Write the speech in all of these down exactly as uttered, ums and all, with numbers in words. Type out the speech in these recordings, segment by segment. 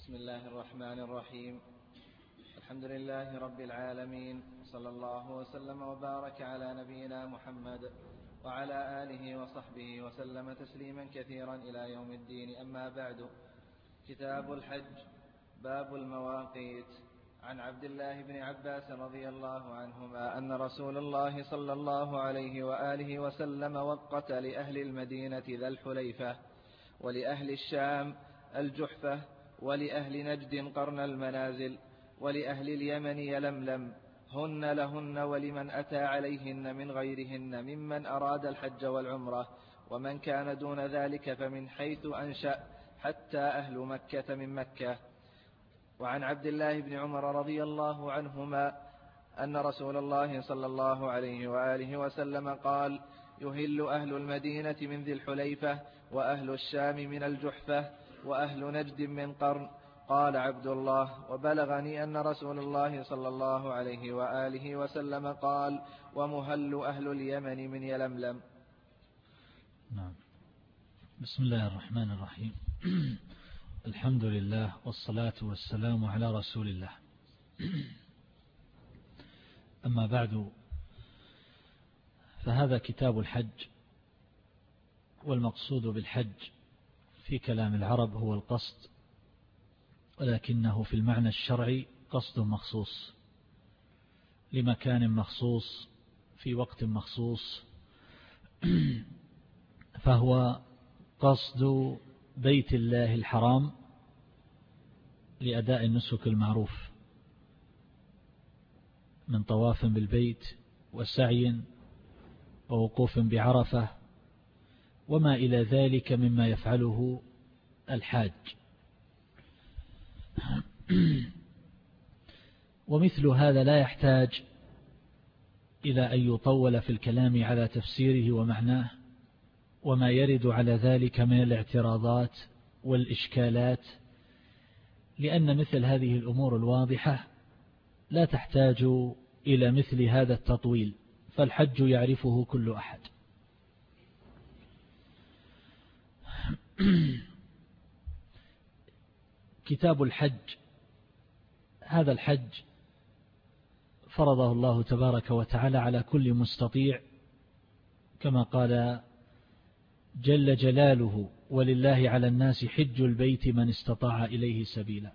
بسم الله الرحمن الرحيم. الحمد لله رب العالمين، صلى الله وسلم وبارك على نبينا محمد وعلى آله وصحبه وسلم تسليما كثيرا إلى يوم الدين. أما بعد، كتاب الحج، باب المواقيت. عن عبد الله بن عباس رضي الله عنهما أن رسول الله صلى الله عليه وآله وسلم وقت لأهل المدينة ذا الحليفة، ولأهل الشام الجحفة، ولأهل نجد قرن المنازل، ولأهل اليمن يلملم، هن لهن ولمن أتى عليهن من غيرهن ممن أراد الحج والعمرة، ومن كان دون ذلك فمن حيث أنشأ حتى أهل مكة من مكة. وعن عبد الله بن عمر رضي الله عنهما أن رسول الله صلى الله عليه وآله وسلم قال: يهل أهل المدينة من ذي الحليفة، وأهل الشام من الجحفة، وأهل نجد من قرن. قال عبد الله: وبلغني أن رسول الله صلى الله عليه وآله وسلم قال: ومهل أهل اليمن من يلملم. نعم. بسم الله الرحمن الرحيم. الحمد لله والصلاة والسلام على رسول الله. أما بعد، فهذا كتاب الحج، والمقصود بالحج في كلام العرب هو القصد، ولكنه في المعنى الشرعي قصد مخصوص لمكان مخصوص في وقت مخصوص، فهو قصد بيت الله الحرام لأداء النسك المعروف من طواف بالبيت وسعي ووقوف بعرفة وما إلى ذلك مما يفعله الحاج. ومثل هذا لا يحتاج إلى أن يطول في الكلام على تفسيره ومعناه وما يرد على ذلك من الاعتراضات والإشكالات، لأن مثل هذه الأمور الواضحة لا تحتاج إلى مثل هذا التطويل، فالحج يعرفه كل أحد. كتاب الحج، هذا الحج فرضه الله تبارك وتعالى على كل مستطيع، كما قال جل جلاله: ولله على الناس حج البيت من استطاع إليه سبيلا.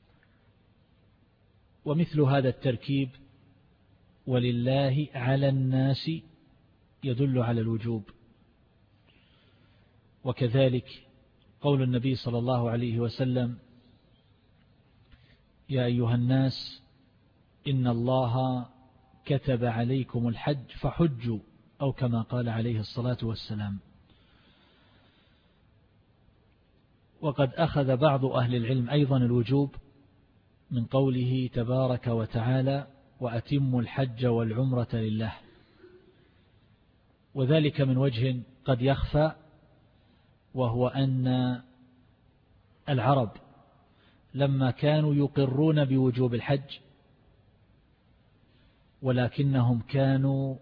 ومثل هذا التركيب ولله على الناس يدل على الوجوب. وكذلك قول النبي صلى الله عليه وسلم: يا أيها الناس إن الله كتب عليكم الحج فحجوا، أو كما قال عليه الصلاة والسلام. وقد أخذ بعض أهل العلم أيضا الوجوب من قوله تبارك وتعالى: وأتموا الحج والعمرة لله، وذلك من وجه قد يخفى، وهو أن العرب لما كانوا يقرون بوجوب الحج، ولكنهم كانوا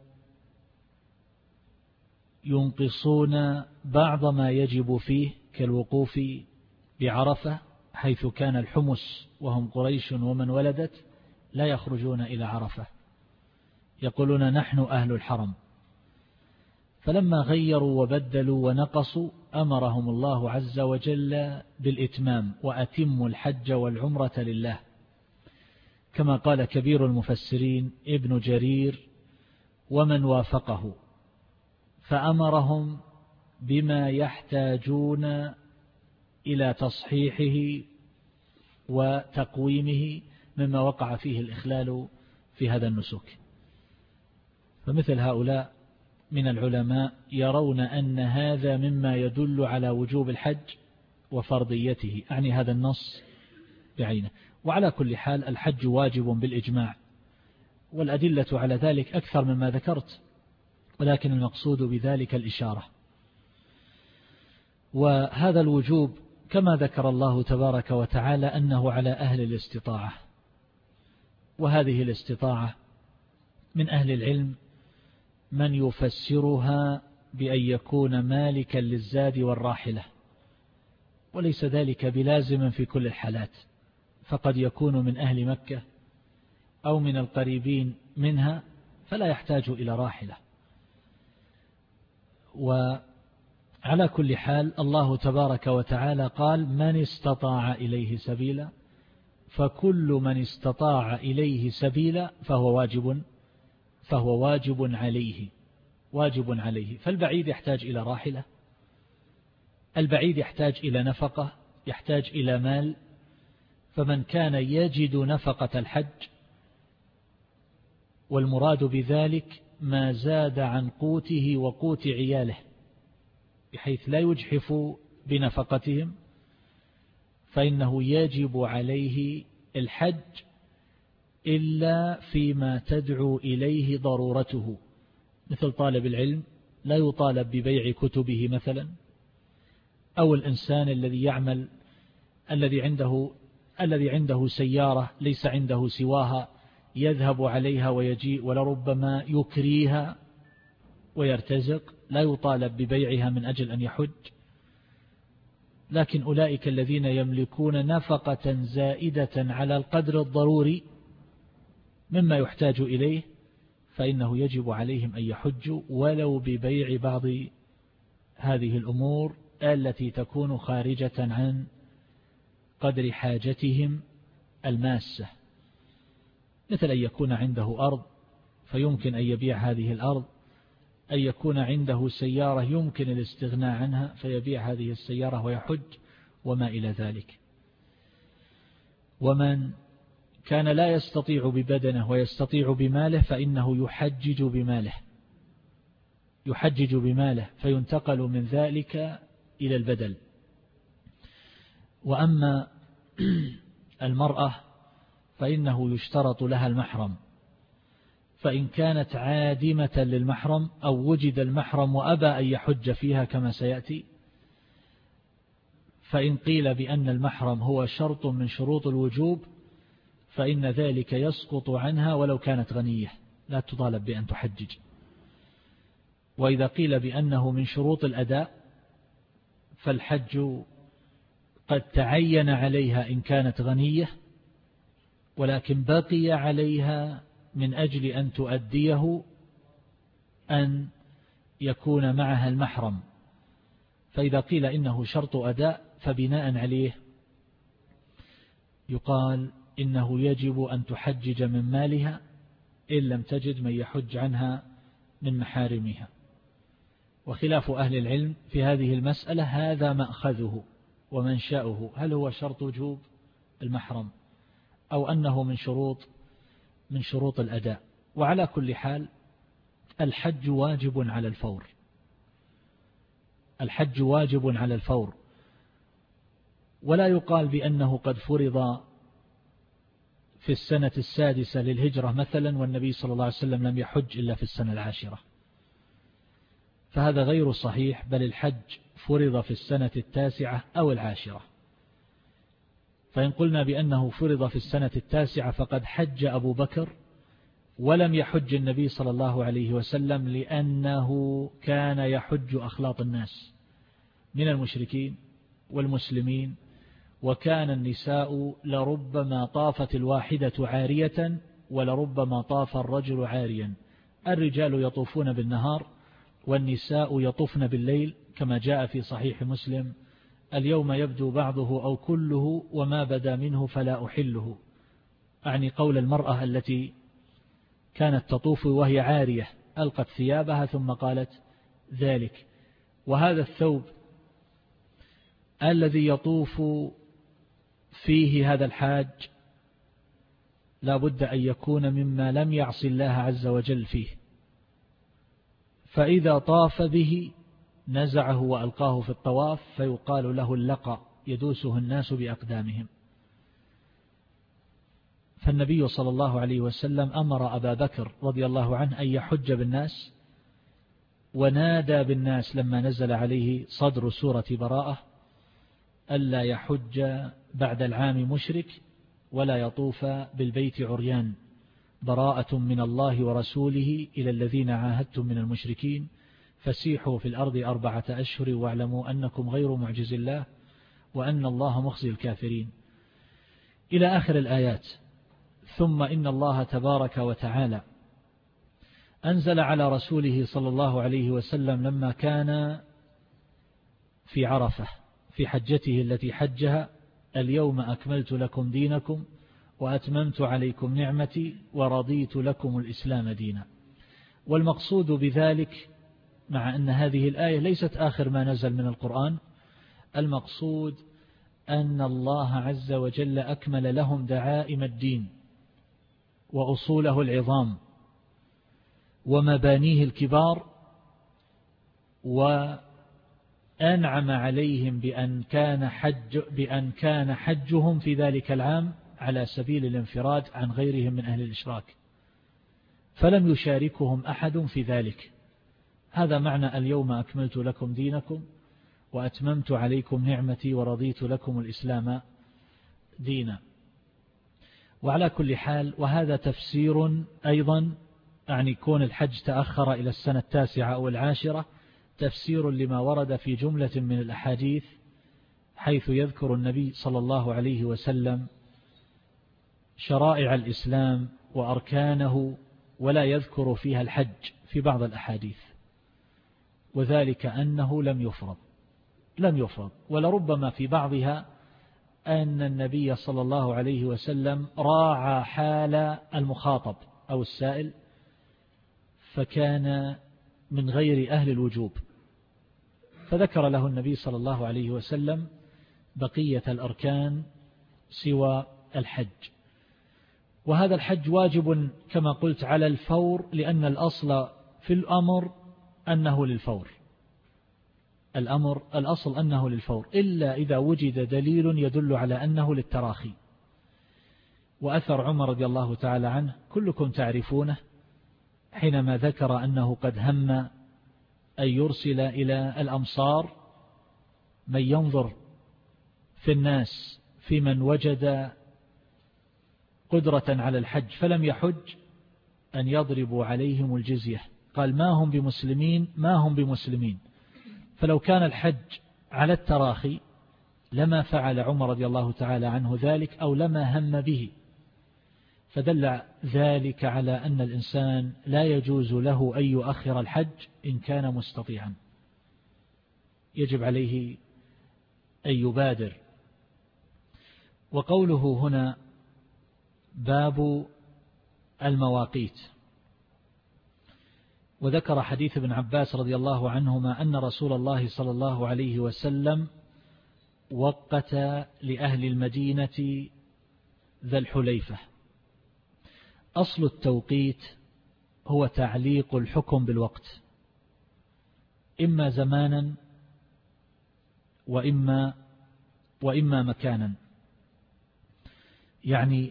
ينقصون بعض ما يجب فيه كالوقوف بعرفة، حيث كان الحمس وهم قريش ومن ولدت لا يخرجون إلى عرفة، يقولون نحن أهل الحرم. فلما غيروا وبدلوا ونقصوا أمرهم الله عز وجل بالإتمام: وأتموا الحج والعمرة لله، كما قال كبير المفسرين ابن جرير ومن وافقه، فأمرهم بما يحتاجون إلى تصحيحه وتقويمه مما وقع فيه الإخلال في هذا النسك. فمثل هؤلاء من العلماء يرون أن هذا مما يدل على وجوب الحج وفرضيته، أعني هذا النص بعينه. وعلى كل حال الحج واجب بالإجماع، والأدلة على ذلك أكثر مما ذكرت، ولكن المقصود بذلك الإشارة. وهذا الوجوب كما ذكر الله تبارك وتعالى أنه على أهل الاستطاعة، وهذه الاستطاعة من أهل العلم من يفسرها بأن يكون مالكا للزاد والراحلة، وليس ذلك بلازم في كل الحالات، فقد يكون من أهل مكة أو من القريبين منها فلا يحتاج إلى راحلة. وعلى كل حال الله تبارك وتعالى قال من استطاع إليه سبيلا، فكل من استطاع إليه سبيلا فهو واجب فهو واجب عليه واجب عليه. فالبعيد يحتاج إلى راحلة، البعيد يحتاج إلى نفقة، يحتاج إلى مال. فمن كان يجد نفقة الحج، والمراد بذلك ما زاد عن قوته وقوت عياله بحيث لا يجحف بنفقتهم، فإنه يجب عليه الحج إلا فيما تدعو إليه ضرورته، مثل طالب العلم لا يطالب ببيع كتبه مثلا، أو الإنسان الذي يعمل الذي عنده الذي عنده سيارة ليس عنده سواها يذهب عليها ويجيء ولربما يكريها ويرتزق، لا يطالب ببيعها من أجل أن يحج. لكن أولئك الذين يملكون نفقة زائدة على القدر الضروري مما يحتاج إليه فإنه يجب عليهم أن يحجوا ولو ببيع بعض هذه الأمور التي تكون خارجة عن قدر حاجتهم الماسة، مثل أن يكون عنده أرض فيمكن أن يبيع هذه الأرض، أن يكون عنده سيارة يمكن الاستغناء عنها فيبيع هذه السيارة ويحج وما إلى ذلك. ومن كان لا يستطيع ببدنه ويستطيع بماله فإنه يحجج بماله يحجج بماله فينتقل من ذلك إلى البدل. وأما المرأة فإنه يشترط لها المحرم، فإن كانت عادمة للمحرم أو وجد المحرم وأبى أن يحج فيها كما سيأتي، فإن قيل بأن المحرم هو شرط من شروط الوجوب فإن ذلك يسقط عنها ولو كانت غنية، لا تطالب بأن تحجج. وإذا قيل بأنه من شروط الأداء فالحج قد تعين عليها إن كانت غنية، ولكن بقي عليها من أجل أن تؤديه أن يكون معها المحرم. فإذا قيل إنه شرط أداء فبناء عليه يقال إنه يجب أن تحجج من مالها إن لم تجد من يحج عنها من محارمها. وخلاف أهل العلم في هذه المسألة هذا مأخذه ومنشأه، هل هو شرط وجوب المحرم أو أنه من شروط من شروط الأداء. وعلى كل حال الحج واجب على الفور، الحج واجب على الفور، ولا يقال بأنه قد فرض في السنة السادسة للهجرة مثلا والنبي صلى الله عليه وسلم لم يحج إلا في السنة العاشرة، فهذا غير صحيح، بل الحج فرض في السنة التاسعة أو العاشرة. فإن قلنا بأنه فرض في السنة التاسعة فقد حج أبو بكر ولم يحج النبي صلى الله عليه وسلم، لأنه كان يحج أخلاط الناس من المشركين والمسلمين، وكان النساء لربما طافت الواحدة عارية ولربما طاف الرجل عاريا، الرجال يطوفون بالنهار والنساء يطوفن بالليل كما جاء في صحيح مسلم: اليوم يبدو بعضه أو كله وما بدا منه فلا أحله، أعني قول المرأة التي كانت تطوف وهي عارية ألقت ثيابها ثم قالت ذلك. وهذا الثوب الذي يطوف فيه هذا الحاج لا بد أن يكون مما لم يعص الله عز وجل فيه، فإذا طاف به نزعه وألقاه في الطواف فيقال له اللقى، يدوسه الناس بأقدامهم. فالنبي صلى الله عليه وسلم أمر أبا بكر رضي الله عنه أن يحج بالناس، ونادى بالناس لما نزل عليه صدر سورة براءة ألا يحج بعد العام مشرك ولا يطوف بالبيت عريان، براءة من الله ورسوله إلى الذين عاهدتم من المشركين فسيحوا في الأرض أربعة أشهر واعلموا أنكم غير معجز الله وأن الله مخزي الكافرين إلى آخر الآيات. ثم إن الله تبارك وتعالى أنزل على رسوله صلى الله عليه وسلم لما كان في عرفة في حجته التي حجها: اليوم أكملت لكم دينكم وأتممت عليكم نعمتي ورضيت لكم الإسلام دينا. والمقصود بذلك، مع أن هذه الآية ليست آخر ما نزل من القرآن، المقصود أن الله عز وجل أكمل لهم دعائم الدين وأصوله العظام ومبانيه الكبار، وأنعم عليهم بأن كان حج بأن كان حجهم في ذلك العام على سبيل الانفراد عن غيرهم من أهل الإشراك، فلم يشاركهم أحد في ذلك. هذا معنى اليوم أكملت لكم دينكم وأتممت عليكم نعمتي ورضيت لكم الإسلام دينا. وعلى كل حال، وهذا تفسير أيضا، يعني كون الحج تأخر إلى السنة التاسعة أو العاشرة، تفسير لما ورد في جملة من الأحاديث، حيث يذكر النبي صلى الله عليه وسلم شرائع الإسلام وأركانه ولا يذكر فيها الحج في بعض الأحاديث، وذلك أنه لم يفرض لم يفرض ولربما في بعضها أن النبي صلى الله عليه وسلم راعى حال المخاطب أو السائل، فكان من غير أهل الوجوب، فذكر له النبي صلى الله عليه وسلم بقية الأركان سوى الحج. وهذا الحج واجب كما قلت على الفور، لأن الأصل في الأمر أنه للفور، الأمر الأصل أنه للفور، إلا إذا وجد دليل يدل على أنه للتراخي. وأثر عمر رضي الله تعالى عنه كلكم تعرفونه، حينما ذكر أنه قد هم أن يرسل إلى الأمصار من ينظر في الناس في من وجد قدرة على الحج فلم يحج أن يضربوا عليهم الجزية. قال: ما هم بمسلمين ما هم بمسلمين. فلو كان الحج على التراخي لما فعل عمر رضي الله تعالى عنه ذلك، أو لما هم به، فدل ذلك على أن الإنسان لا يجوز له أن يؤخر الحج إن كان مستطيعا، يجب عليه أن يبادر. وقوله هنا باب المواقيت، وذكر حديث ابن عباس رضي الله عنهما أن رسول الله صلى الله عليه وسلم وقت لأهل المدينة ذا الحليفة. أصل التوقيت هو تعليق الحكم بالوقت، إما زمانا وإما وإما مكانا. يعني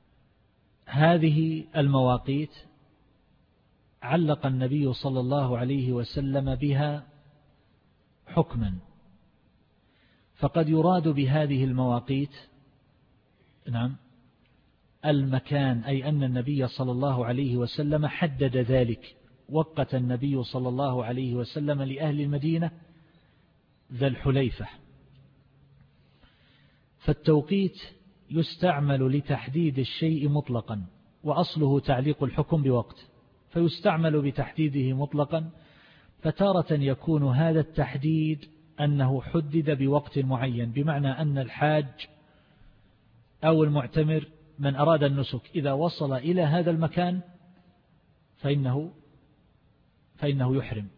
هذه المواقيت علق النبي صلى الله عليه وسلم بها حكما، فقد يراد بهذه المواقيت نعم المكان، أي أن النبي صلى الله عليه وسلم حدد ذلك. وقت النبي صلى الله عليه وسلم لأهل المدينة ذا الحليفة. فالتوقيت يستعمل لتحديد الشيء مطلقا، وأصله تعليق الحكم بوقت، فيستعمل بتحديده مطلقا. فتارة يكون هذا التحديد أنه حدد بوقت معين، بمعنى أن الحاج أو المعتمر من أراد النسك إذا وصل إلى هذا المكان فإنه فإنه يحرم.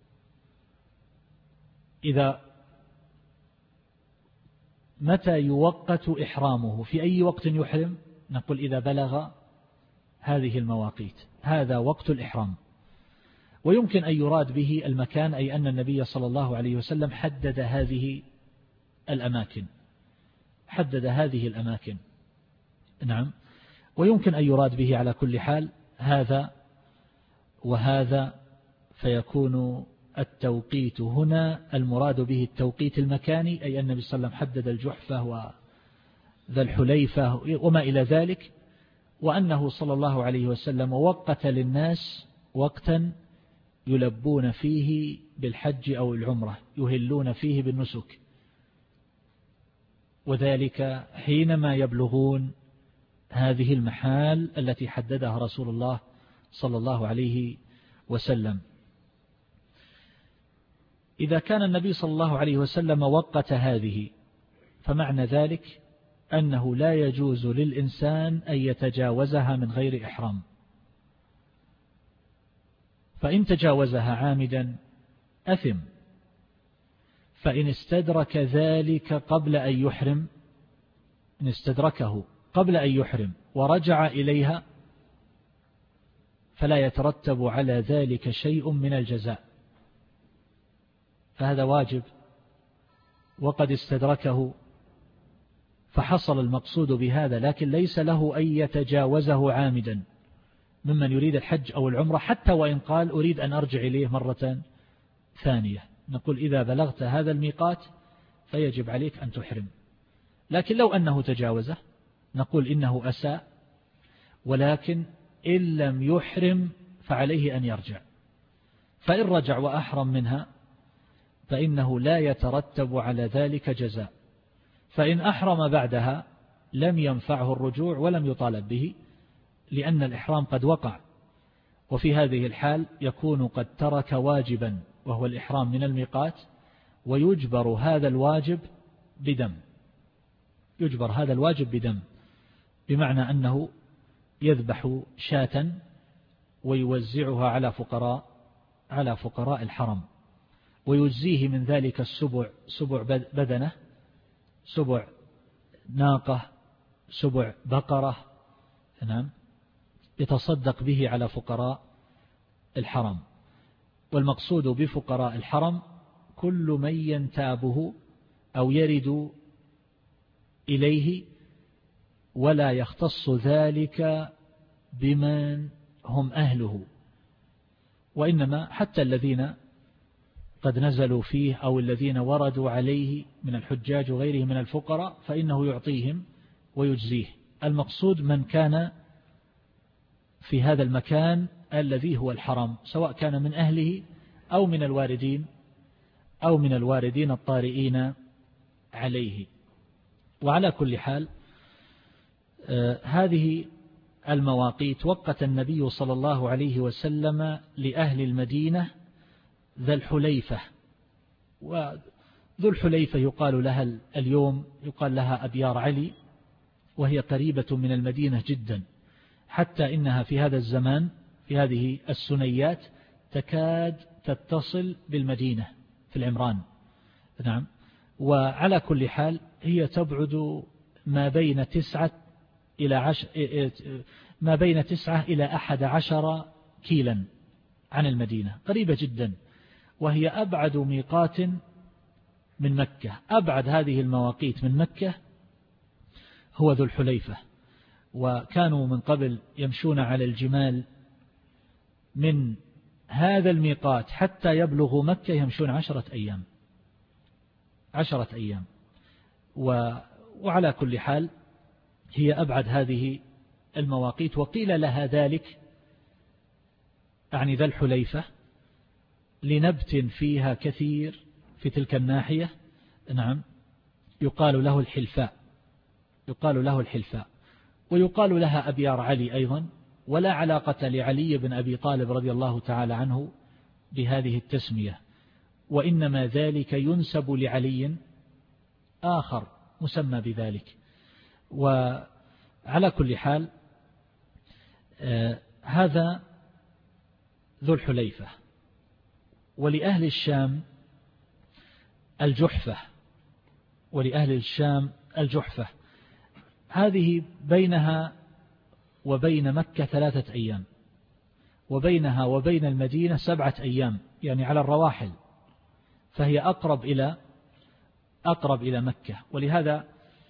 إذا متى يوقت إحرامه، في أي وقت يحرم؟ نقول إذا بلغ هذه المواقيت، هذا وقت الإحرام. ويمكن أن يراد به المكان، أي أن النبي صلى الله عليه وسلم حدد هذه الأماكن حدد هذه الأماكن نعم. ويمكن أن يراد به على كل حال هذا وهذا، فيكون التوقيت هنا المراد به التوقيت المكاني، أي أن النبي صلى الله عليه وسلم حدد الجحفة وذا الحليفة وما إلى ذلك، وأنه صلى الله عليه وسلم وقت للناس وقتا يلبون فيه بالحج أو العمرة، يهلون فيه بالنسك. وذلك حينما يبلغون هذه المحال التي حددها رسول الله صلى الله عليه وسلم. إذا كان النبي صلى الله عليه وسلم وقت هذه، فمعنى ذلك أنه لا يجوز للإنسان أن يتجاوزها من غير إحرام، فإن تجاوزها عامدا أثم، فإن استدرك ذلك قبل أن يحرم، إن استدركه قبل أن يحرم ورجع إليها فلا يترتب على ذلك شيء من الجزاء، فهذا واجب وقد استدركه فحصل المقصود بهذا، لكن ليس له أن يتجاوزه عامدا ممن يريد الحج أو العمرة، حتى وإن قال أريد أن أرجع إليه مرة ثانية، نقول إذا بلغت هذا الميقات فيجب عليك أن تحرم. لكن لو أنه تجاوزه نقول إنه أساء، ولكن إن لم يحرم فعليه أن يرجع، فإن رجع وأحرم منها فإنه لا يترتب على ذلك جزاء، فإن أحرم بعدها لم ينفعه الرجوع ولم يطالب به، لأن الإحرام قد وقع، وفي هذه الحال يكون قد ترك واجبا وهو الإحرام من الميقات، ويجبر هذا الواجب بدم، يجبر هذا الواجب بدم، بمعنى أنه يذبح شاة ويوزعها على فقراء على فقراء الحرم، ويجزيه من ذلك السبع سبع بدنة، سبع ناقة، سبع بقرة، نعم، يتصدق به على فقراء الحرم. والمقصود بفقراء الحرم كل من ينتابه أو يرد إليه، ولا يختص ذلك بمن هم أهله، وإنما حتى الذين قد نزلوا فيه أو الذين وردوا عليه من الحجاج وغيره من الفقراء فإنه يعطيهم ويجزيه. المقصود من كان في هذا المكان الذي هو الحرم، سواء كان من أهله أو من الواردين أو من الواردين الطارئين عليه. وعلى كل حال آه هذه المواقيت وقت النبي صلى الله عليه وسلم لأهل المدينة ذا الحليفة، وذو الحليفة يقال لها اليوم يقال لها أبيار علي، وهي قريبة من المدينة جدا، حتى إنها في هذا الزمان في هذه السنيات تكاد تتصل بالمدينة في العمران، نعم. وعلى كل حال هي تبعد ما بين تسعة إلى عشر ما بين تسعة إلى أحد عشر كيلا عن المدينة، قريبة جدا، وهي أبعد ميقات من مكة. أبعد هذه المواقيت من مكة هو ذو الحليفة، وكانوا من قبل يمشون على الجمال من هذا الميقات حتى يبلغوا مكة يمشون عشرة أيام عشرة أيام و... وعلى كل حال هي أبعد هذه المواقيت، وقيل لها ذلك يعني ذا الحليفة لنبت فيها كثير في تلك الناحية، نعم، يقال له الحلفاء يقال له الحلفاء ويقال لها أبيار علي أيضا، ولا علاقة لعلي بن أبي طالب رضي الله تعالى عنه بهذه التسمية، وإنما ذلك ينسب لعلي آخر مسمى بذلك. وعلى كل حال آه هذا ذو الحليفة. ولأهل الشام الجحفة ولأهل الشام الجحفة هذه بينها وبين مكة ثلاثة أيام، وبينها وبين المدينة سبعة أيام، يعني على الرواحل، فهي أقرب إلى أقرب إلى مكة، ولهذا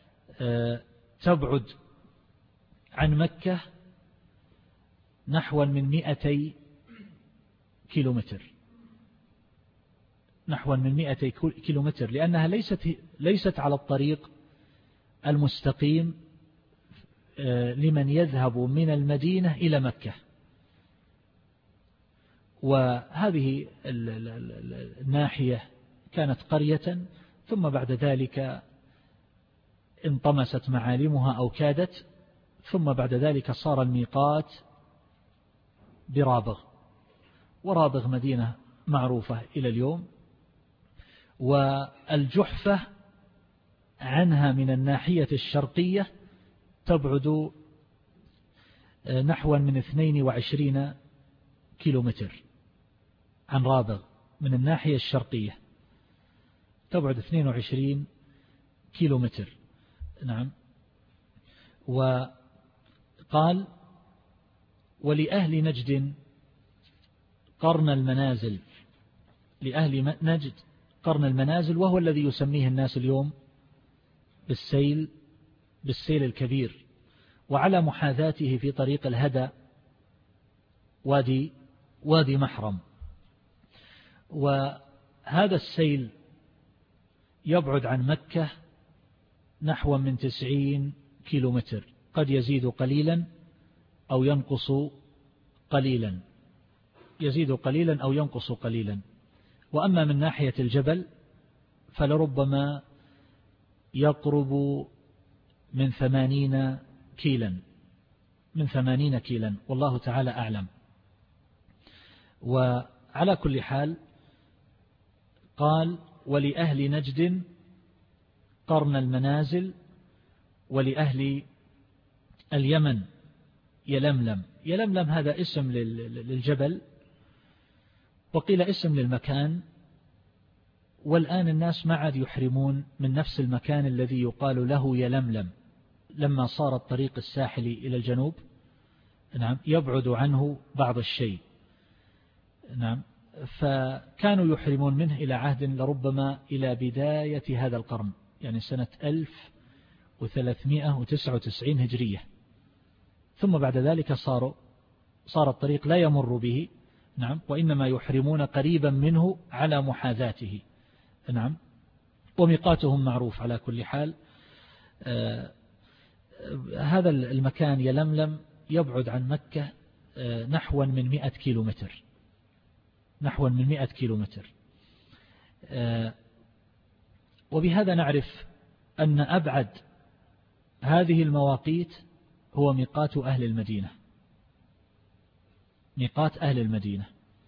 تبعد عن مكة نحو من مئتي كيلومتر نحو من مئتي كيلومتر لأنها ليست ليست على الطريق المستقيم لمن يذهب من المدينة إلى مكة. وهذه الناحية كانت قرية، ثم بعد ذلك انطمست معالمها أو كادت، ثم بعد ذلك صار الميقات برابغ، ورابغ مدينة معروفة إلى اليوم. والجحفة عنها من الناحية الشرقية تبعد نحو من اثنين وعشرين كيلومتر عن رابغ، من الناحية الشرقية تبعد اثنين وعشرين كيلومتر. نعم. وقال ولأهل نجد قرن المنازل، لأهل نجد قرن المنازل، وهو الذي يسميه الناس اليوم بالسيل بالسيل الكبير. وعلى محاذاته في طريق الهدى وادي وادي محرم. وهذا السيل يبعد عن مكة نحو من تسعين كيلومتر، قد يزيد قليلا أو ينقص قليلا يزيد قليلا أو ينقص قليلا. وأما من ناحية الجبل فلربما يقرب من ثمانين كيلا من ثمانين كيلا والله تعالى أعلم. وعلى كل حال قال ولأهل نجد قرن المنازل، ولأهل اليمن يلملم. يلملم هذا اسم للجبل، وقيل اسم للمكان. والآن الناس ما عاد يحرمون من نفس المكان الذي يقال له يلملم، لما صار الطريق الساحلي إلى الجنوب نعم يبعد عنه بعض الشيء. نعم. فكانوا يحرمون منه إلى عهد لربما إلى بداية هذا القرن، يعني سنة ألف وثلاثمائة وتسعة وتسعين هجرية. ثم بعد ذلك صاروا صار الطريق لا يمر به. نعم. وإنما يحرمون قريبا منه على محاذاته. نعم. وميقاتهم معروف على كل حال. آه هذا المكان يلملم يبعد عن مكة آه نحو من مئة كيلومتر نحو من مئة كيلومتر. آه وبهذا نعرف أن أبعد هذه المواقيت هو ميقات أهل المدينة ميقات أهل المدينة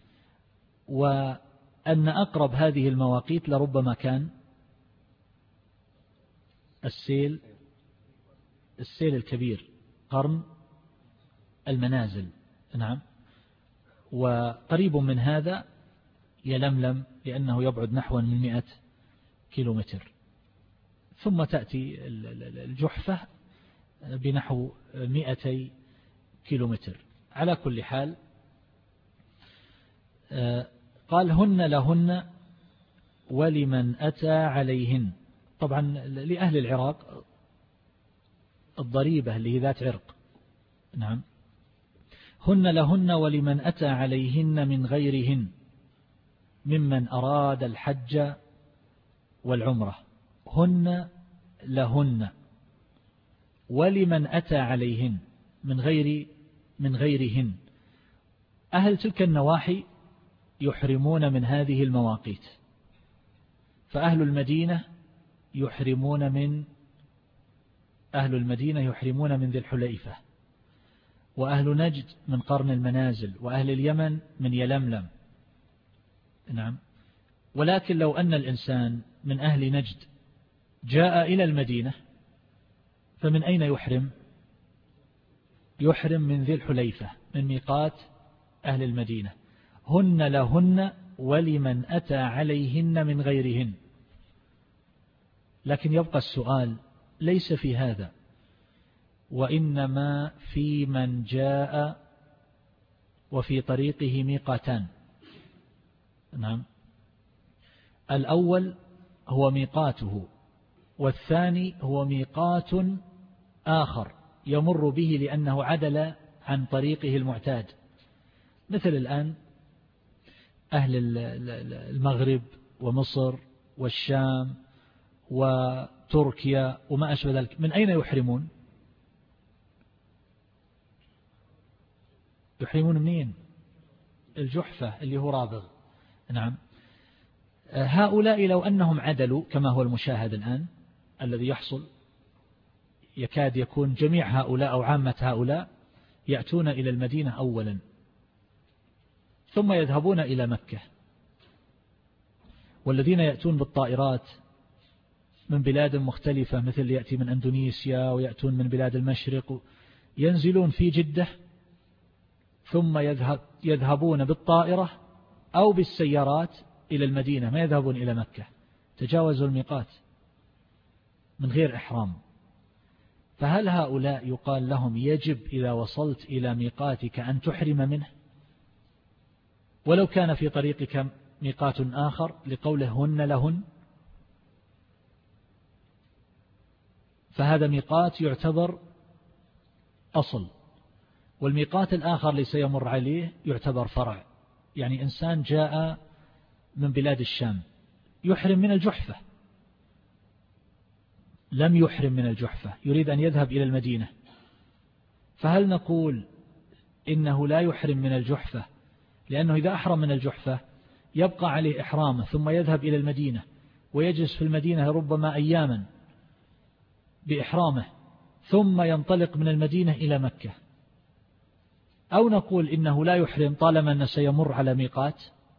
وأن أقرب هذه المواقيت لربما كان السيل السيل الكبير قرن المنازل. نعم. وقريب من هذا يلملم لأنه يبعد نحو من مئة كيلومتر. ثم تأتي الجحفة بنحو مئتي كيلومتر. على كل حال قال هن لهن ولمن أتى عليهن. طبعا لأهل العراق الضريبة اللي هي ذات عرق. نعم. هن لهن ولمن أتى عليهن من غيرهن ممن أراد الحج والعمرة. هن لهن ولمن أتى عليهن من غير من غيرهن. أهل تلك النواحي يحرمون من هذه المواقيت، فأهل المدينة يحرمون من أهل المدينة يحرمون من ذي الحليفة، وأهل نجد من قرن المنازل، وأهل اليمن من يلملم. نعم. ولكن لو أن الإنسان من أهل نجد جاء إلى المدينة فمن أين يحرم؟ يحرم من ذي الحليفة من ميقات أهل المدينة. هن لهن ولمن أتى عليهن من غيرهن. لكن يبقى السؤال ليس في هذا، وإنما في من جاء وفي طريقه ميقاتان. نعم. الأول هو ميقاته، والثاني هو ميقات آخر يمر به لأنه عدل عن طريقه المعتاد. مثل الآن أهل المغرب ومصر والشام وتركيا وما أشبه ذلك، من أين يحرمون؟ يحرمون منين؟ الجحفة اللي هو رابغ. نعم. هؤلاء لو أنهم عدلوا كما هو المشاهد الآن الذي يحصل، يكاد يكون جميع هؤلاء أو عامة هؤلاء يأتون إلى المدينة أولا ثم يذهبون إلى مكة. والذين يأتون بالطائرات من بلاد مختلفة مثل يأتي من أندونيسيا ويأتون من بلاد المشرق ينزلون في جدة ثم يذهب يذهبون بالطائرة أو بالسيارات إلى المدينة، ما يذهبون إلى مكة، تجاوزوا الميقات من غير إحرام. فهل هؤلاء يقال لهم يجب إذا وصلت إلى ميقاتك أن تحرم منه ولو كان في طريقك ميقات آخر لقوله هن لهن؟ فهذا ميقات يعتبر أصل، والميقات الآخر اللي سيمر عليه يعتبر فرع. يعني إنسان جاء من بلاد الشام يحرم من الجحفة، لم يحرم من الجحفة، يريد أن يذهب إلى المدينة، فهل نقول إنه لا يحرم من الجحفة لأنه إذا أحرم من الجحفة يبقى عليه إحرامه ثم يذهب إلى المدينة ويجلس في المدينة ربما أياما بإحرامه ثم ينطلق من المدينة إلى مكة؟ أو نقول إنه لا يحرم طالما أنه سيمر على ميقات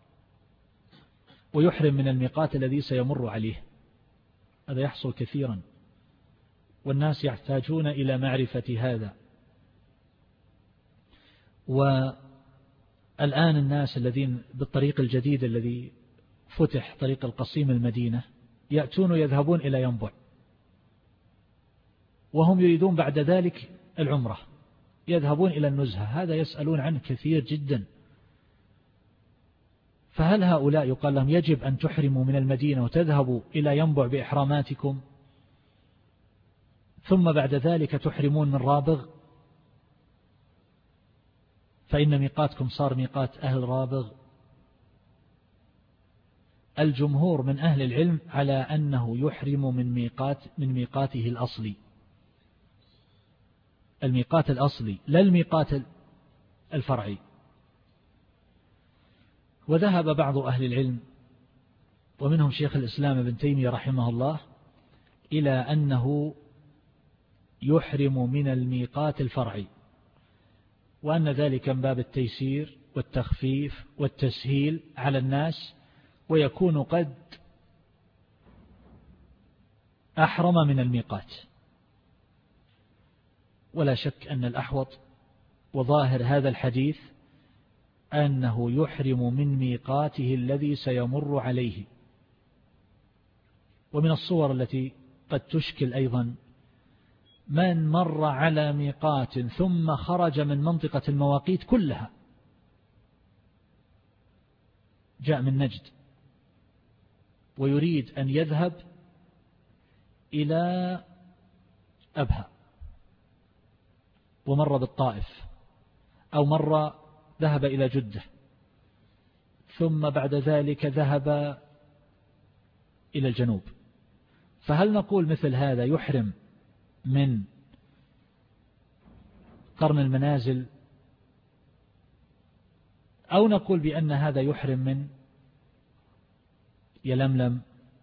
ويحرم من الميقات الذي سيمر عليه؟ هذا يحصل كثيرا والناس يحتاجون إلى معرفة هذا. والآن الناس الذين بالطريق الجديد الذي فتح طريق القصيم المدينة يأتون ويذهبون إلى ينبع وهم يريدون بعد ذلك العمرة، يذهبون إلى النزهة، هذا يسألون عنه كثير جدا. فهل هؤلاء يقال لهم يجب أن تحرموا من المدينة وتذهبوا إلى ينبع بإحراماتكم ثم بعد ذلك تحرمون من رابغ فإن ميقاتكم صار ميقات أهل رابغ؟ الجمهور من أهل العلم على أنه يحرم من ميقات من ميقاته الأصلي، الميقات الأصلي لا الميقات الفرعي. وذهب بعض أهل العلم ومنهم شيخ الإسلام ابن تيمية رحمه الله إلى أنه يحرم من الميقات الفرعي، وأن ذلك من باب التيسير والتخفيف والتسهيل على الناس، ويكون قد أحرم من الميقات. ولا شك أن الأحوط وظاهر هذا الحديث أنه يحرم من ميقاته الذي سيمر عليه. ومن الصور التي قد تشكل أيضا من مر على ميقات ثم خرج من منطقة المواقيت كلها، جاء من نجد ويريد أن يذهب إلى أبها ومر بالطائف أو مر ذهب إلى جدة ثم بعد ذلك ذهب إلى الجنوب، فهل نقول مثل هذا يحرم من قرن المنازل أو نقول بأن هذا يحرم من يلملم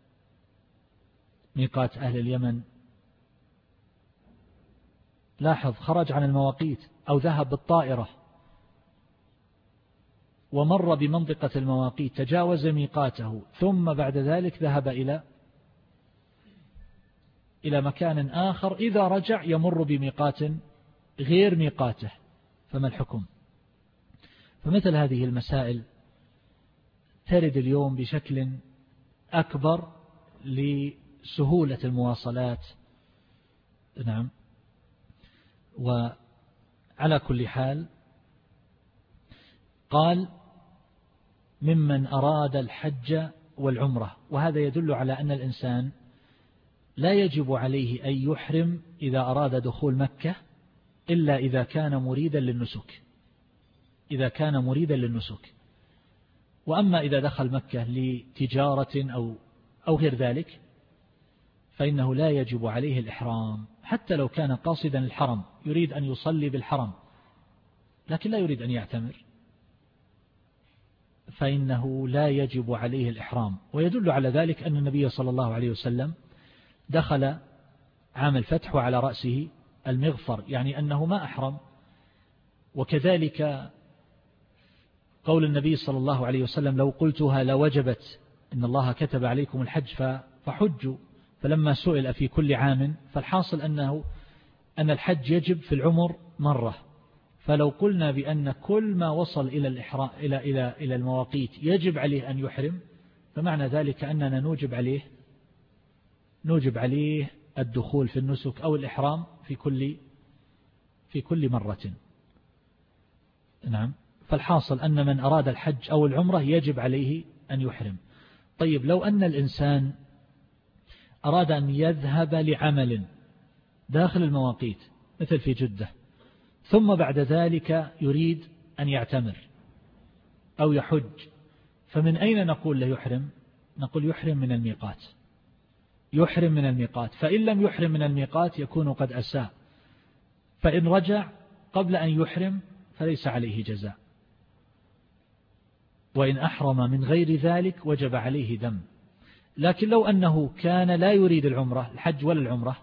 ميقات أهل اليمن؟ لاحظ خرج عن المواقيت أو ذهب بالطائرة ومر بمنطقة المواقيت تجاوز ميقاته ثم بعد ذلك ذهب إلى إلى مكان آخر، إذا رجع يمر بميقات غير ميقاته، فما الحكم؟ فمثل هذه المسائل ترد اليوم بشكل أكبر لسهولة المواصلات. نعم. وعلى كل حال قال ممن أراد الحج والعمرة، وهذا يدل على أن الإنسان لا يجب عليه أن يحرم إذا أراد دخول مكة إلا إذا كان مريدا للنسك، إذا كان مريدا للنسك. وأما إذا دخل مكة لتجارة أو أو غير ذلك فإنه لا يجب عليه الإحرام، حتى لو كان قاصدا الحرم يريد أن يصلي بالحرم لكن لا يريد أن يعتمر، فإنه لا يجب عليه الإحرام. ويدل على ذلك أن النبي صلى الله عليه وسلم دخل عام الفتح وعلى رأسه المغفر، يعني أنه ما أحرم. وكذلك قول النبي صلى الله عليه وسلم لو قلتها لوجبت إن الله كتب عليكم الحج فحجوا، فلما سئل في كل عام، فالحاصل أنه أن الحج يجب في العمر مرة. فلو قلنا بأن كل ما وصل إلى الإحرام إلى إلى إلى المواقيت يجب عليه أن يحرم، فمعنى ذلك أننا نوجب عليه نوجب عليه الدخول في النسك أو الإحرام في كل في كل مرة. نعم. فالحاصل أن من أراد الحج أو العمرة يجب عليه أن يحرم. طيب لو أن الإنسان أراد أن يذهب لعمل داخل المواقيت مثل في جدة، ثم بعد ذلك يريد أن يعتمر أو يحج، فمن أين نقول له يحرم؟ نقول يحرم من الميقات، يحرم من الميقات. فإن لم يحرم من الميقات يكون قد أساء، فإن رجع قبل أن يحرم فليس عليه جزاء، وإن أحرم من غير ذلك وجب عليه دم. لكن لو أنه كان لا يريد العمرة الحج ولا العمرة،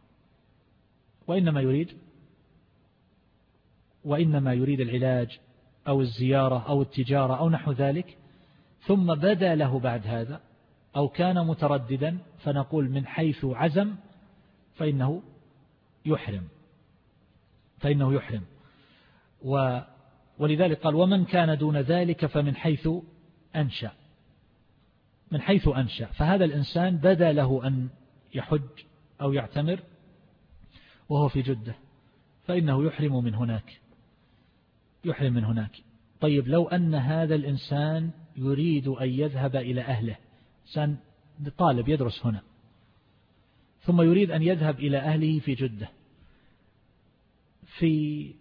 وإنما يريد وإنما يريد العلاج أو الزيارة أو التجارة أو نحو ذلك، ثم بدا له بعد هذا أو كان مترددا، فنقول من حيث عزم فإنه يحرم فإنه يحرم و ولذلك قال ومن كان دون ذلك فمن حيث أنشأ، من حيث أنشأ. فهذا الإنسان بدا له أن يحج أو يعتمر وهو في جدة، فإنه يحرم من هناك يحرم من هناك. طيب لو أن هذا الإنسان يريد أن يذهب إلى أهله، إنسان طالب يدرس هنا ثم يريد أن يذهب إلى أهله في جدة في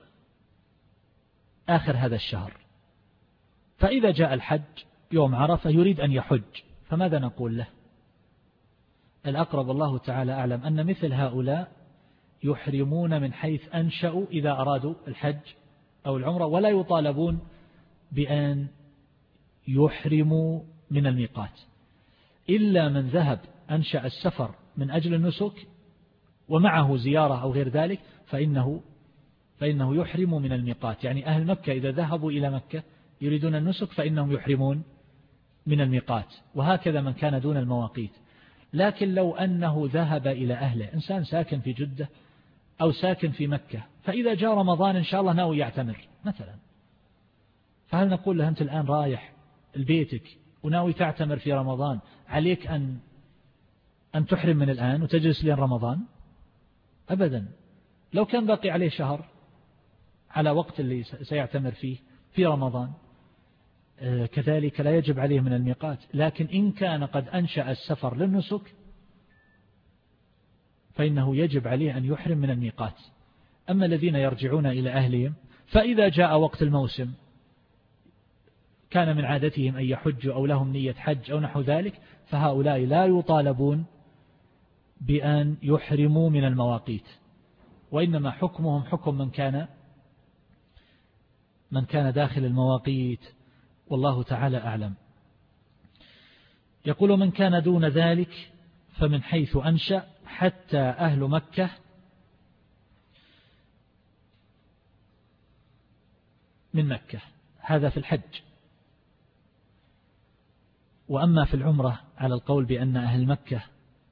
آخر هذا الشهر، فإذا جاء الحج يوم عرفة يريد أن يحج، فماذا نقول له؟ الأقرب الله تعالى أعلم أن مثل هؤلاء يحرمون من حيث أنشأوا إذا أرادوا الحج أو العمرة، ولا يطالبون بأن يحرموا من الميقات، إلا من ذهب أنشأ السفر من أجل النسك ومعه زيارة أو غير ذلك فإنه فإنه يحرم من الميقات. يعني أهل مكة إذا ذهبوا إلى مكة يريدون النسك فإنهم يحرمون من الميقات، وهكذا من كان دون المواقيت. لكن لو أنه ذهب إلى أهله، إنسان ساكن في جدة أو ساكن في مكة، فإذا جاء رمضان إن شاء الله ناوي يعتمر مثلا، فهل نقول له أنت الآن رايح لبيتك وناوي تعتمر في رمضان، عليك أن أن تحرم من الآن وتجلس لين رمضان؟ أبدا. لو كان باقي عليه شهر على وقت اللي سيعتمر فيه في رمضان كذلك لا يجب عليه من الميقات. لكن إن كان قد أنشأ السفر للنسك فإنه يجب عليه أن يحرم من الميقات. أما الذين يرجعون إلى أهلهم فإذا جاء وقت الموسم كان من عادتهم أن يحجوا أو لهم نية حج أو نحو ذلك، فهؤلاء لا يطالبون بأن يحرموا من المواقيت، وإنما حكمهم حكم من كان من كان داخل المواقيت، والله تعالى أعلم. يقول من كان دون ذلك فمن حيث أنشأ حتى أهل مكة من مكة، هذا في الحج. وأما في العمرة على القول بأن أهل مكة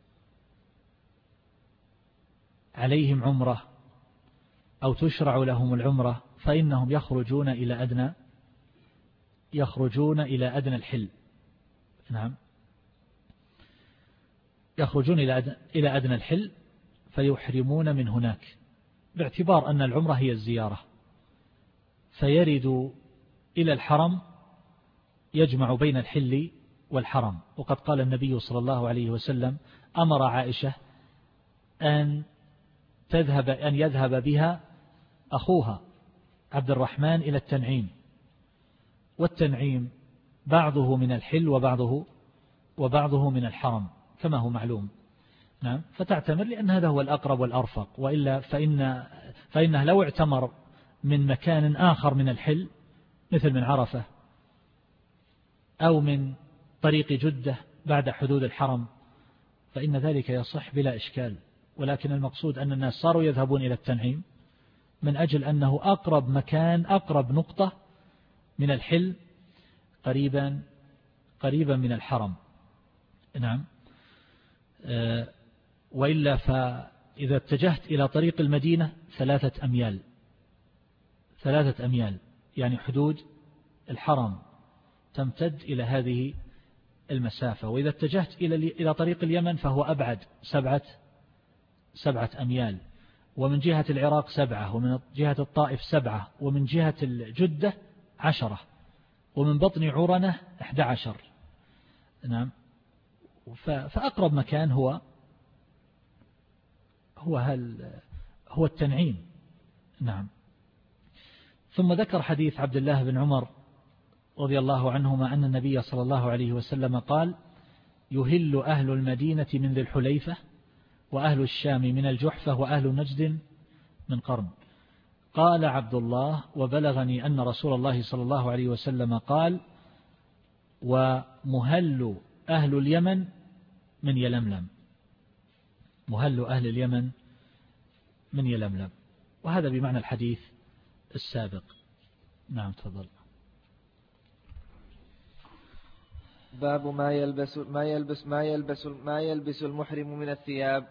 عليهم عمرة أو تشرع لهم العمرة، فإنهم يخرجون إلى أدنى يخرجون إلى أدنى الحل. نعم، يخرجون إلى أدنى الحل فيحرمون من هناك، باعتبار أن العمرة هي الزيارة، فيرد إلى الحرم يجمع بين الحل والحرم. وقد قال النبي صلى الله عليه وسلم أمر عائشة أن تذهب أن يذهب بها أخوها عبد الرحمن إلى التنعيم، والتنعيم بعضه من الحل وبعضه وبعضه من الحرم كما هو معلوم. نعم، فتعتمر لأن هذا هو الأقرب والأرفق، وإلا فإن فإنه لو اعتمر من مكان آخر من الحل مثل من عرفة أو من طريق جدة بعد حدود الحرم فإن ذلك يصح بلا إشكال، ولكن المقصود أن الناس صاروا يذهبون إلى التنعيم من أجل أنه أقرب مكان، أقرب نقطة من الحل، قريبا قريبا من الحرم. نعم. وإلا فإذا اتجهت إلى طريق المدينة ثلاثة أميال ثلاثة أميال يعني حدود الحرم تمتد إلى هذه المسافة. وإذا اتجهت إلى إلى طريق اليمن فهو أبعد سبعة سبعة أميال، ومن جهة العراق سبعة، ومن جهة الطائف سبعة، ومن جهة الجدة عشرة، ومن بطن عرنة أحد عشر. نعم. فأقرب مكان هو هو هل هو التنعيم. نعم. ثم ذكر حديث عبد الله بن عمر رضي الله عنهما أن النبي صلى الله عليه وسلم قال: يهل أهل المدينة من ذي الحليفة، وأهل الشام من الجحفة، وأهل نجد من قرن. قال عبد الله: وبلغني أن رسول الله صلى الله عليه وسلم قال: ومهل أهل اليمن من يلملم. مهل أهل اليمن من يلملم. وهذا بمعنى الحديث السابق. نعم تفضل. باب ما يلبس ما يلبس ما يلبس ما يلبس المحرم من الثياب.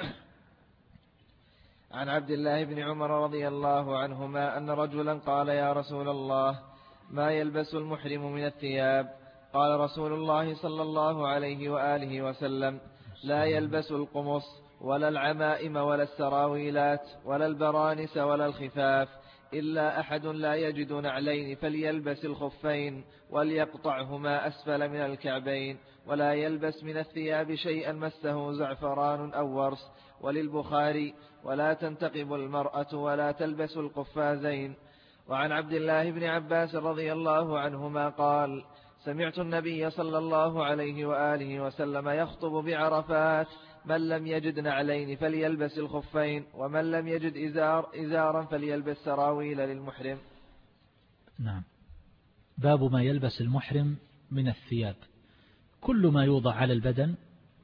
عن عبد الله بن عمر رضي الله عنهما أن رجلا قال: يا رسول الله، ما يلبس المحرم من الثياب؟ قال رسول الله صلى الله عليه وآله وسلم: لا يلبس القمص ولا العمائم ولا السراويلات ولا البرانس ولا الخفاف إلا أحد لا يجد نعلين فليلبس الخفين وليقطعهما أسفل من الكعبين، ولا يلبس من الثياب شيئا مسه زعفران أو ورس. وللبخاري: ولا تنتقب المرأة ولا تلبس القفازين. وعن عبد الله بن عباس رضي الله عنهما قال: سمعت النبي صلى الله عليه وآله وسلم يخطب بعرفات: من لم يجد نعلين فليلبس الخفين، ومن لم يجد إزار إزارا فليلبس سراويل للمحرم. نعم. باب ما يلبس المحرم من الثياب. كل ما يوضع على البدن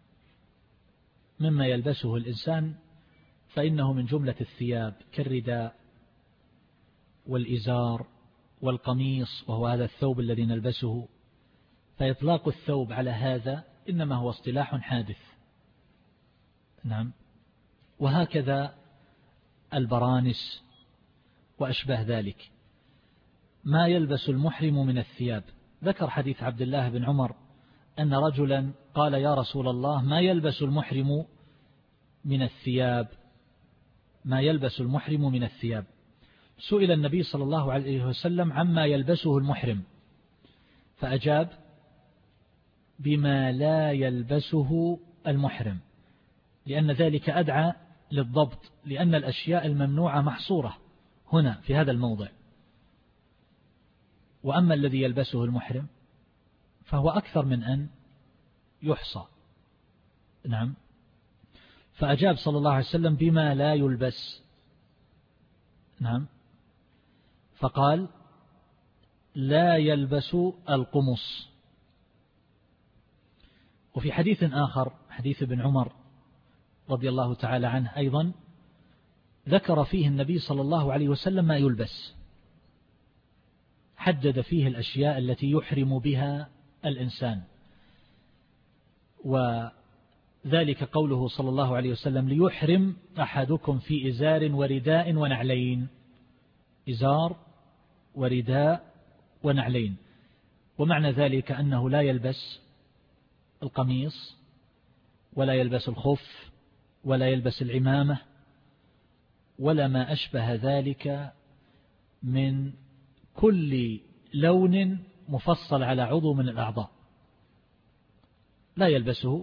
مما يلبسه الإنسان فإنه من جملة الثياب، كالرداء والإزار والقميص، وهو هذا الثوب الذي نلبسه. فإطلاق الثوب على هذا إنما هو اصطلاح حادث. نعم. وهكذا البرانس وأشبه ذلك. ما يلبس المحرم من الثياب. ذكر حديث عبد الله بن عمر أن رجلا قال: يا رسول الله، ما يلبس المحرم من الثياب؟ ما يلبس المحرم من الثياب. سئل النبي صلى الله عليه وسلم عما يلبسه المحرم، فأجاب: بما لا يلبسه المحرم، لأن ذلك أدعى للضبط، لأن الأشياء الممنوعة محصورة هنا في هذا الموضع. وأما الذي يلبسه المحرم فهو أكثر من أن يحصى. نعم. فأجاب صلى الله عليه وسلم: بما لا يلبس. نعم. فقال: لا يلبس القمص. وفي حديث آخر، حديث ابن عمر رضي الله تعالى عنه أيضا، ذكر فيه النبي صلى الله عليه وسلم ما يلبس، حدد فيه الأشياء التي يحرم بها الإنسان. وذلك قوله صلى الله عليه وسلم: ليحرم أحدكم في إزار ورداء ونعلين. إزار ورداء ونعلين. ومعنى ذلك أنه لا يلبس القميص ولا يلبس الخف ولا يلبس العمامة ولا ما أشبه ذلك من كل لون مفصل على عضو من الأعضاء، لا يلبسه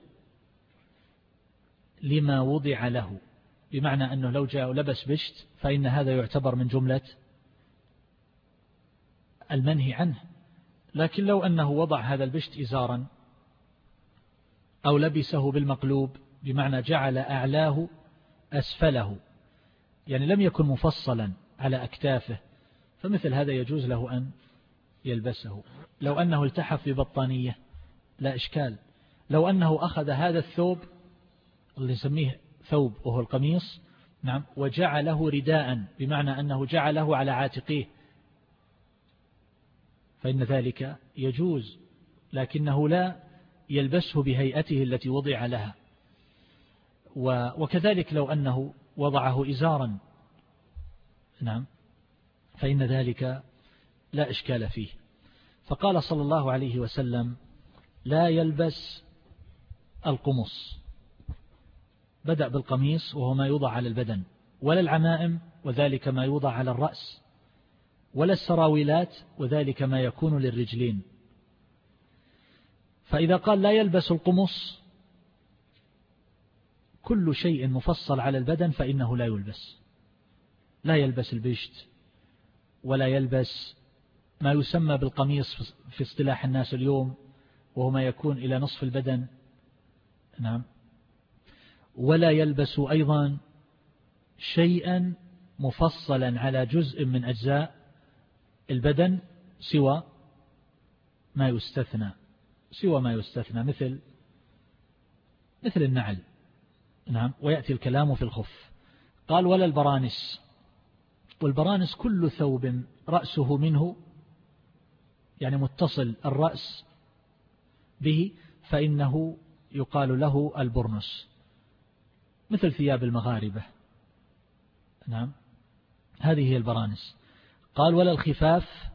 لما وضع له. بمعنى أنه لو جاء ولبس بشت فإن هذا يعتبر من جملة المنهي عنه. لكن لو أنه وضع هذا البشت إزارا أو لبسه بالمقلوب، بمعنى جعل أعلاه أسفله، يعني لم يكن مفصلا على أكتافه، فمثل هذا يجوز له أن يلبسه. لو أنه التحف ببطانية لا إشكال. لو أنه أخذ هذا الثوب اللي نسميه ثوب وهو القميص، نعم، وجعله رداء بمعنى أنه جعله على عاتقيه، فإن ذلك يجوز، لكنه لا يلبسه بهيئته التي وضع لها. وكذلك لو أنه وضعه إزارا، نعم، فإن ذلك لا إشكال فيه. فقال صلى الله عليه وسلم: لا يلبس القمص، بدأ بالقميص وهو ما يوضع على البدن، ولا العمائم وذلك ما يوضع على الرأس، ولا السراويلات وذلك ما يكون للرجلين. فإذا قال لا يلبس القمص، كل شيء مفصل على البدن فإنه لا يلبس، لا يلبس البشت، ولا يلبس ما يسمى بالقميص في اصطلاح الناس اليوم وهو ما يكون إلى نصف البدن، نعم، ولا يلبس أيضا شيئا مفصلا على جزء من أجزاء البدن سوى ما يستثنى سوى ما يستثنى مثل مثل النعل، نعم. ويأتي الكلام في الخف. قال: ولا البرانس، والبرانس كل ثوب رأسه منه يعني متصل الرأس به فإنه يقال له البرنس، مثل ثياب المغاربة، نعم، هذه هي البرانس. قال: ولا الخفاف،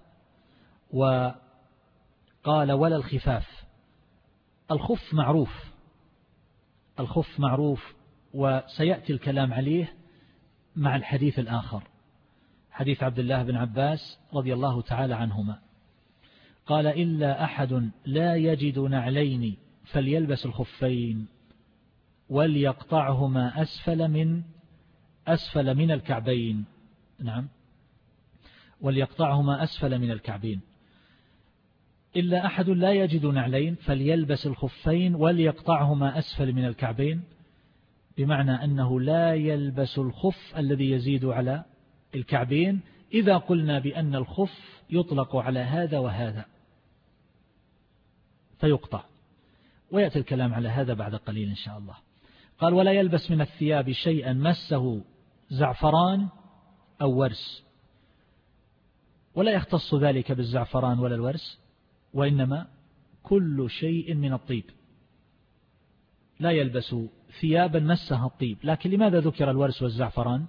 وقال: ولا الخفاف. الخف معروف، الخف معروف، وسيأتي الكلام عليه مع الحديث الآخر، حديث عبد الله بن عباس رضي الله تعالى عنهما. قال: إلا أحد لا يجد نعلين فليلبس الخفين وليقطعهما أسفل من أسفل من الكعبين، نعم، وليقطعهما أسفل من الكعبين. إلا أحد لا يجد نعلين فليلبس الخفين وليقطعهما أسفل من الكعبين، بمعنى أنه لا يلبس الخف الذي يزيد على الكعبين إذا قلنا بأن الخف يطلق على هذا وهذا فيقطع، ويأتي الكلام على هذا بعد قليل إن شاء الله. قال: ولا يلبس من الثياب شيئا مسه زعفران أو ورس، ولا يختص ذلك بالزعفران ولا الورس، وإنما كل شيء من الطيب. لا يلبس ثيابا مسها الطيب. لكن لماذا ذكر الورس والزعفران؟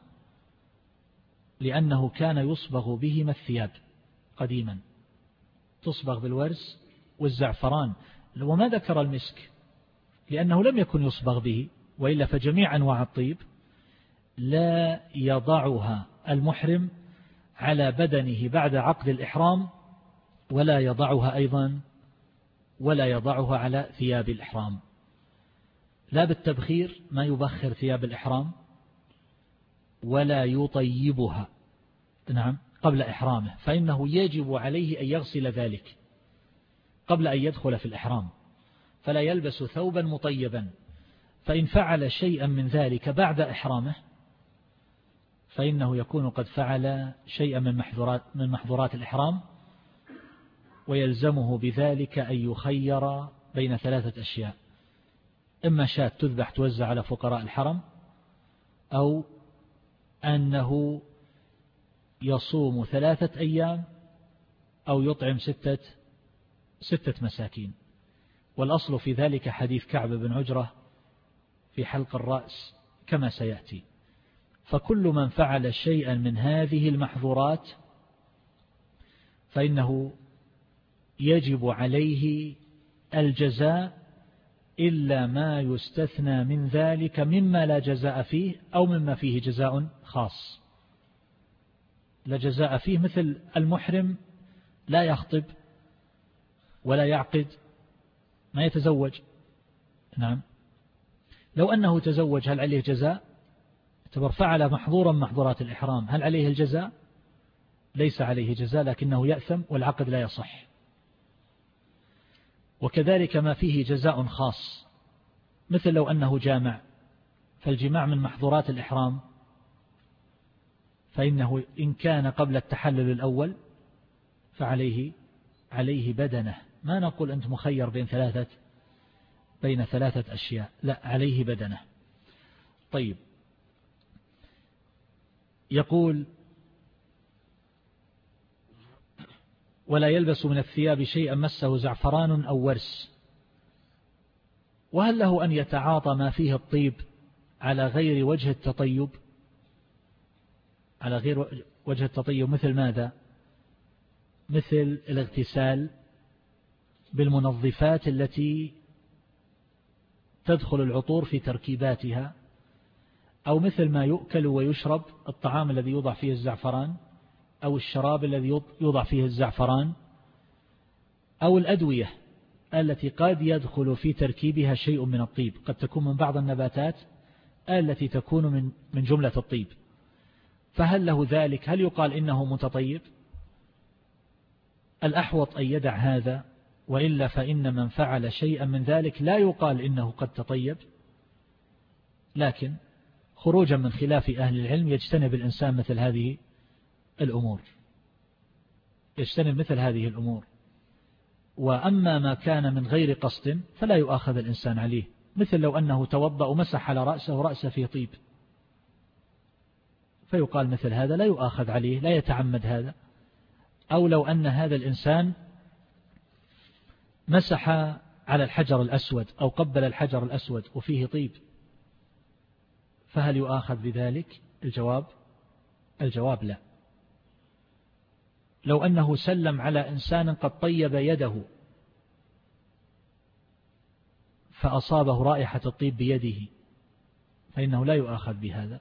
لأنه كان يصبغ بهما الثياب قديما، تصبغ بالورس والزعفران. وما ذكر المسك لأنه لم يكن يصبغ به، وإلا فجميع أنواع الطيب لا يضعها المحرم على بدنه بعد عقد الإحرام، ولا يضعها أيضا ولا يضعها على ثياب الإحرام، لا بالتبخير ما يبخر ثياب الإحرام، ولا يطيبها، نعم، قبل إحرامه، فإنه يجب عليه أن يغسل ذلك قبل أن يدخل في الإحرام، فلا يلبس ثوبا مطيبا. فإن فعل شيئا من ذلك بعد إحرامه فإنه يكون قد فعل شيئا من محظورات من محظورات الإحرام، ويلزمه بذلك أن يخير بين ثلاثة أشياء: إما شاة تذبح توزع على فقراء الحرم، أو أنه يصوم ثلاثة أيام، أو يطعم ستة ستة مساكين. والأصل في ذلك حديث كعب بن عجرة في حلق الرأس كما سيأتي. فكل من فعل شيئا من هذه المحظورات فإنه يجب عليه الجزاء، إلا ما يستثنى من ذلك مما لا جزاء فيه أو مما فيه جزاء خاص. لا جزاء فيه، مثل المحرم لا يخطب ولا يعقد، ما يتزوج، نعم، لو أنه تزوج هل عليه جزاء؟ اعتبر فعل محظورا محظورات الإحرام، هل عليه الجزاء؟ ليس عليه جزاء، لكنه يأثم والعقد لا يصح. وكذلك ما فيه جزاء خاص، مثل لو أنه جامع، فالجماع من محظورات الإحرام، فإنه إن كان قبل التحلل الأول فعليه عليه بدنه. ما نقول أنت مخير بين ثلاثة بين ثلاثة أشياء، لا، عليه بدنه. طيب، يقول: ولا يلبس من الثياب شيئا مسه زعفران أو ورس. وهل له أن يتعاطى ما فيه الطيب على غير وجه التطيب؟ على غير وجه التطيب مثل ماذا؟ مثل الاغتسال بالمنظفات التي تدخل العطور في تركيباتها، أو مثل ما يؤكل ويشرب، الطعام الذي يوضع فيه الزعفران، أو الشراب الذي يوضع فيه الزعفران، أو الأدوية التي قد يدخل في تركيبها شيء من الطيب، قد تكون من بعض النباتات التي تكون من من جملة الطيب. فهل له ذلك؟ هل يقال إنه متطيب؟ الأحوط أن يدع هذا، وإلا فإن من فعل شيئا من ذلك لا يقال إنه قد تطيب، لكن خروجا من خلاف أهل العلم يجتنب الإنسان مثل هذه الأمور، يجتنب مثل هذه الأمور. وأما ما كان من غير قصد فلا يؤاخذ الإنسان عليه، مثل لو أنه توضأ ومسح على رأسه ورأسه فيه طيب، فيقال مثل هذا لا يؤاخذ عليه، لا يتعمد هذا. أو لو أن هذا الإنسان مسح على الحجر الأسود أو قبل الحجر الأسود وفيه طيب، فهل يؤاخذ بذلك؟ الجواب الجواب لا. لو أنه سلم على إنسان قد طيب يده فأصابه رائحة الطيب بيده فإنه لا يؤاخذ بهذا.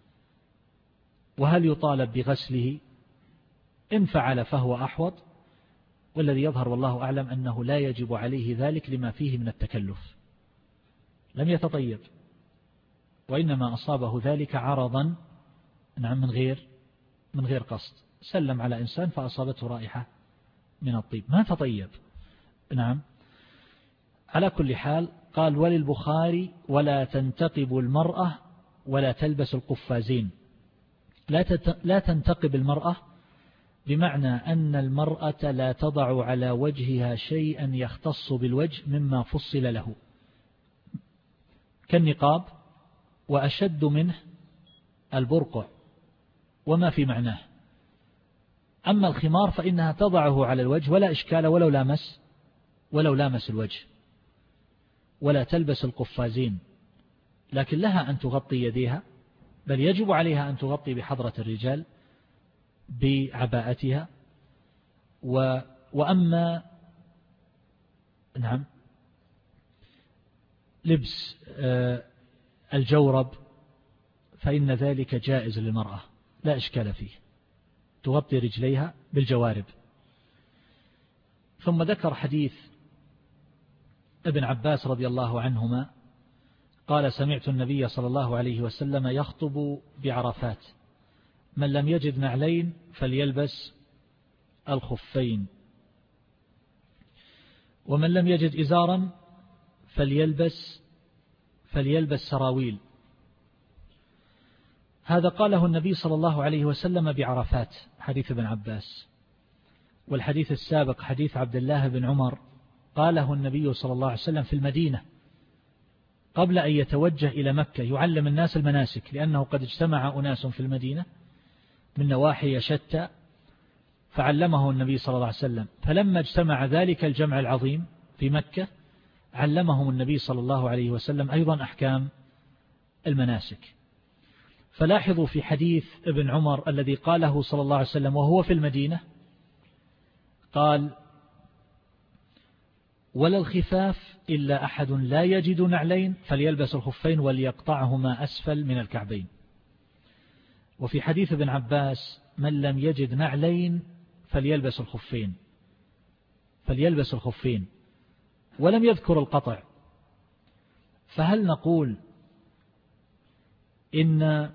وهل يطالب بغسله؟ إن فعل فهو أحوط، والذي يظهر والله أعلم أنه لا يجب عليه ذلك لما فيه من التكلف، لم يتطيب وإنما أصابه ذلك عرضا نعم من غير من غير قصد، سلم على إنسان فأصابته رائحة من الطيب ما تطيب. نعم. على كل حال قال: وللبخاري: ولا تنتقب المرأة ولا تلبس القفازين. لا تنتقب المرأة بمعنى أن المرأة لا تضع على وجهها شيئا يختص بالوجه مما فصل له كالنقاب، وأشد منه البرقع وما في معناه. أما الخمار فإنها تضعه على الوجه ولا إشكال ولو لامس ولو لامس الوجه. ولا تلبس القفازين، لكن لها أن تغطي يديها، بل يجب عليها أن تغطي بحضرة الرجال بعباءتها. و وأما نعم لبس الجورب فإن ذلك جائز للمرأة لا إشكال فيه، تغطي رجليها بالجوارب. ثم ذكر حديث ابن عباس رضي الله عنهما قال: سمعت النبي صلى الله عليه وسلم يخطب بعرفات: من لم يجد نعلين فليلبس الخفين، ومن لم يجد إزارا فليلبس فليلبس سراويل. هذا قاله النبي صلى الله عليه وسلم بعرفات، حديث ابن عباس. والحديث السابق حديث عبد الله بن عمر قاله النبي صلى الله عليه وسلم في المدينة قبل أن يتوجه إلى مكة يعلم الناس المناسك، لأنه قد اجتمع أناس في المدينة من نواحي شتى فعلمه النبي صلى الله عليه وسلم. فلما اجتمع ذلك الجمع العظيم في مكة علمهم النبي صلى الله عليه وسلم أيضا أحكام المناسك. فلاحظوا في حديث ابن عمر الذي قاله صلى الله عليه وسلم وهو في المدينة قال: ولا الخفاف إلا أحد لا يجد نعلين فليلبس الخفين وليقطعهما أسفل من الكعبين. وفي حديث ابن عباس: من لم يجد نعلين فليلبس الخفين فليلبس الخفين ولم يذكر القطع. فهل نقول إن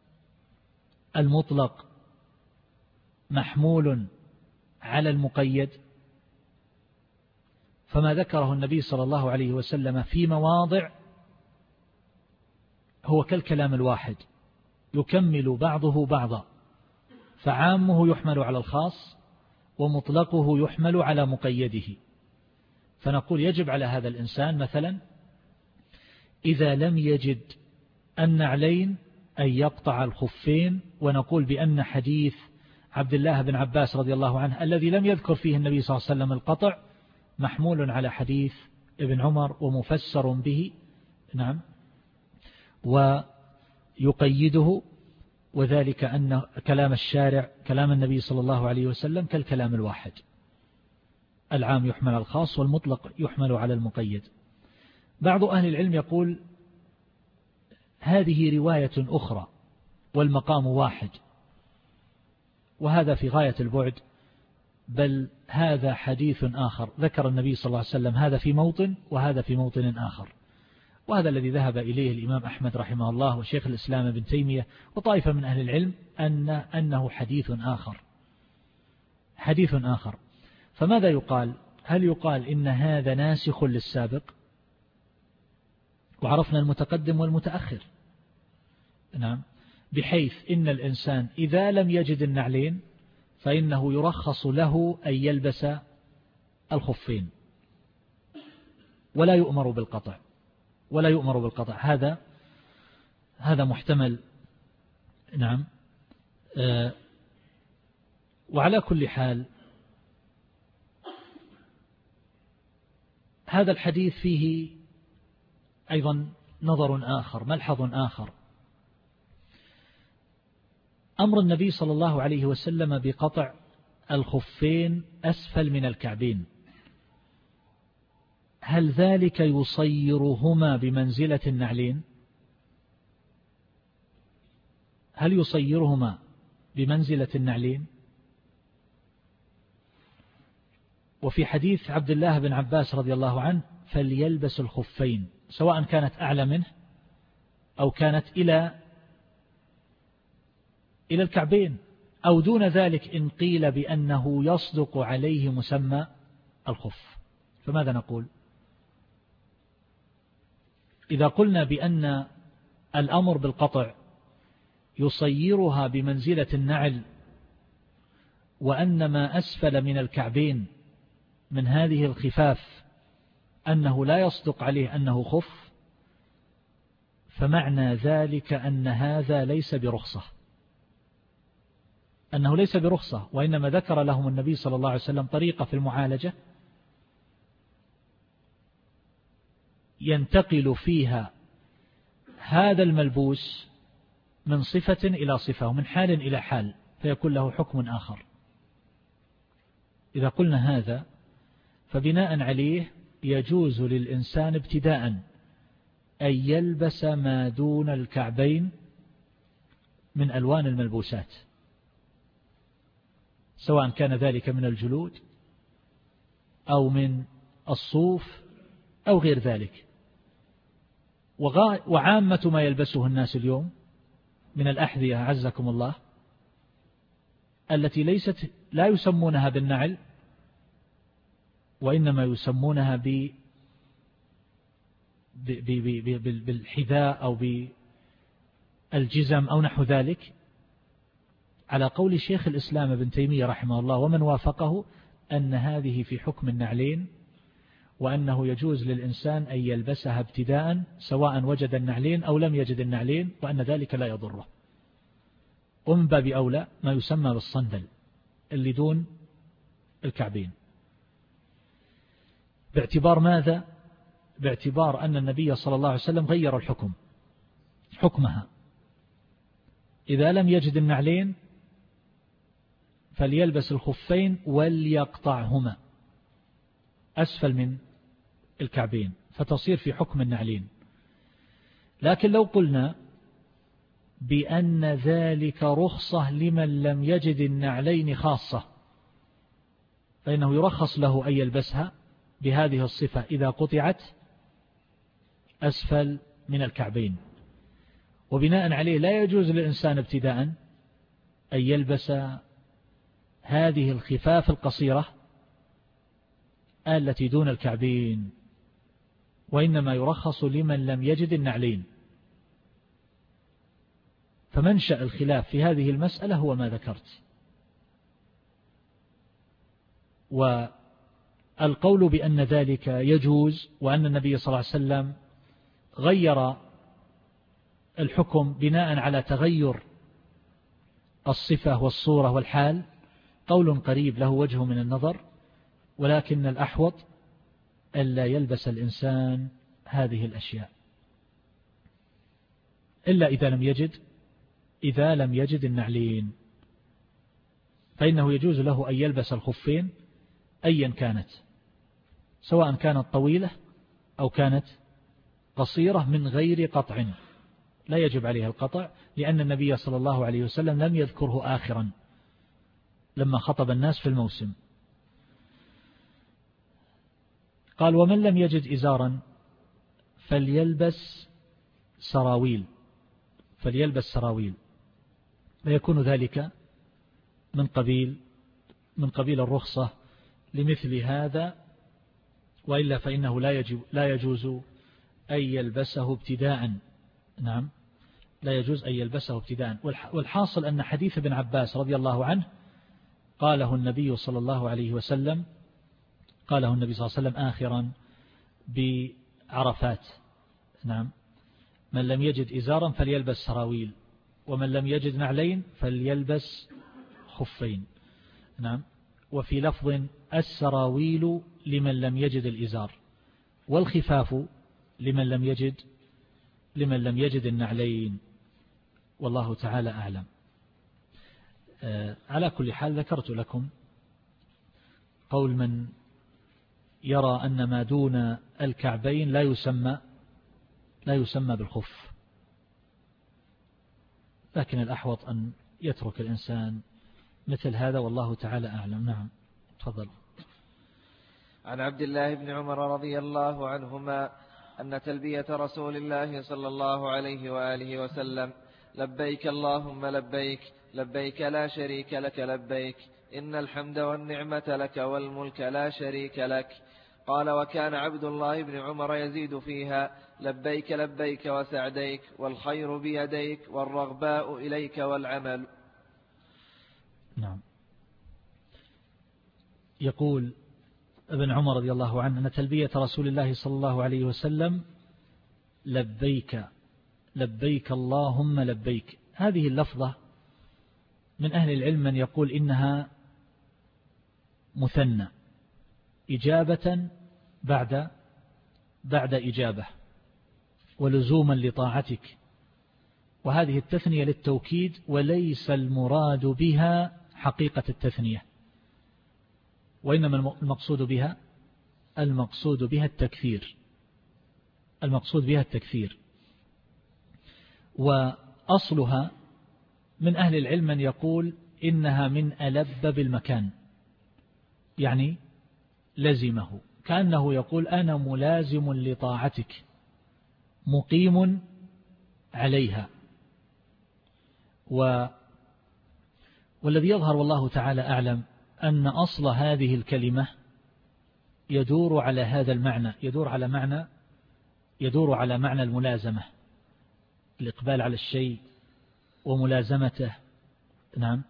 المطلق محمول على المقيد؟ فما ذكره النبي صلى الله عليه وسلم في مواضع هو كالكلام الواحد يكمل بعضه بعضا، فعامه يحمل على الخاص ومطلقه يحمل على مقيده. فنقول يجب على هذا الإنسان مثلا إذا لم يجد النعلين أن يقطع الخفين، ونقول بأن حديث عبد الله بن عباس رضي الله عنه الذي لم يذكر فيه النبي صلى الله عليه وسلم القطع محمول على حديث ابن عمر ومفسر به، نعم، ويقيده، وذلك أن كلام الشارع كلام النبي صلى الله عليه وسلم كالكلام الواحد، العام يحمل على الخاص والمطلق يحمل على المقيد. بعض أهل العلم يقول هذه رواية أخرى والمقام واحد، وهذا في غاية البعد، بل هذا حديث آخر ذكر النبي صلى الله عليه وسلم هذا في موطن وهذا في موطن آخر، وهذا الذي ذهب إليه الإمام أحمد رحمه الله وشيخ الإسلام ابن تيمية وطائفة من أهل العلم أن أنه حديث آخر حديث آخر. فماذا يقال؟ هل يقال إن هذا ناسخ للسابق؟ وعرفنا المتقدم والمتأخر، نعم، بحيث إن الإنسان إذا لم يجد النعلين فإنه يرخص له أن يلبس الخفين ولا يؤمر بالقطع ولا يؤمر بالقطع هذا هذا محتمل، نعم. آه وعلى كل حال هذا الحديث فيه أيضا نظر آخر، ملحظ آخر. أمر النبي صلى الله عليه وسلم بقطع الخفين أسفل من الكعبين، هل ذلك يصيرهما بمنزلة النعلين؟ هل يصيرهما بمنزلة النعلين؟ وفي حديث عبد الله بن عباس رضي الله عنه فليلبس الخفين، سواء كانت أعلى منه أو كانت إلى إلى الكعبين أو دون ذلك، إن قيل بأنه يصدق عليه مسمى الخف. فماذا نقول إذا قلنا بأن الأمر بالقطع يصيرها بمنزلة النعل، وأن ما أسفل من الكعبين من هذه الخفاف أنه لا يصدق عليه أنه خف؟ فمعنى ذلك أن هذا ليس برخصة، أنه ليس برخصة، وإنما ذكر لهم النبي صلى الله عليه وسلم طريقة في المعالجة ينتقل فيها هذا الملبوس من صفة إلى صفة ومن حال إلى حال، فيكون له حكم آخر. إذا قلنا هذا فبناء عليه يجوز للإنسان ابتداء أن يلبس ما دون الكعبين من ألوان الملبوسات، سواء كان ذلك من الجلود أو من الصوف أو غير ذلك. وعامة ما يلبسه الناس اليوم من الأحذية عزكم الله التي ليست لا يسمونها بالنعل، وإنما يسمونها ب بالحذاء أو بالجزم أو نحو ذلك، على قول شيخ الإسلام ابن تيمية رحمه الله ومن وافقه أن هذه في حكم النعلين، وأنه يجوز للإنسان أن يلبسها ابتداء سواء وجد النعلين أو لم يجد النعلين، وأن ذلك لا يضره. ومن باب أولى ما يسمى بالصندل اللي دون الكعبين. باعتبار ماذا؟ باعتبار أن النبي صلى الله عليه وسلم غير الحكم حكمها، إذا لم يجد النعلين فليلبس الخفين وليقطعهما أسفل من الكعبين فتصير في حكم النعلين. لكن لو قلنا بأن ذلك رخصة لمن لم يجد النعلين خاصة، فإنه يرخص له أن يلبسها بهذه الصفة إذا قطعت أسفل من الكعبين، وبناء عليه لا يجوز للإنسان ابتداء أن يلبس هذه الخفاف القصيرة التي دون الكعبين، وإنما يرخص لمن لم يجد النعلين. فمنشأ الخلاف في هذه المسألة هو ما ذكرت. والقول بأن ذلك يجوز وأن النبي صلى الله عليه وسلم غير الحكم بناء على تغير الصفة والصورة والحال قول قريب له وجه من النظر، ولكن الأحوط ألا يلبس الإنسان هذه الأشياء إلا إذا لم يجد إذا لم يجد النعلين، فإنه يجوز له أن يلبس الخفين أيا كانت، سواء كانت طويلة أو كانت قصيرة من غير قطع، لا يجب عليها القطع، لأن النبي صلى الله عليه وسلم لم يذكره آخرا لما خطب الناس في الموسم. قال: ومن لم يجد إزارا فليلبس سراويل فليلبس سراويل فيكون ذلك من قبيل من قبيل الرخصة لمثل هذا، وإلا فإنه لا يجب لا يجوز أن يلبسه ابتداء. نعم، لا يجوز أن يلبسه ابتداء. والحاصل أن حديث ابن عباس رضي الله عنه قاله النبي صلى الله عليه وسلم قاله النبي صلى الله عليه وسلم آخرا بعرفات. نعم، من لم يجد إزارا فليلبس سراويل، ومن لم يجد نعلين فليلبس خفين. نعم، وفي لفظ: السراويل لمن لم يجد الإزار، والخفاف لمن لم يجد لمن لم يجد النعلين، والله تعالى أعلم. على كل حال ذكرت لكم قول من يرى أن ما دون الكعبين لا يسمى لا يسمى بالخف، لكن الأحوط أن يترك الإنسان مثل هذا، والله تعالى أعلم. نعم، تفضل. عن عبد الله بن عمر رضي الله عنهما أن تلبية رسول الله صلى الله عليه وآله وسلم: لبيك اللهم لبيك، لبيك لا شريك لك لبيك، إن الحمد والنعمة لك والملك لا شريك لك. قال: وكان عبد الله بن عمر يزيد فيها: لبيك لبيك وسعديك، والخير بيديك، والرغباء إليك والعمل. نعم. يقول ابن عمر رضي الله عنه أن تلبية رسول الله صلى الله عليه وسلم: لبيك لبيك اللهم لبيك. هذه اللفظة من أهل العلم من يقول إنها مثنى، إجابة بعد بعد إجابة، ولزوما لطاعتك، وهذه التثنية للتوكيد، وليس المراد بها حقيقة التثنية، وإنما المقصود بها المقصود بها التكثير المقصود بها التكثير وأصلها من أهل العلم من يقول إنها من ألب بالمكان، يعني لزمه، كأنه يقول: أنا ملازم لطاعتك مقيم عليها. و والذي يظهر والله تعالى أعلم أن أصل هذه الكلمة يدور على هذا المعنى، يدور على معنى يدور على معنى الملازمة، الإقبال على الشيء وملازمته. نعم.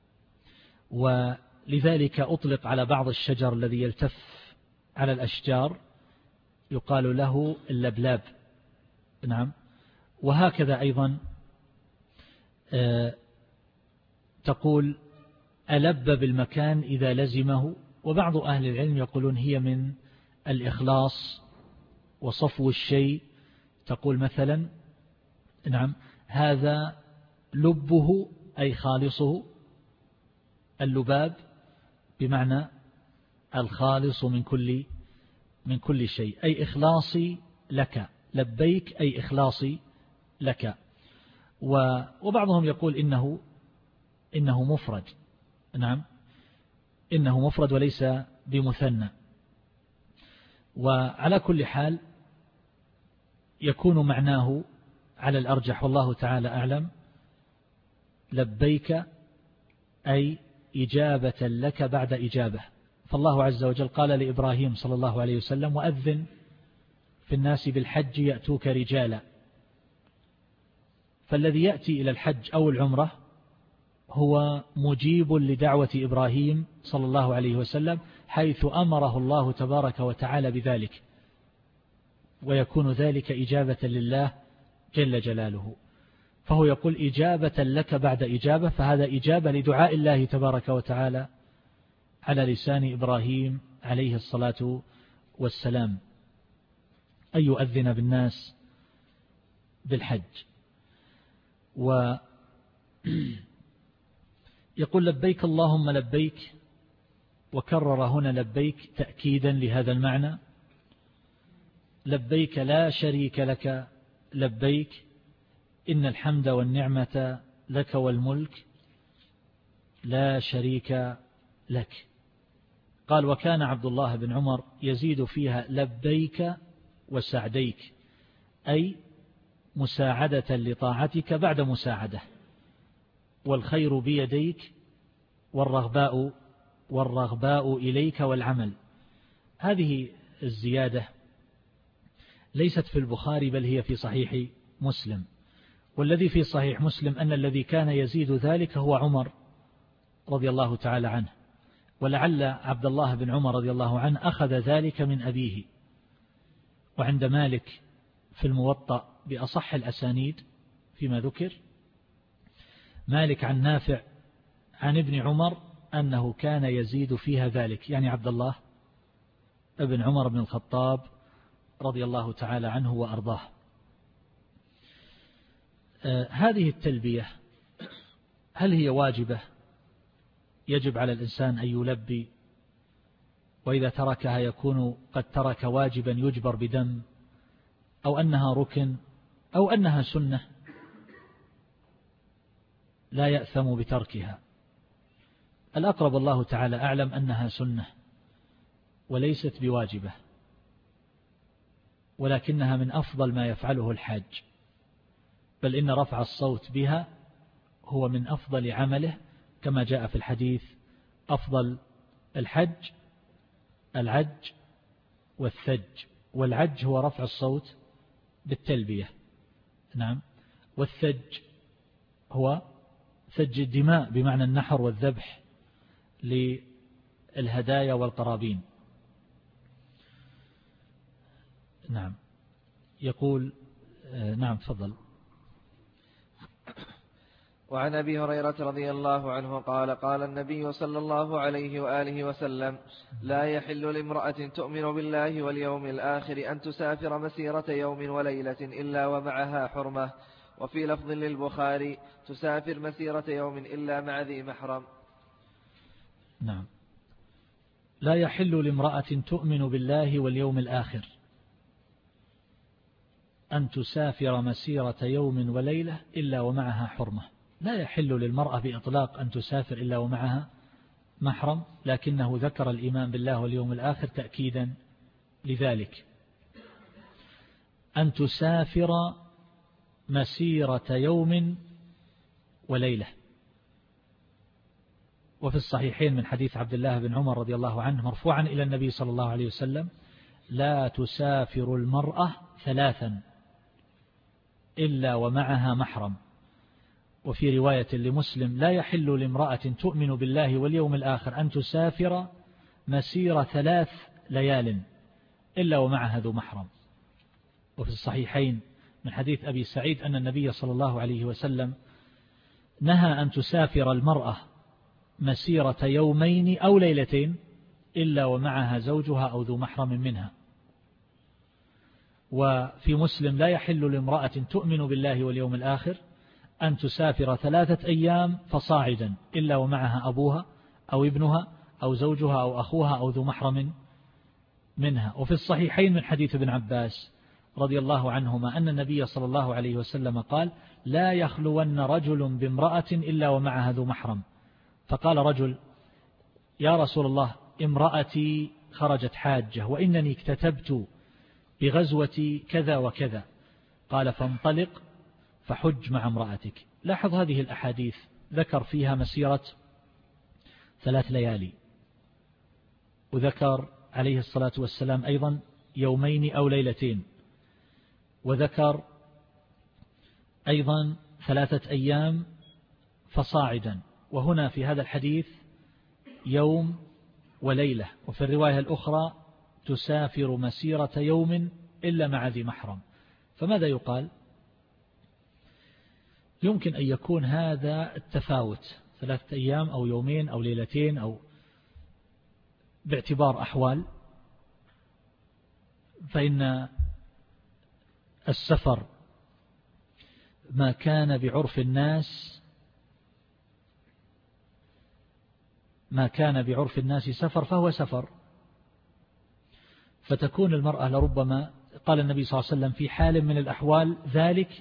ولذلك أطلق على بعض الشجر الذي يلتف على الأشجار يقال له اللبلاب. نعم. وهكذا أيضا تقول ألب بالمكان إذا لزمه. وبعض أهل العلم يقولون هي من الإخلاص وصفو الشيء، تقول مثلا: نعم، هذا لبه أي خالصه، اللباب بمعنى الخالص من كل من كل شيء، أي إخلاصي لك، لبيك أي إخلاصي لك. وبعضهم يقول إنه إنه مفرد. نعم، إنه مفرد وليس بمثنى. وعلى كل حال يكون معناه على الأرجح والله تعالى أعلم: لبيك أي إجابة لك بعد إجابة. فالله عز وجل قال لإبراهيم صلى الله عليه وسلم: وأذن في الناس بالحج يأتوك رجالا. فالذي يأتي إلى الحج أو العمرة هو مجيب لدعوة إبراهيم صلى الله عليه وسلم، حيث أمره الله تبارك وتعالى بذلك، ويكون ذلك إجابة لله جل جلاله. فهو يقول إجابة لك بعد إجابة، فهذا إجابة لدعاء الله تبارك وتعالى على لسان إبراهيم عليه الصلاة والسلام أن يؤذن بالناس بالحج. ويقول لبيك اللهم لبيك، وكرر هنا لبيك تأكيدا لهذا المعنى. لبيك لا شريك لك لبيك إن الحمد والنعمة لك والملك لا شريك لك. قال وكان عبد الله بن عمر يزيد فيها لبيك وسعديك، أي مساعدة لطاعتك بعد مساعدة، والخير بيديك والرغباء والرغباء إليك والعمل. هذه الزيادة ليست في البخاري بل هي في صحيح مسلم، والذي في صحيح مسلم أن الذي كان يزيد ذلك هو عمر رضي الله تعالى عنه، ولعل عبد الله بن عمر رضي الله عنه أخذ ذلك من أبيه. وعند مالك في الموطأ بأصح الأسانيد فيما ذكر، مالك عن نافع عن ابن عمر أنه كان يزيد فيها ذلك، يعني عبد الله ابن عمر بن الخطاب رضي الله تعالى عنه وأرضاه. آه هذه التلبية هل هي واجبة يجب على الإنسان أن يلبي، وإذا تركها يكون قد ترك واجبا يجبر بدم، أو أنها ركن، أو أنها سنة لا يأثم بتركها؟ الأقرب الله تعالى أعلم أنها سنة وليست بواجبة، ولكنها من أفضل ما يفعله الحاج، بل إن رفع الصوت بها هو من أفضل عمله، كما جاء في الحديث أفضل الحج العج والثج، والعج هو رفع الصوت بالتلبية، نعم، والثج هو ثج الدماء بمعنى النحر والذبح للهدايا والقرابين. نعم. يقول نعم تفضل. وعن أبي هريرة رضي الله عنه قال قال النبي صلى الله عليه وآله وسلم لا يحل لامرأة تؤمن بالله واليوم الآخر أن تسافر مسيرة يوم وليلة إلا ومعها حرمة. وفي لفظ للبخاري تسافر مسيرة يوم إلا مع ذي محرم. نعم. لا يحل لامرأة تؤمن بالله واليوم الآخر أن تسافر مسيرة يوم وليلة إلا ومعها حرمة. لا يحل للمرأة بإطلاق أن تسافر إلا ومعها محرم، لكنه ذكر الإيمان بالله واليوم الآخر تأكيدا لذلك. أن تسافر مسيرة يوم وليلة. وفي الصحيحين من حديث عبد الله بن عمر رضي الله عنه مرفوعا إلى النبي صلى الله عليه وسلم لا تسافر المرأة ثلاثا إلا ومعها محرم. وفي رواية لمسلم لا يحل لامرأة تؤمن بالله واليوم الآخر أن تسافر مسيرة ثلاث ليال إلا ومعها ذو محرم. وفي الصحيحين من حديث أبي سعيد أن النبي صلى الله عليه وسلم نهى أن تسافر المرأة مسيرة يومين أو ليلتين إلا ومعها زوجها أو ذو محرم منها. وفي مسلم لا يحل لامرأة تؤمن بالله واليوم الآخر أن تسافر ثلاثة أيام فصاعدا إلا ومعها أبوها أو ابنها أو زوجها أو أخوها أو ذو محرم منها. وفي الصحيحين من حديث ابن عباس رضي الله عنهما أن النبي صلى الله عليه وسلم قال لا يخلون رجل بامرأة إلا ومعها ذو محرم. فقال رجل يا رسول الله امرأتي خرجت حاجة وإنني اكتتبت بغزوة كذا وكذا. قال فانطلق فحج مع امرأتك. لاحظ هذه الأحاديث ذكر فيها مسيرة ثلاث ليالي، وذكر عليه الصلاة والسلام أيضا يومين أو ليلتين، وذكر أيضا ثلاثة أيام فصاعدا. وهنا في هذا الحديث يوم وليلة. وفي الرواية الأخرى تسافر مسيرة يوم إلا مع ذي محرم. فماذا يقال؟ يمكن أن يكون هذا التفاوت ثلاثة أيام أو يومين أو ليلتين أو باعتبار أحوال، فإن السفر ما كان بعرف الناس ما كان بعرف الناس سفر فهو سفر، فتكون المرأة لربما قال النبي صلى الله عليه وسلم في حال من الأحوال ذلك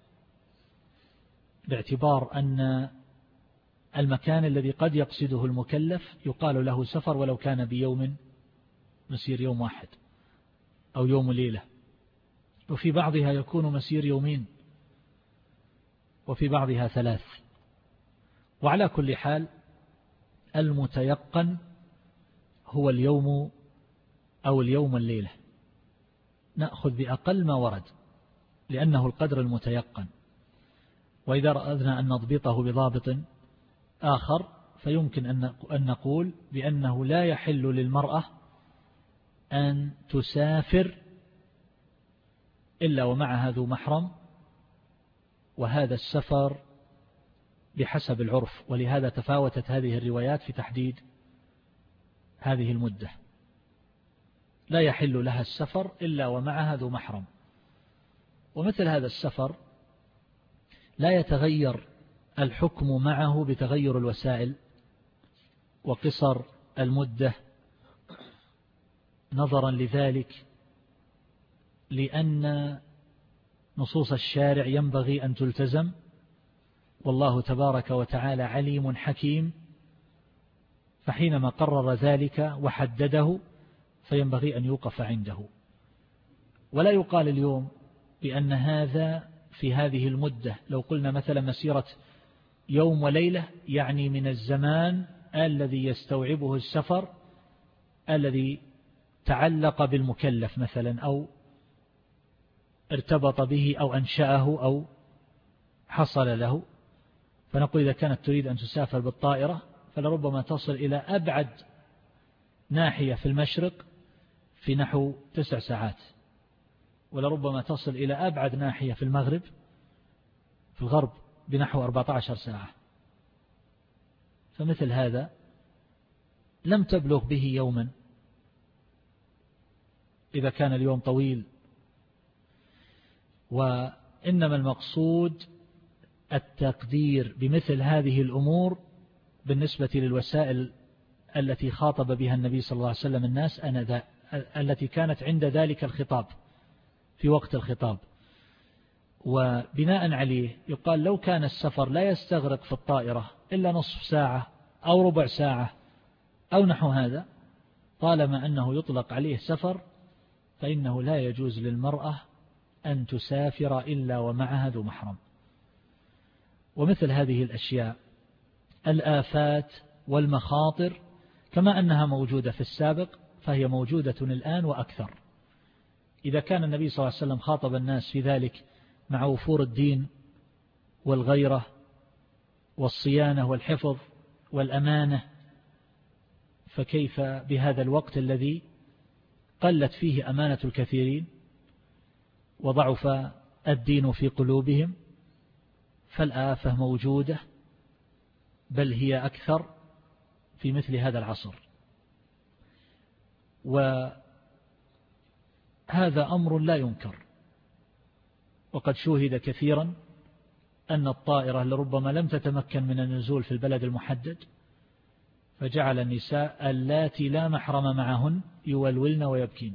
باعتبار أن المكان الذي قد يقصده المكلف يقال له سفر ولو كان بيوم مسير يوم واحد أو يوم ليلة، وفي بعضها يكون مسير يومين وفي بعضها ثلاث. وعلى كل حال المتيقن هو اليوم أو اليوم الليلة، نأخذ بأقل ما ورد لأنه القدر المتيقن. وإذا أردنا أن نضبطه بضابط آخر فيمكن أن نقول بأنه لا يحل للمرأة أن تسافر إلا ومعها ذو محرم، وهذا السفر بحسب العرف، ولهذا تفاوتت هذه الروايات في تحديد هذه المدة. لا يحل لها السفر إلا ومعها ذو محرم، ومثل هذا السفر لا يتغير الحكم معه بتغير الوسائل وقصر المدة نظرا لذلك، لأن نصوص الشارع ينبغي أن تلتزم، والله تبارك وتعالى عليم حكيم، فحينما قرر ذلك وحدده فينبغي أن يوقف عنده. ولا يقال اليوم بأن هذا في هذه المدة، لو قلنا مثلا مسيرة يوم وليلة يعني من الزمان الذي يستوعبه السفر الذي تعلق بالمكلف مثلا أو ارتبط به أو أنشأه أو حصل له، فنقول إذا كانت تريد أن تسافر بالطائرة فلربما تصل إلى أبعد ناحية في المشرق في نحو تسع ساعات، ولربما تصل إلى أبعد ناحية في المغرب في الغرب بنحو أربعة عشر ساعة. فمثل هذا لم تبلغ به يوما إذا كان اليوم طويل، وإنما المقصود التقدير بمثل هذه الأمور بالنسبة للوسائل التي خاطب بها النبي صلى الله عليه وسلم الناس أنذاك، التي كانت عند ذلك الخطاب في وقت الخطاب. وبناء عليه يقال لو كان السفر لا يستغرق في الطائرة إلا نصف ساعة أو ربع ساعة أو نحو هذا، طالما أنه يطلق عليه سفر فإنه لا يجوز للمرأة أن تسافر إلا ومعها ذو محرم. ومثل هذه الأشياء الآفات والمخاطر كما أنها موجودة في السابق فهي موجودة الآن وأكثر. إذا كان النبي صلى الله عليه وسلم خاطب الناس في ذلك مع وفور الدين والغيرة والصيانة والحفظ والأمانة، فكيف بهذا الوقت الذي قلت فيه أمانة الكثيرين وضعف الدين في قلوبهم؟ فالآفة موجودة بل هي أكثر في مثل هذا العصر. وهذا أمر لا ينكر، وقد شوهد كثيرا أن الطائرة لربما لم تتمكن من النزول في البلد المحدد، فجعل النساء اللاتي لا محرم معهن يولولن ويبكين،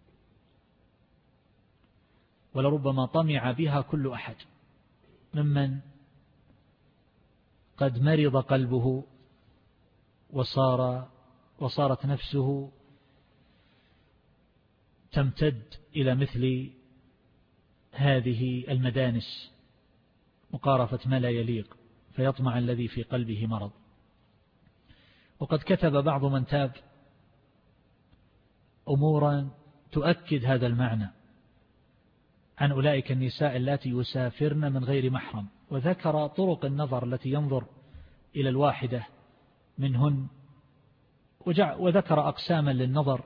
ولربما طمع بها كل أحد ممن قد مرض قلبه وصار وصارت نفسه تمتد إلى مثل هذه المدانس مقارفة ما لا يليق، فيطمع الذي في قلبه مرض. وقد كتب بعض من تاب أمورا تؤكد هذا المعنى عن أولئك النساء التي يسافرن من غير محرم، وذكر طرق النظر التي ينظر إلى الواحدة منهن، وذكر أقساما للنظر،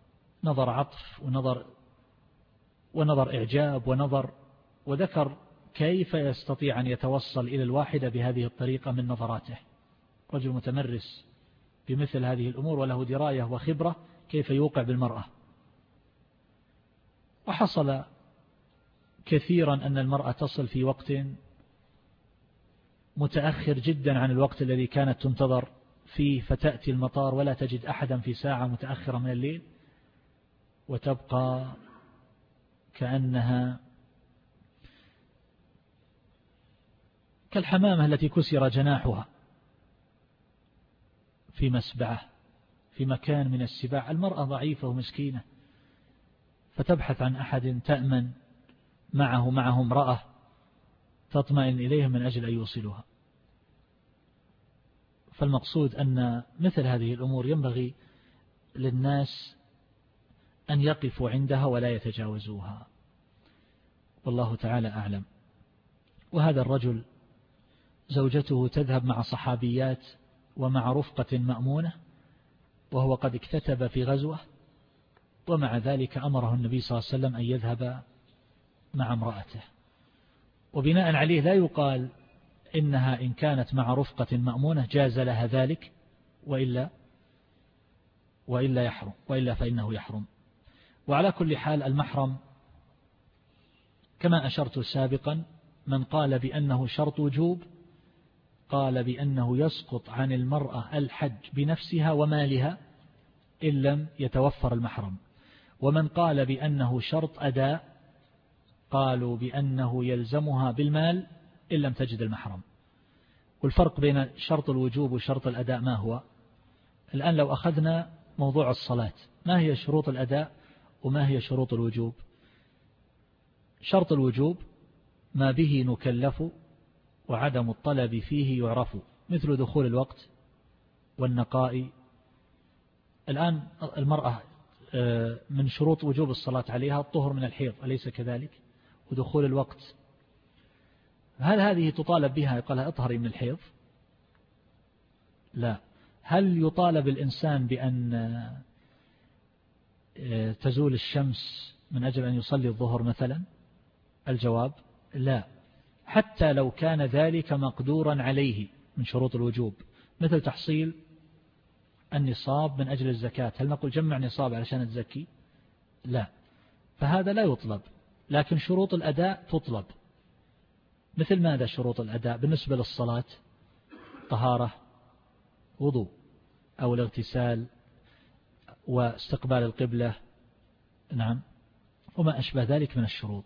نظر عطف ونظر ونظر إعجاب ونظر، وذكر كيف يستطيع أن يتوصل إلى الواحدة بهذه الطريقة من نظراته؟ رجل متمرس بمثل هذه الأمور وله دراية وخبرة كيف يوقع بالمرأة. وحصل كثيرا أن المرأة تصل في وقت متأخر جدا عن الوقت الذي كانت تنتظر فيه، فتأتي المطار ولا تجد أحدا في ساعة متأخرة من الليل، وتبقى كأنها كالحمامة التي كسر جناحها في مسبعة في مكان من السباع. المرأة ضعيفة ومسكينة، فتبحث عن أحد تأمن معه معه امرأة تطمئن إليه من أجل أن يوصلها. فالمقصود أن مثل هذه الأمور ينبغي للناس أن يقفوا عندها ولا يتجاوزوها، والله تعالى أعلم. وهذا الرجل زوجته تذهب مع صحابيات ومع رفقة مأمونة، وهو قد اكتتب في غزوة، ومع ذلك أمره النبي صلى الله عليه وسلم أن يذهب مع امرأته. وبناء عليه لا يقال إنها إن كانت مع رفقة مأمونة جاز لها ذلك، وإلا وإلا يحرم وإلا فإنه يحرم. وعلى كل حال المحرم كما أشرت سابقا، من قال بأنه شرط وجوب قال بأنه يسقط عن المرأة الحج بنفسها ومالها إن لم يتوفر المحرم. ومن قال بأنه شرط أداء قالوا بأنه يلزمها بالمال إن لم تجد المحرم. والفرق بين شرط الوجوب وشرط الأداء ما هو؟ الآن لو أخذنا موضوع الصلاة، ما هي شروط الأداء وما هي شروط الوجوب؟ شرط الوجوب ما به نكلف وعدم الطلب فيه يعرف، مثل دخول الوقت والنقاء. الآن المرأة من شروط وجوب الصلاة عليها الطهر من الحيض، أليس كذلك؟ ودخول الوقت، هل هذه تطالب بها يقالها اطهري من الحيض؟ لا. هل يطالب الإنسان بأن تزول الشمس من أجل أن يصلي الظهر مثلا؟ الجواب لا، حتى لو كان ذلك مقدورا عليه من شروط الوجوب، مثل تحصيل النصاب من أجل الزكاة. هل نقول جمع نصاب علشان تزكي؟ لا، فهذا لا يطلب. لكن شروط الأداء تطلب. مثل ماذا شروط الأداء بالنسبة للصلاة؟ طهارة، وضوء أو الاغتسال واستقبال القبلة، نعم، وما أشبه ذلك من الشروط.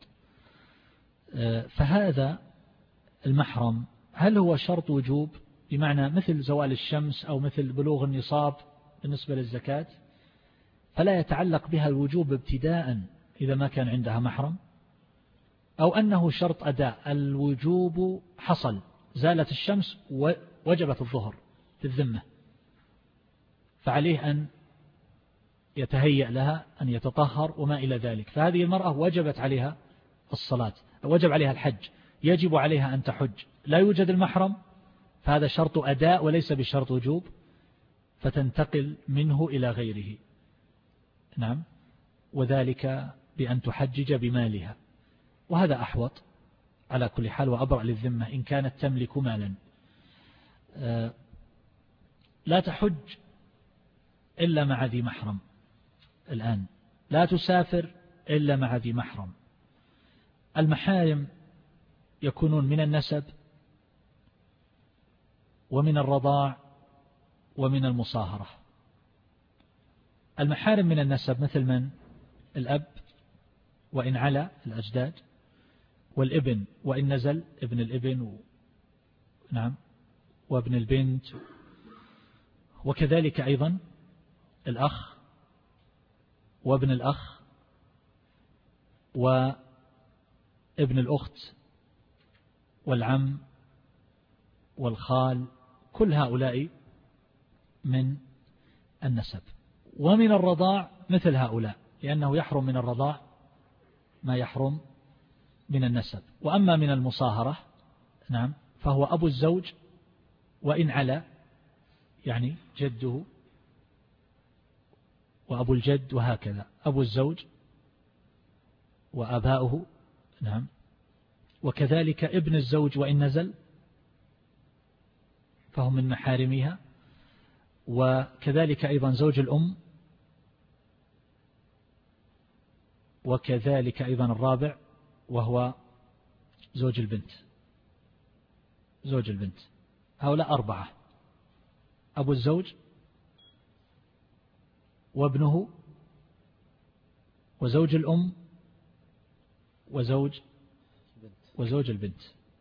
فهذا المحرم هل هو شرط وجوب بمعنى مثل زوال الشمس أو مثل بلوغ النصاب بالنسبة للزكاة؟ فلا يتعلق بها الوجوب ابتداء إذا ما كان عندها محرم، أو أنه شرط أداء، الوجوب حصل، زالت الشمس ووجبت الظهر في الذمة، فعليه أن يتهيأ لها أن يتطهر وما إلى ذلك. فهذه المرأة وجبت عليها الصلاة، وجب عليها الحج، يجب عليها أن تحج، لا يوجد المحرم، فهذا شرط أداء وليس بشرط وجوب، فتنتقل منه إلى غيره، نعم، وذلك بأن تحجج بمالها، وهذا أحوط على كل حال وأبرأ للذمة إن كانت تملك مالا. لا تحج إلا مع ذي محرم، الآن لا تسافر إلا مع ذي محرم. المحارم يكونون من النسب ومن الرضاع ومن المصاهرة. المحارم من النسب مثل من؟ الأب وإن علا الأجداد، والابن وإن نزل ابن الابن و... نعم، وابن البنت، وكذلك أيضا الأخ وابن الأخ وابن الأخت والعم والخال، كل هؤلاء من النسب. ومن الرضاع مثل هؤلاء، لأنه يحرم من الرضاع ما يحرم من النسب. وأما من المصاهرة، نعم، فهو أبو الزوج وإن علا، يعني جده وأبو الجد، وهكذا أبو الزوج وأباؤه، نعم، وكذلك ابن الزوج وإن نزل فهم من محارمها، وكذلك أيضا زوج الأم، وكذلك أيضا الرابع وهو زوج البنت. زوج البنت هؤلاء أربعة: أبو الزوج وابنه وزوج الأم وزوج وزوج البنت.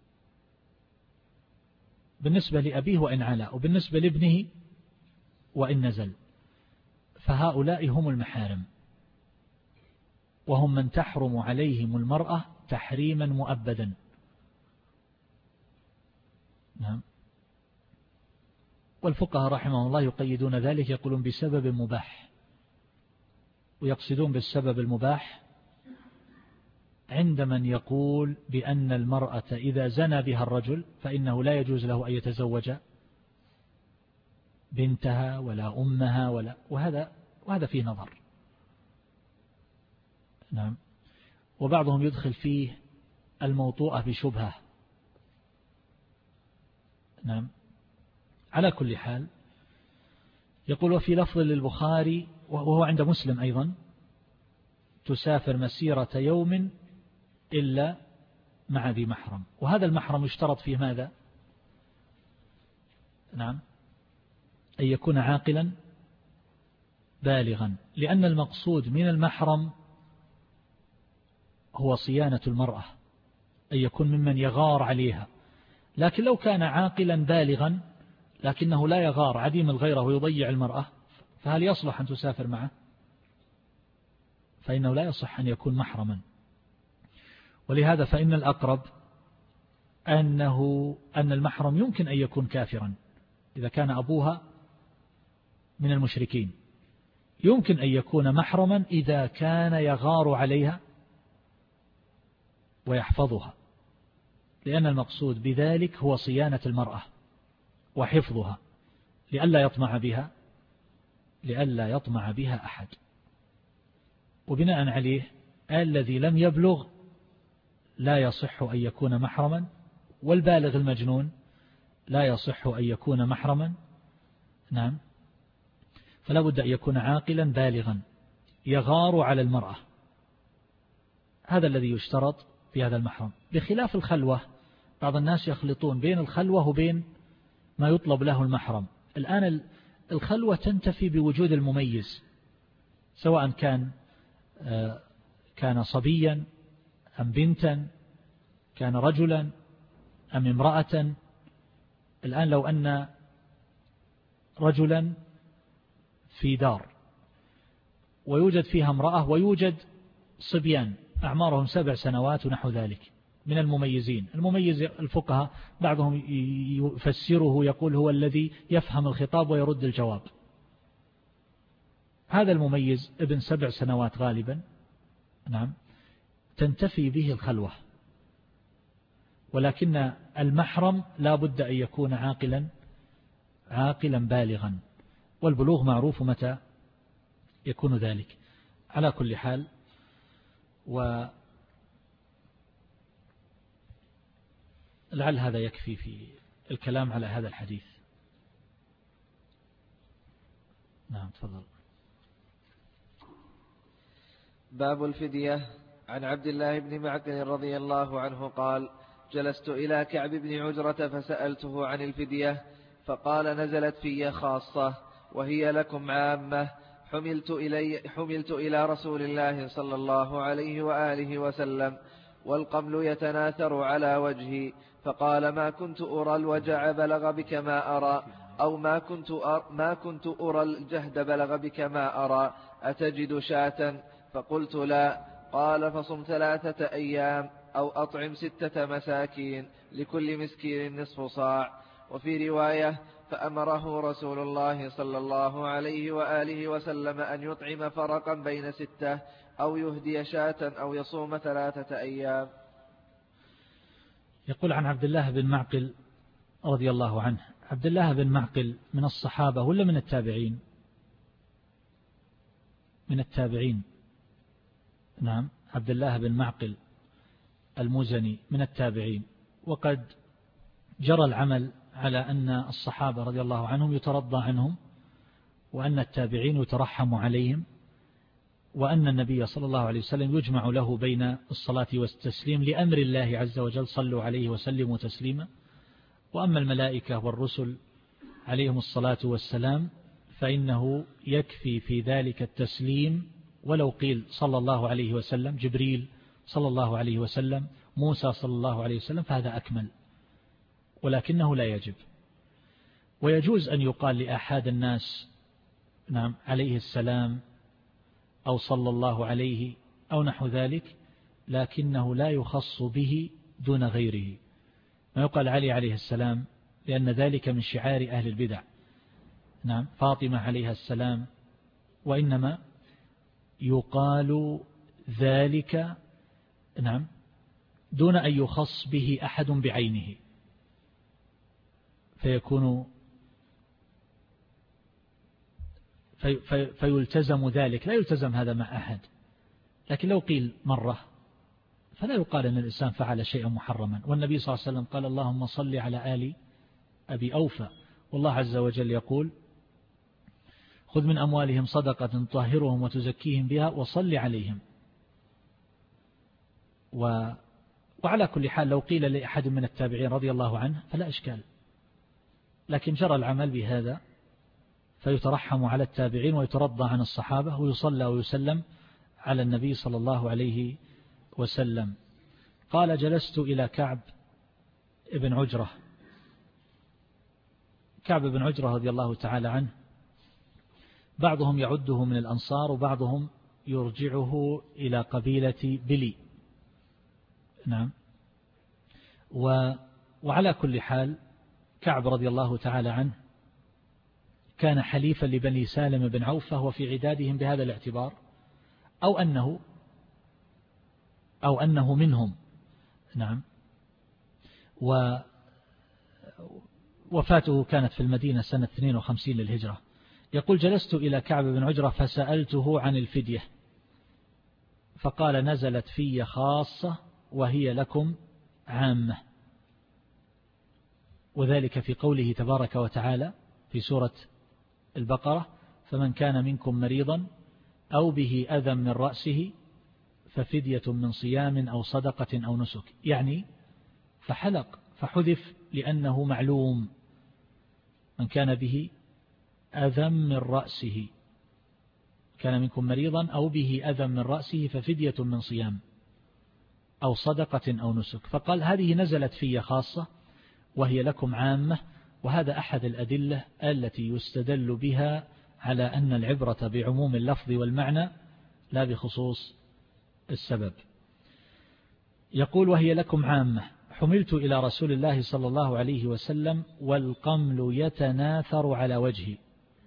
بالنسبة لأبيه وإن علا، وبالنسبة لابنه وإن نزل، فهؤلاء هم المحارم، وهم من تحرم عليهم المرأة تحريما مؤبدا. نعم. والفقهاء رحمهم الله يقيدون ذلك، يقولون بسبب مباح، ويقصدون بالسبب المباح عند من يقول بأن المرأة إذا زنى بها الرجل فإنه لا يجوز له أن يتزوج بنتها ولا أمها ولا، وهذا وهذا فيه نظر. نعم. وبعضهم يدخل فيه الموطوءة بشبهة. نعم. على كل حال يقول: وفي لفظ للبخاري وهو عند مسلم أيضا: تسافر مسيرة يوم إلا مع ذي محرم. وهذا المحرم يشترط فيه ماذا؟ نعم، أن يكون عاقلا بالغا، لأن المقصود من المحرم هو صيانة المرأة، أن يكون ممن يغار عليها. لكن لو كان عاقلا بالغا لكنه لا يغار، عديم الغيرة ويضيع المرأة، فهل يصلح أن تسافر معه؟ فإنه لا يصح أن يكون محرما. ولهذا فإن الأقرب أنه أن المحرم يمكن أن يكون كافرا إذا كان أبوها من المشركين، يمكن أن يكون محرما إذا كان يغار عليها ويحفظها، لأن المقصود بذلك هو صيانة المرأة وحفظها لئلا يطمع بها لئلا يطمع بها أحد. وبناء عليه الذي لم يبلغ لا يصح أن يكون محرما، والبالغ المجنون لا يصح أن يكون محرما. نعم. فلا بد أن يكون عاقلا بالغا يغار على المرأة، هذا الذي يشترط في هذا المحرم. بخلاف الخلوة، بعض الناس يخلطون بين الخلوة وبين ما يطلب له المحرم. الآن الخلوة تنتفي بوجود المميز، سواء كان كان صبيا أم بنتا، كان رجلا أم امرأة. الآن لو أن رجلا في دار ويوجد فيها امرأة ويوجد صبيان أعمارهم سبع سنوات ونحو ذلك من المميزين. المميز الفقهاء بعضهم يفسره يقول هو الذي يفهم الخطاب ويرد الجواب. هذا المميز ابن سبع سنوات غالبا، نعم، تنتفي به الخلوة. ولكن المحرم لا بد أن يكون عاقلا عاقلا بالغا، والبلوغ معروف متى يكون ذلك. على كل حال، ولعل هذا يكفي في الكلام على هذا الحديث. نعم تفضل. باب الفدية. عن عبد الله بن معقل رضي الله عنه قال: جلست إلى كعب بن عجرة فسألته عن الفدية، فقال: نزلت في خاصة وهي لكم عامة. حملت إلي حملت إلى رسول الله صلى الله عليه وآله وسلم والقمل يتناثر على وجهي، فقال: ما كنت أرى الوجع بلغ بك ما أرى، أو ما كنت أر ما كنت أرى الجهد بلغ بك ما أرى، أتجد شاة؟ فقلت: لا. قال: فصم ثلاثة أيام أو أطعم ستة مساكين لكل مسكين نصف صاع. وفي رواية: فأمره رسول الله صلى الله عليه وآله وسلم أن يطعم فرقا بين ستة، أو يهدي شاة، أو يصوم ثلاثة أيام. يقول عن عبد الله بن معقل رضي الله عنه. عبد الله بن معقل من الصحابة ولا من التابعين؟ من التابعين. نعم، عبد الله بن معقل المزني من التابعين، وقد جرى العمل على أن الصحابة رضي الله عنهم يترضى عنهم، وأن التابعين يترحم عليهم، وأن النبي صلى الله عليه وسلم يجمع له بين الصلاة والتسليم لأمر الله عز وجل صلوا عليه وسلموا تسليما. وأما الملائكة والرسل عليهم الصلاة والسلام فإنه يكفي في ذلك التسليم، ولو قيل صلى الله عليه وسلم، جبريل صلى الله عليه وسلم، موسى صلى الله عليه وسلم، فهذا أكمل، ولكنه لا يجب. ويجوز أن يقال لأحد الناس نعم عليه السلام أو صلى الله عليه أو نحو ذلك، لكنه لا يخص به دون غيره. ما يقال علي عليه السلام لأن ذلك من شعار أهل البدع، نعم فاطمة عليها السلام، وإنما يقال ذلك نعم دون أن يخص به أحد بعينه، فيكون في في فيلتزم ذلك، لا يلتزم هذا مع أحد. لكن لو قيل مرة فلا يقال أن الإنسان فعل شيئا محرما. والنبي صلى الله عليه وسلم قال اللهم صل على آل أبي أوفى، والله عز وجل يقول خذ من أموالهم صدقة تطهرهم وتزكيهم بها وصل عليهم. و وعلى كل حال لو قيل لأحد من التابعين رضي الله عنه فلا إشكال، لكن جرى العمل بهذا فيترحم على التابعين ويترضى عن الصحابة ويصلى ويسلم على النبي صلى الله عليه وسلم. قال جلست إلى كعب ابن عجرة. كعب بن عجرة رضي الله تعالى عنه بعضهم يعده من الأنصار وبعضهم يرجعه إلى قبيلة بلي، نعم. وعلى كل حال كعب رضي الله تعالى عنه كان حليفا لبني سالم بن عوف، فهو في عدادهم بهذا الاعتبار، أو أنه أو أنه منهم، نعم. ووفاته كانت في المدينة سنة اثنين وخمسين للهجرة. يقول جلست إلى كعب بن عجرة فسألته عن الفدية، فقال نزلت في خاصة وهي لكم عامة، وذلك في قوله تبارك وتعالى في سورة البقرة فمن كان منكم مريضا أو به أذى من رأسه ففدية من صيام أو صدقة أو نسك، يعني فحلق فحذف لأنه معلوم. من كان به أذى من رأسه، كان منكم مريضا أو به أذى من رأسه ففدية من صيام أو صدقة أو نسك. فقال هذه نزلت في خاصة وهي لكم عامة، وهذا أحد الأدلة التي يستدل بها على أن العبرة بعموم اللفظ والمعنى لا بخصوص السبب. يقول وهي لكم عامة حملت إلى رسول الله صلى الله عليه وسلم والقمل يتناثر على وجهي،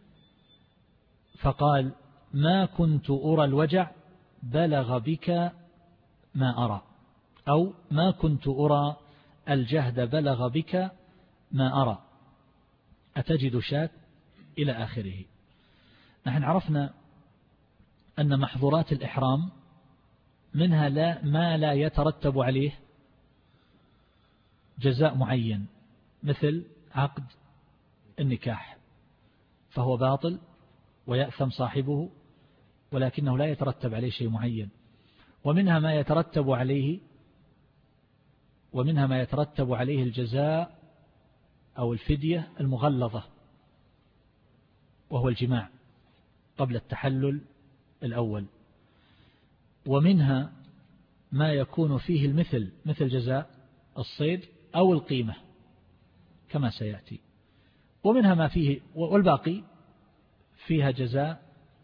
فقال ما كنت أرى الوجع بلغ بك ما أرى، أو ما كنت أرى الجهد بلغ بك ما أرى أتجد شاة إلى آخره. نحن عرفنا أن محظورات الإحرام منها لا ما لا يترتب عليه جزاء معين، مثل عقد النكاح فهو باطل ويأثم صاحبه ولكنه لا يترتب عليه شيء معين. ومنها ما يترتب عليه ومنها ما يترتب عليه الجزاء أو الفدية المغلظة، وهو الجماع قبل التحلل الأول. ومنها ما يكون فيه المثل مثل جزاء الصيد أو القيمة كما سيأتي. ومنها ما فيه، والباقي فيها جزاء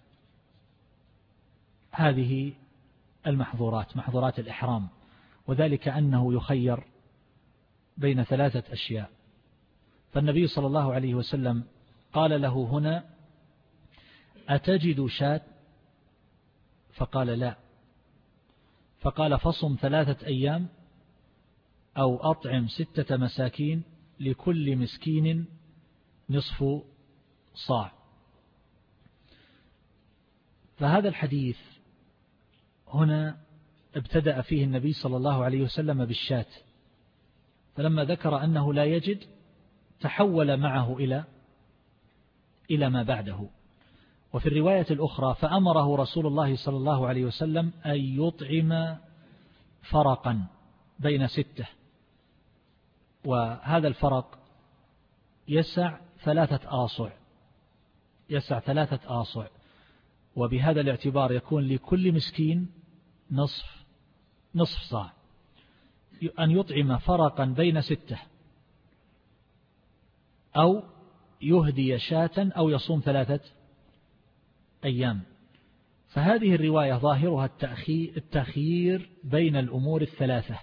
هذه المحظورات محظورات الإحرام، وذلك أنه يخير بين ثلاثة أشياء. فالنبي صلى الله عليه وسلم قال له هنا أتجد شاة؟ فقال لا، فقال فصم ثلاثة أيام أو أطعم ستة مساكين لكل مسكين نصف صاع. فهذا الحديث هنا ابتدأ فيه النبي صلى الله عليه وسلم بالشاة، فلما ذكر أنه لا يجد تحول معه إلى إلى ما بعده. وفي الرواية الأخرى فأمره رسول الله صلى الله عليه وسلم أن يطعم فرقا بين ستة، وهذا الفرق يسع ثلاثة آصع يسع ثلاثة آصع وبهذا الاعتبار يكون لكل مسكين نصف نصف صاع. أن يطعم فرقا بين ستة، أو يهدي شاة، أو يصوم ثلاثة أيام. فهذه الرواية ظاهرها التخيير بين الأمور الثلاثة،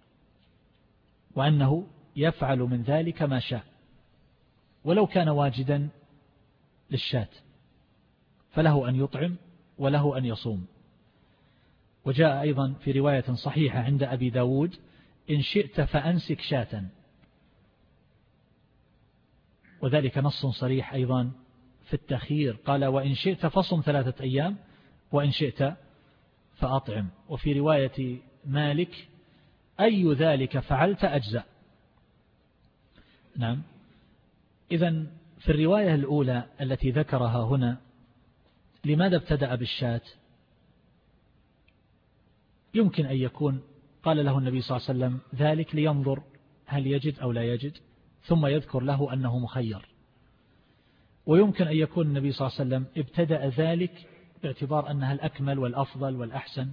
وأنه يفعل من ذلك ما شاء، ولو كان واجدا للشاة فله أن يطعم وله أن يصوم. وجاء أيضا في رواية صحيحة عند أبي داود: إن شئت فأنسك شاة، وذلك نص صريح أيضا في التخيير، قال: وإن شئت فصم ثلاثة أيام، وإن شئت فأطعم. وفي رواية مالك: أي ذلك فعلت أجزاء. نعم. إذن في الرواية الأولى التي ذكرها هنا، لماذا ابتدأ بالشاة؟ يمكن أن يكون قال له النبي صلى الله عليه وسلم ذلك لينظر هل يجد أو لا يجد، ثم يذكر له أنه مخير. ويمكن أن يكون النبي صلى الله عليه وسلم ابتدأ ذلك باعتبار أنها الأكمل والأفضل والأحسن،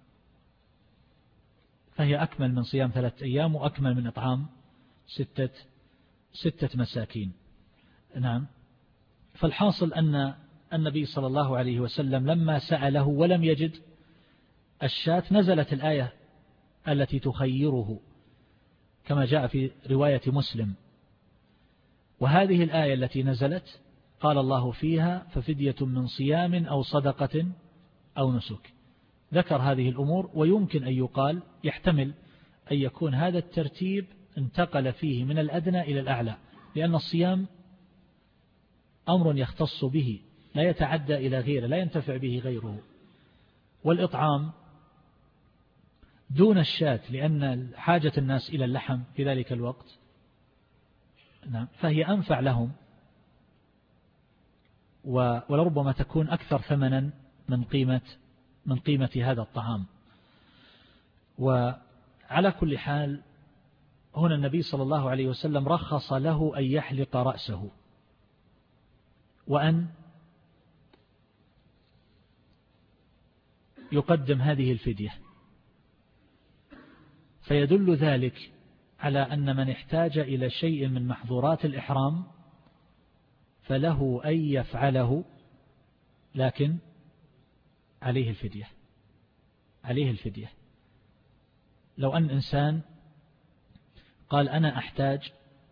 فهي أكمل من صيام ثلاثة أيام وأكمل من إطعام ستة, ستة مساكين. نعم. فالحاصل أن النبي صلى الله عليه وسلم لما سأله ولم يجد الشاة نزلت الآية التي تخيره كما جاء في رواية مسلم. وهذه الآية التي نزلت قال الله فيها: ففدية من صيام أو صدقة أو نسك. ذكر هذه الأمور، ويمكن أن يقال يحتمل أن يكون هذا الترتيب انتقل فيه من الأدنى إلى الأعلى، لأن الصيام أمر يختص به لا يتعدى إلى غيره، لا ينتفع به غيره. والإطعام دون الشاة لأن حاجة الناس إلى اللحم في ذلك الوقت، نعم، فهي أنفع لهم، ولربما تكون أكثر ثمنا من قيمة من قيمة هذا الطعام. وعلى كل حال هنا النبي صلى الله عليه وسلم رخص له أن يحلق رأسه وأن يقدم هذه الفدية، فيدل ذلك على أن من احتاج إلى شيء من محظورات الإحرام فله أن يفعله، لكن عليه الفدية عليه الفدية لو أن إنسان قال: أنا أحتاج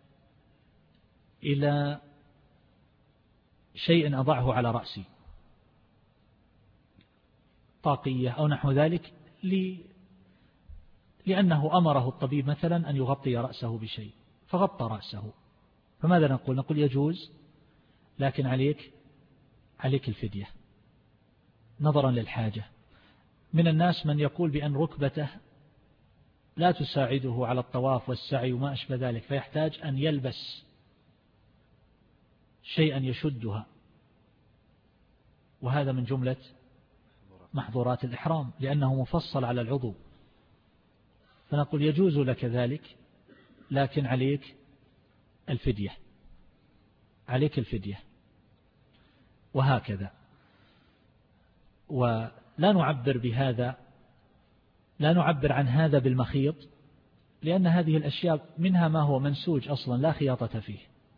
إلى شيء أضعه على رأسي، طاقية أو نحو ذلك، لأنه أمره الطبيب مثلا أن يغطي رأسه بشيء، فغطى رأسه، فماذا نقول؟ نقول يجوز، لكن عليك عليك الفدية نظرا للحاجة. من الناس من يقول بأن ركبته لا تساعده على الطواف والسعي وما أشبه ذلك، فيحتاج أن يلبس شيئا يشدها، وهذا من جملة محظورات الإحرام لأنه مفصل على العضو، فنقول يجوز لك ذلك، لكن عليك الفدية عليك الفدية وهكذا. ولا نعبر بهذا لا نعبر عن هذا بالمخيط، لأن هذه الأشياء منها ما هو منسوج أصلا لا خياطة فيه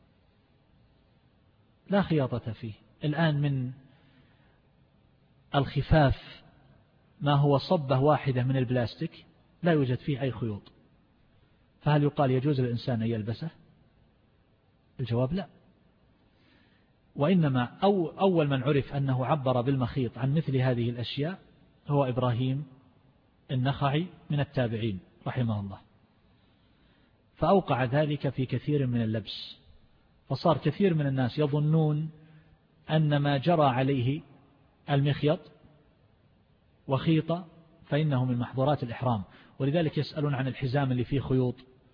لا خياطة فيه الآن من الخفاف ما هو صبة واحدة من البلاستيك لا يوجد فيه أي خيوط، فهل يقال يجوز للإنسان أن يلبسه؟ الجواب لا. وإنما أو أول من عرف أنه عبر بالمخيط عن مثل هذه الأشياء هو إبراهيم النخعي من التابعين رحمه الله، فأوقع ذلك في كثير من اللبس، فصار كثير من الناس يظنون أن ما جرى عليه المخيط وخيط فإنه من محظورات الإحرام. ولذلك يسألون عن الحزام اللي فيه خيوط،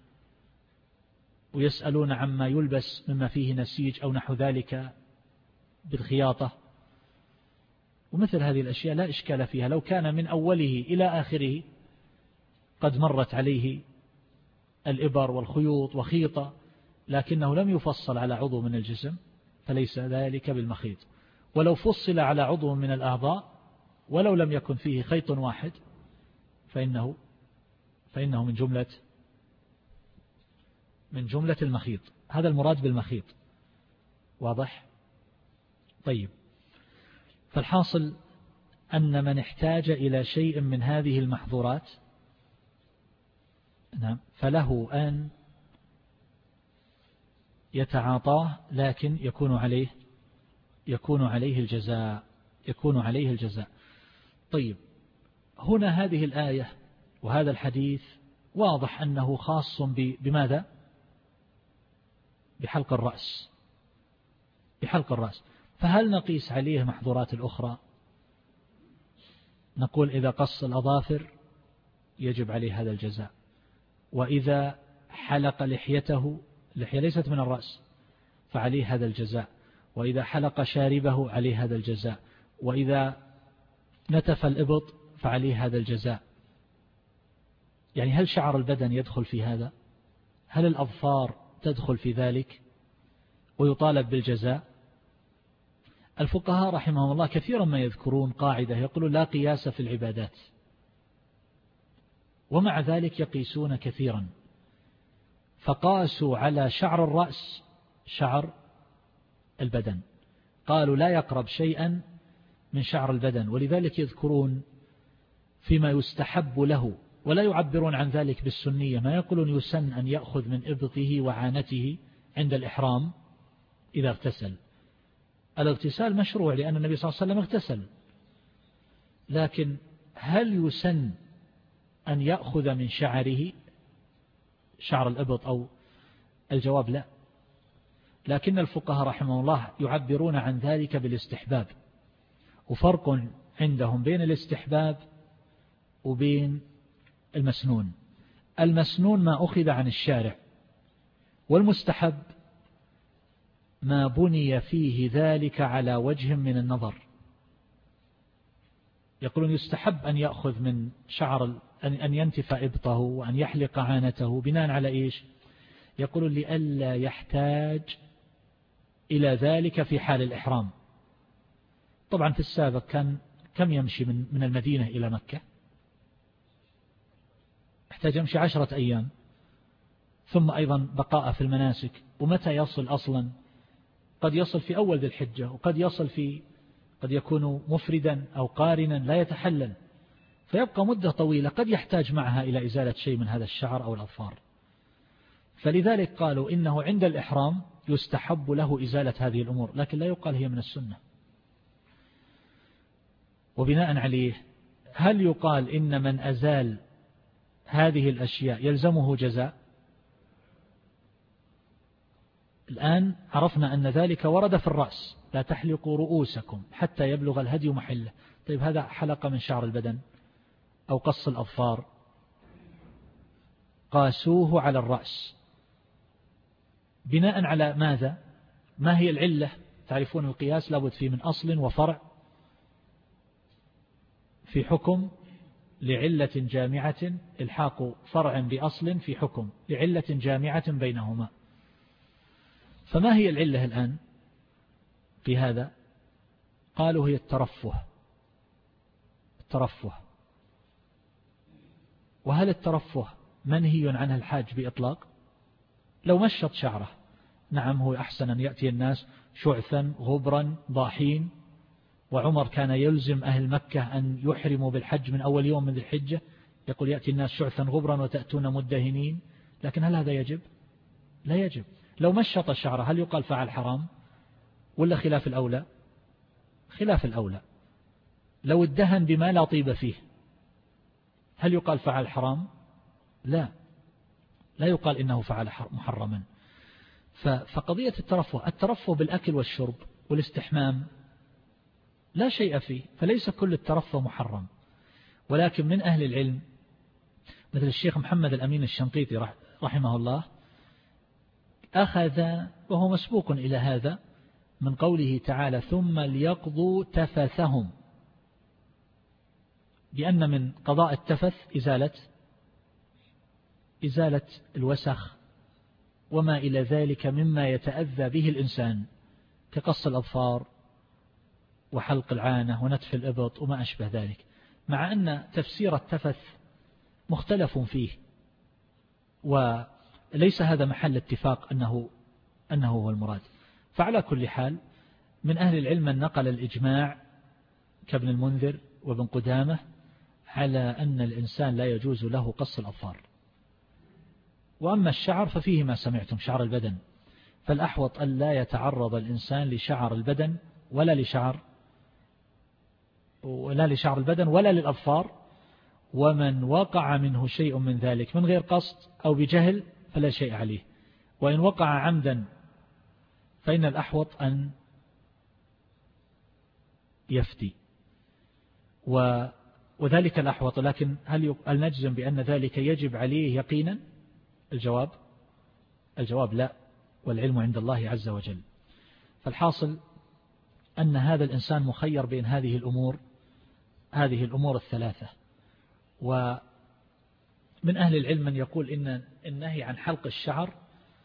ويسألون عما يلبس مما فيه نسيج أو نحو ذلك بالخياطة، ومثل هذه الأشياء لا إشكال فيها لو كان من أوله إلى آخره قد مرت عليه الإبر والخيوط وخيطة، لكنه لم يفصل على عضو من الجسم فليس ذلك بالمخيط. ولو فصل على عضو من الأعضاء ولو لم يكن فيه خيط واحد فإنه فإنه من جملة من جملة المخيط. هذا المراد بالمخيط، واضح؟ طيب، فالحاصل أن من احتاج إلى شيء من هذه المحظورات نعم فله أن يتعاطاه، لكن يكون عليه يكون عليه الجزاء يكون عليه الجزاء. طيب، هنا هذه الآية وهذا الحديث واضح أنه خاص بماذا؟ بحلق الرأس بحلق الرأس. فهل نقيس عليه محظورات الأخرى؟ نقول إذا قص الأظافر يجب عليه هذا الجزاء، وإذا حلق لحيته، اللحية ليست من الرأس، فعليه هذا الجزاء، وإذا حلق شاربه عليه هذا الجزاء، وإذا نتف الإبط فعليه هذا الجزاء. يعني هل شعر البدن يدخل في هذا؟ هل الأظفار تدخل في ذلك ويطالب بالجزاء؟ الفقهاء رحمهم الله كثيرا ما يذكرون قاعدة يقولون لا قياس في العبادات، ومع ذلك يقيسون كثيرا، فقاسوا على شعر الرأس شعر البدن، قالوا لا يقرب شيئا من شعر البدن، ولذلك يذكرون فيما يستحب له ولا يعبرون عن ذلك بالسنية، ما يقولون يسن أن يأخذ من إبطه وعانته عند الإحرام إذا اغتسل. الاغتسال مشروع لأن النبي صلى الله عليه وسلم اغتسل، لكن هل يسن أن يأخذ من شعره شعر الإبط أو الجواب لا، لكن الفقهاء رحمه الله يعبرون عن ذلك بالاستحباب، وفرق عندهم بين الاستحباب وبين المسنون. المسنون ما أخذ عن الشارع، والمستحب ما بني فيه ذلك على وجه من النظر. يقولون يستحب أن يأخذ من شعر أن ينتف إبطه وأن يحلق عانته بناء على إيش؟ يقولون لئلا يحتاج إلى ذلك في حال الإحرام. طبعا في السابق كان كم يمشي من من المدينة إلى مكة؟ احتاج يمشي عشرة أيام، ثم أيضا بقاء في المناسك. ومتى يصل أصلا؟ قد يصل في أول ذي الحجة، وقد يصل في قد يكون مفردا أو قارنا لا يتحلل، فيبقى مدة طويلة قد يحتاج معها إلى إزالة شيء من هذا الشعر أو الأظفار. فلذلك قالوا إنه عند الإحرام يستحب له إزالة هذه الأمور، لكن لا يقال هي من السنة. وبناء عليه هل يقال إن من أزال هذه الأشياء يلزمه جزاء؟ الآن عرفنا أن ذلك ورد في الرأس، لا تحلقوا رؤوسكم حتى يبلغ الهدي محله. طيب هذا حلقة من شعر البدن أو قص الأظفار، قاسوه على الرأس بناء على ماذا؟ ما هي العلة؟ تعرفون القياس لابد فيه من أصل وفرع في حكم لعلة جامعة، الحاق فرع بأصل في حكم لعلة جامعة بينهما. فما هي العلة الآن في هذا؟ قالوا هي الترفه الترفه وهل الترفه منهي عنه الحاج بإطلاق؟ لو مشط شعره نعم هو أحسن أن يأتي الناس شعثا غبرا ضاحين، وعمر كان يلزم أهل مكة أن يحرموا بالحج من أول يوم من ذي الحجة، يقول يأتي الناس شعثا غبرا وتأتون مدهنين. لكن هل هذا يجب؟ لا يجب. لو مشط شعره هل يقال فعل حرام ولا خلاف الأولى؟ خلاف الأولى. لو ادهن بما لا طيب فيه هل يقال فعل حرام؟ لا لا يقال إنه فعل محرما. فقضية الترفه الترفه بالأكل والشرب والاستحمام لا شيء فيه، فليس كل الترفه محرم. ولكن من أهل العلم مثل الشيخ محمد الأمين الشنقيطي رحمه الله أخذ وهو مسبوق إلى هذا من قوله تعالى ثم ليقضوا تفثهم، بأن من قضاء التفث إزالة إزالة الوسخ وما إلى ذلك مما يتأذى به الإنسان كقص الأظفار وحلق العانة ونتف الإبط وما أشبه ذلك، مع أن تفسير التفث مختلف فيه وليس هذا محل اتفاق أنه أنه هو المراد. فعلى كل حال من أهل العلم من نقل الإجماع كابن المنذر وابن قدامة على أن الإنسان لا يجوز له قص الأظفار. وأما الشعر ففيه ما سمعتم، شعر البدن، فالأحوط أن لا يتعرض الإنسان لشعر البدن ولا لشعر ولا لشعر البدن ولا للأظفار، ومن وقع منه شيء من ذلك من غير قصد أو بجهل فلا شيء عليه، وإن وقع عمدا فإن الأحوط أن يفتي و وذلك الأحوط. لكن هل هل نجزم بأن ذلك يجب عليه يقينا؟ الجواب الجواب لا، والعلم عند الله عز وجل. فالحاصل أن هذا الإنسان مخير بين هذه الأمور هذه الأمور الثلاثة. ومن أهل العلم من يقول إن النهي عن حلق الشعر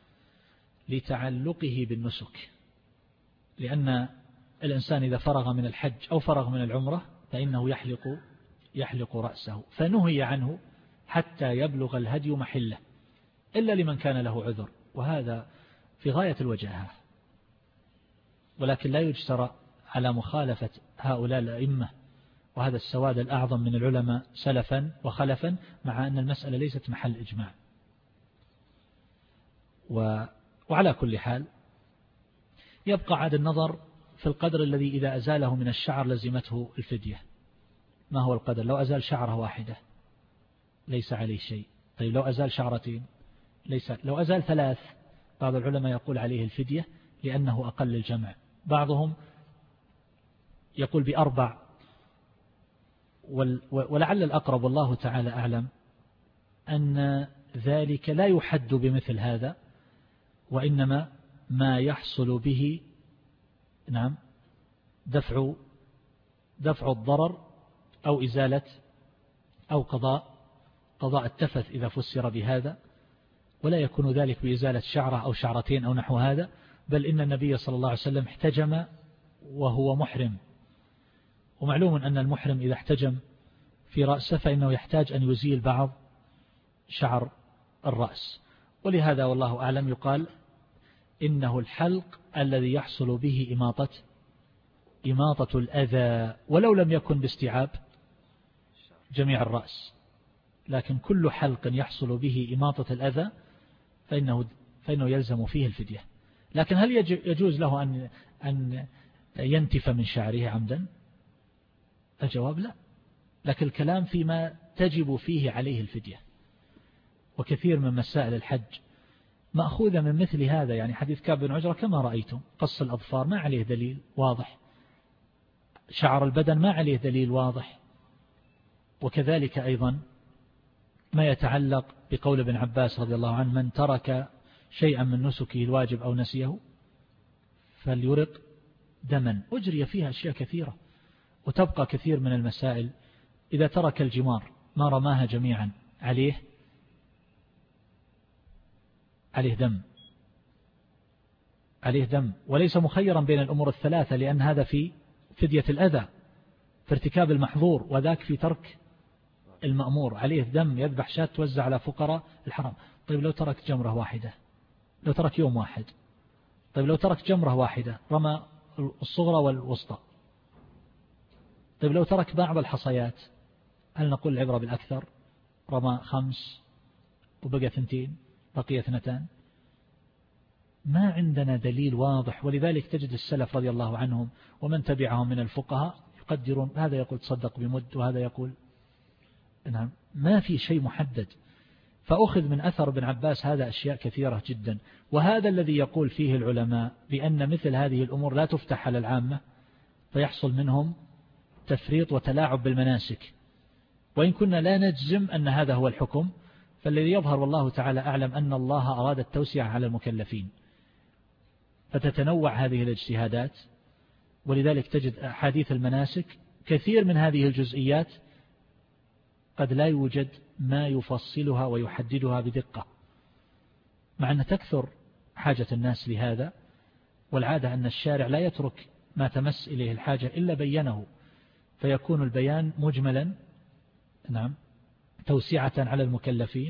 لتعلقه بالنسك، لأن الإنسان إذا فرغ من الحج أو فرغ من العمرة فإنه يحلق يحلق رأسه، فنهي عنه حتى يبلغ الهدي محله إلا لمن كان له عذر، وهذا في غاية الوجاهة. ولكن لا يجترأ على مخالفة هؤلاء الأئمة وهذا السواد الأعظم من العلماء سلفا وخلفا، مع أن المسألة ليست محل إجماع. و... وعلى كل حال يبقى عاد النظر في القدر الذي إذا أزاله من الشعر لزمته الفدية. ما هو القدر؟ لو أزال شعرة واحدة ليس عليه شيء. طيب لو أزال شعرتين ليس. لو أزال ثلاث بعض العلماء يقول عليه الفدية لأنه أقل الجمع، بعضهم يقول بأربع، ولعل الأقرب والله تعالى أعلم أن ذلك لا يحد بمثل هذا، وإنما ما يحصل به نعم دفع دفع الضرر أو إزالة أو قضاء قضاء التفث إذا فسر بهذا، ولا يكون ذلك بإزالة شعرة أو شعرتين أو نحو هذا، بل إن النبي صلى الله عليه وسلم احتجم وهو محرم، ومعلوم أن المحرم إذا احتجم في رأسه فإنه يحتاج أن يزيل بعض شعر الرأس، ولهذا والله أعلم يقال إنه الحلق الذي يحصل به إماطة إماطة الأذى، ولو لم يكن باستيعاب جميع الرأس، لكن كل حلق يحصل به إماطة الأذى فإنه, فإنه يلزم فيه الفدية. لكن هل يجوز له أن أن ينتف من شعره عمدا؟ الجواب لا، لكن الكلام فيما تجب فيه عليه الفدية. وكثير من مسائل الحج مأخوذة من مثل هذا، يعني حديث كعب بن عجرة كما رأيتم، قص الأظفار ما عليه دليل واضح، شعر البدن ما عليه دليل واضح، وكذلك أيضا ما يتعلق بقول ابن عباس رضي الله عنه من ترك شيئا من نسكه الواجب أو نسيه فليرق دما، أجري فيها أشياء كثيرة. وتبقى كثير من المسائل إذا ترك الجمار ما رماها جميعا عليه عليه دم عليه دم وليس مخيرا بين الأمور الثلاثة، لأن هذا في فدية الأذى في ارتكاب المحظور، وذاك في ترك المأمور، عليه دم يذبح شاة توزع على فقراء الحرم. طيب لو ترك جمرة واحدة، لو ترك يوم واحد، طيب لو ترك جمرة واحدة رمى الصغرى والوسطى، طيب لو ترك بعض الحصيات هل نقول العبرة بالأكثر؟ رمى خمس وبقى ثنتين بقي اثنتان، ما عندنا دليل واضح. ولذلك تجد السلف رضي الله عنهم ومن تبعهم من الفقهاء يقدرون، هذا يقول تصدق بمد وهذا يقول نعم، ما في شيء محدد. فأخذ من أثر ابن عباس هذا أشياء كثيرة جدا، وهذا الذي يقول فيه العلماء بأن مثل هذه الأمور لا تفتح على العامة فيحصل منهم تفريط وتلاعب بالمناسك، وإن كنا لا نجزم أن هذا هو الحكم، فالذي يظهر والله تعالى أعلم أن الله أراد التوسعة على المكلفين، فتتنوع هذه الاجتهادات. ولذلك تجد أحاديث المناسك كثير من هذه الجزئيات قد لا يوجد ما يفصلها ويحددها بدقة، مع أن تكثر حاجة الناس لهذا، والعادة أن الشارع لا يترك ما تمس إليه الحاجة إلا بينه، فيكون البيان مجملا، نعم، توسعة على المكلفين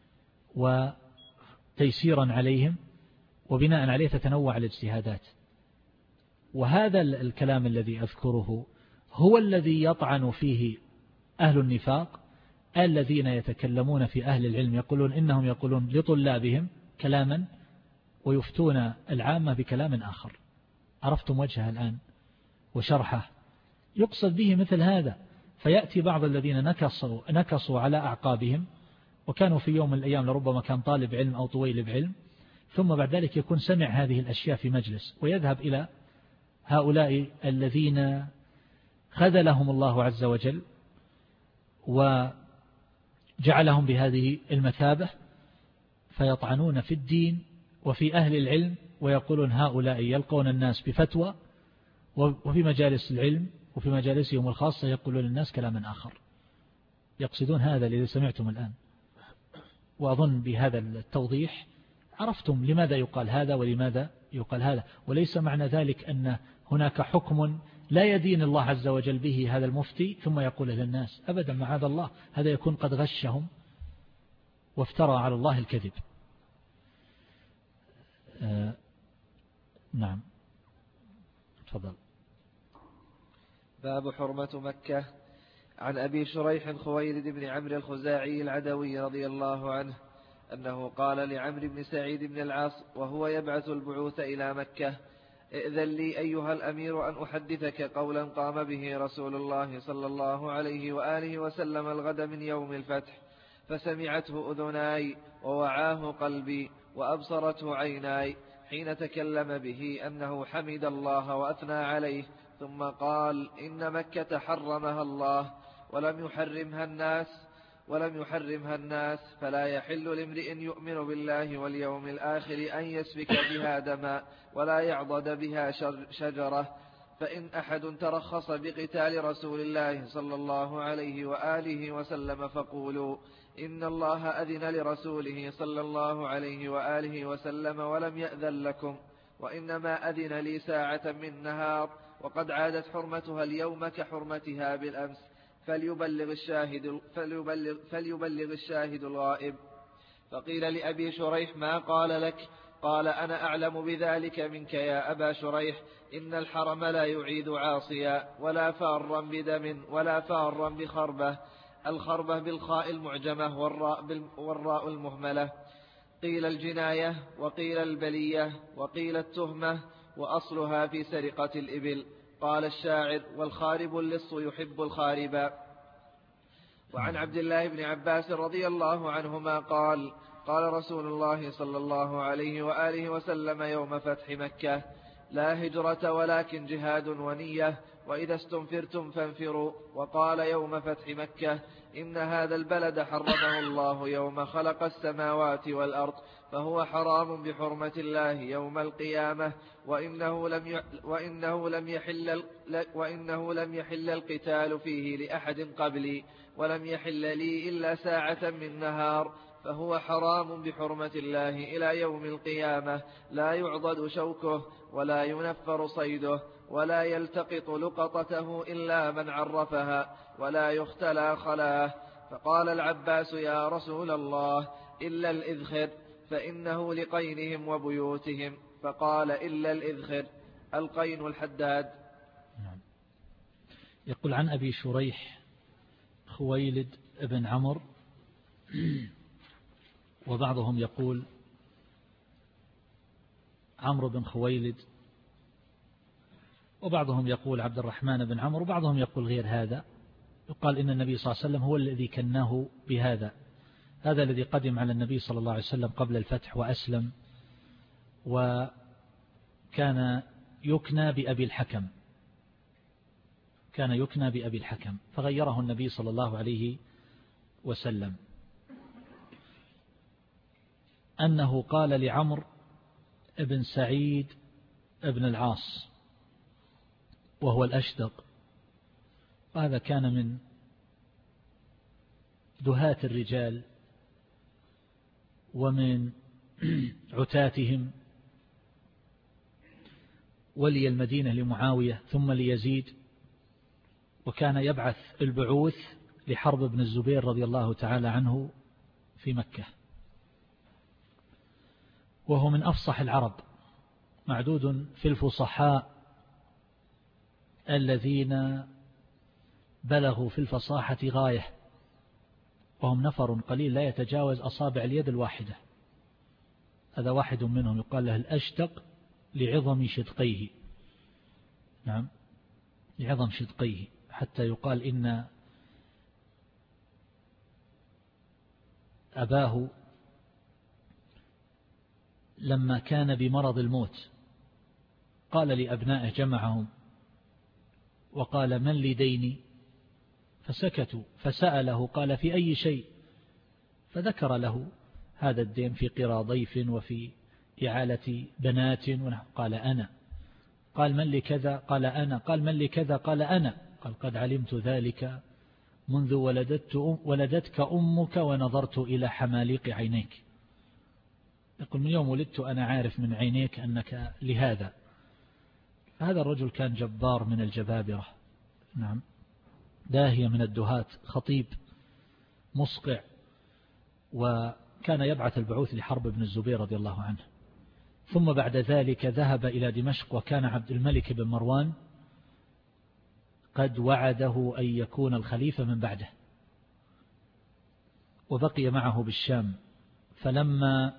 وتيسيرا عليهم، وبناء عليه تتنوع الاجتهادات. وهذا الكلام الذي أذكره هو الذي يطعن فيه أهل النفاق الذين يتكلمون في أهل العلم، يقولون إنهم يقولون لطلابهم كلاما ويفتون العامة بكلام آخر. عرفتم وجهه الآن وشرحه؟ يقصد به مثل هذا. فيأتي بعض الذين نكصوا, نكصوا على أعقابهم، وكانوا في يوم من الأيام لربما كان طالب علم أو طويل بعلم، ثم بعد ذلك يكون سمع هذه الأشياء في مجلس، ويذهب إلى هؤلاء الذين خذلهم الله عز وجل وجعلهم بهذه المثابة، فيطعنون في الدين وفي أهل العلم، ويقولون هؤلاء يلقون الناس بفتوى، وفي مجالس العلم وفي مجالسهم الخاصة يقولون للناس كلاما آخر. يقصدون هذا الذي سمعتم الآن. وأظن بهذا التوضيح عرفتم لماذا يقال هذا ولماذا يقال هذا. وليس معنى ذلك أن هناك حكم لا يدين الله عز وجل به هذا المفتي ثم يقول للناس، أبدا، معاذ الله، هذا يكون قد غشهم وافترى على الله الكذب. آه نعم، تفضل. باب حرمة مكة. عن أبي شريح خويلد بن عمرو الخزاعي العدوي رضي الله عنه أنه قال لعمرو بن سعيد بن العاص وهو يبعث البعوث إلى مكة: ائذن لي أيها الأمير أن أحدثك قولا قام به رسول الله صلى الله عليه وآله وسلم الغد من يوم الفتح، فسمعته أذناي ووعاه قلبي وأبصرته عيناي، حين تكلم به أنه حمد الله وأثنى عليه، ثم قال: إن مكة حرمها الله ولم يحرمها الناس ولم يحرمها الناس فلا يحل لامرئ يؤمن بالله واليوم الآخر أن يسفك بها دما ولا يعضد بها شجرة. فإن أحد ترخص بقتال رسول الله صلى الله عليه وآله وسلم فقولوا: إن الله أذن لرسوله صلى الله عليه وآله وسلم ولم يأذن لكم، وإنما أذن لي ساعة من نهار، وقد عادت حرمتها اليوم كحرمتها بالأمس، فليبلغ الشاهد, فليبلغ, فليبلغ الشاهد الغائب. فقيل لأبي شريح: ما قال لك؟ قال: أنا أعلم بذلك منك يا أبا شريح. إن الحرم لا يعيد عاصيا ولا فارا بدم ولا فارا بخربة، الخربة بالخاء المعجمة والراء, والراء المهملة. قيل الجناية وقيل البلية وقيل التهمة، وأصلها في سرقة الإبل. قال الشاعر: والخارب اللص يحب الخاربا. وعن عبد الله بن عباس رضي الله عنهما قال: قال رسول الله صلى الله عليه وآله وسلم يوم فتح مكة: لا هجرة ولكن جهاد ونية، وإذا استنفرتم فانفروا. وقال يوم فتح مكة: إن هذا البلد حرمه الله يوم خلق السماوات والأرض، فهو حرام بحرمة الله يوم القيامة، وإنه لم وإنه لم يحل وإنه لم يحل القتال فيه لأحد قبلي، ولم يحل لي إلا ساعة من نهار، فهو حرام بحرمة الله إلى يوم القيامة، لا يعضد شوكه ولا ينفر صيده ولا يلتقط لقطته إلا من عرفها، ولا يختلى خلاه. فقال العباس: يا رسول الله، إلا الإذخر، فإنه لقينهم وبيوتهم. فقال: إلا الإذخر. القين الحداد. يقول عن أبي شريح خويلد بن عمرو، وبعضهم يقول عمرو بن خويلد، وبعضهم يقول عبد الرحمن بن عمرو، وبعضهم يقول غير هذا. يقال إن النبي صلى الله عليه وسلم هو الذي كناه بهذا، هذا الذي قدم على النبي صلى الله عليه وسلم قبل الفتح وأسلم، وكان يكنى بأبي الحكم، كان يكنى بأبي الحكم، فغيره النبي صلى الله عليه وسلم أنه قال لعمرو ابن سعيد ابن العاص وهو الأشدق، وهذا كان من دهاة الرجال ومن عتاتهم، ولي المدينة لمعاوية ثم ليزيد، وكان يبعث البعوث لحرب بن الزبير رضي الله تعالى عنه في مكة، وهو من أفصح العرب، معدود في الفصحاء الذين بلغوا في الفصاحة غاية، وهم نفر قليل لا يتجاوز أصابع اليد الواحدة. هذا واحد منهم يقال له الأشدق لعظم شدقيه، نعم لعظم شدقيه، حتى يقال إن أباه لما كان بمرض الموت قال لأبنائه جمعهم وقال من لي ديني؟ فسكتوا، فسأله قال في أي شيء؟ فذكر له هذا الدين في قرى ضيف وفي إعالة بنات، قال أنا. قال من لي كذا؟ قال أنا. قال من لي كذا؟ قال أنا. قال قد علمت ذلك منذ ولدت ولدتك أمك ونظرت إلى حماليق عينيك. يقول من يوم ولدت أنا عارف من عينيك أنك لهذا. هذا الرجل كان جبار من الجبابرة، نعم داهية من الدهات، خطيب مصقع، وكان يبعث البعوث لحرب ابن الزبير رضي الله عنه. ثم بعد ذلك ذهب إلى دمشق، وكان عبد الملك بن مروان قد وعده أن يكون الخليفة من بعده، وبقي معه بالشام. فلما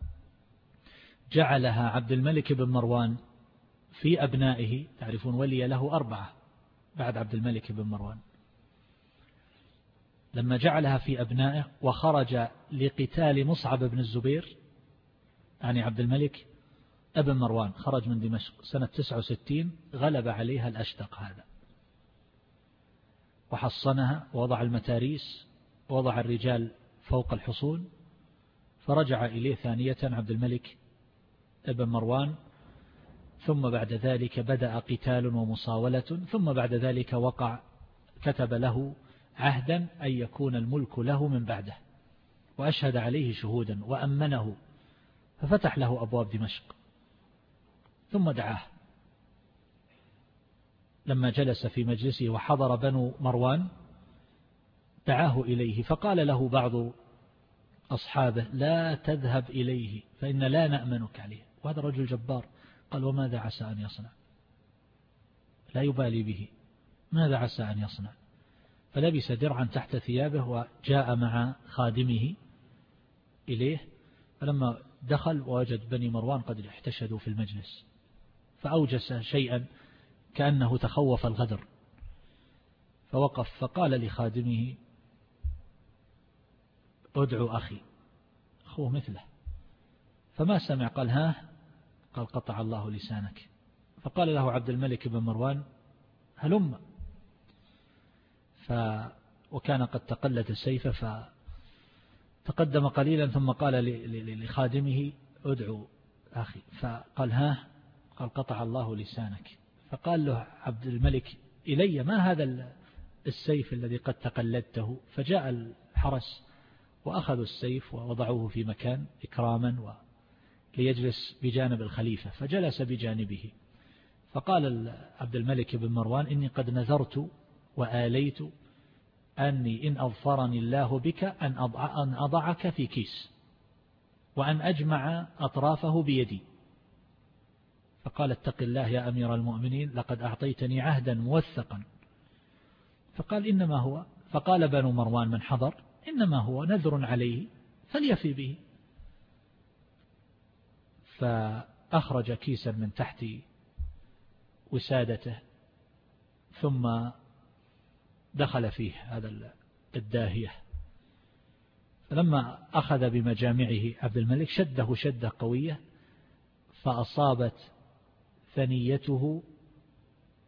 جعلها عبد الملك بن مروان في أبنائه، تعرفون ولي له أربعة بعد عبد الملك بن مروان، لما جعلها في أبنائه وخرج لقتال مصعب بن الزبير، يعني عبد الملك ابن مروان خرج من دمشق سنة تسعة وستين، غلب عليها الأشدق هذا وحصنها ووضع المتاريس ووضع الرجال فوق الحصون، فرجع إليه ثانية عبد الملك ابن مروان. ثم بعد ذلك بدأ قتال ومصاولة، ثم بعد ذلك وقع كتب له عهدا أن يكون الملك له من بعده، وأشهد عليه شهودا وأمنه، ففتح له أبواب دمشق. ثم دعاه لما جلس في مجلسه وحضر بنو مروان، دعاه إليه فقال له بعض أصحابه لا تذهب إليه فإن لا نأمنك عليه، وهذا رجل جبار. قال وماذا عسى أن يصنع؟ لا يبالي به، ماذا عسى أن يصنع؟ فلبس درعا تحت ثيابه وجاء مع خادمه إليه، فلما دخل ووجد بني مروان قد احتشدوا في المجلس، فأوجس شيئا كأنه تخوف الغدر، فوقف فقال لخادمه ادعو أخي، أخوه مثله، فما سمع. قال ها؟ قال قطع الله لسانك. فقال له عبد الملك بن مروان هلم، ف وكان قد تقلد سيفه، فتقدم قليلا ثم قال لخادمه ادعو أخي، فقال ها؟ قال قطع الله لسانك. فقال له عبد الملك إلي ما هذا السيف الذي قد تقلدته؟ فجاء الحرس وأخذوا السيف ووضعوه في مكان إكراما ليجلس بجانب الخليفة، فجلس بجانبه. فقال عبد الملك بن مروان إني قد نذرت وآليت أني إن أظفرني الله بك أن أضعك في كيس وأن أجمع أطرافه بيدي. فقال اتق الله يا أمير المؤمنين لقد أعطيتني عهدا موثقا. فقال إنما هو، فقال بنو مروان من حضر إنما هو نذر عليه فليفي به. فأخرج كيسا من تحت وسادته ثم دخل فيه هذا الداهية، فلما أخذ بمجامعه عبد الملك شده شدة قوية فأصابت ثنيته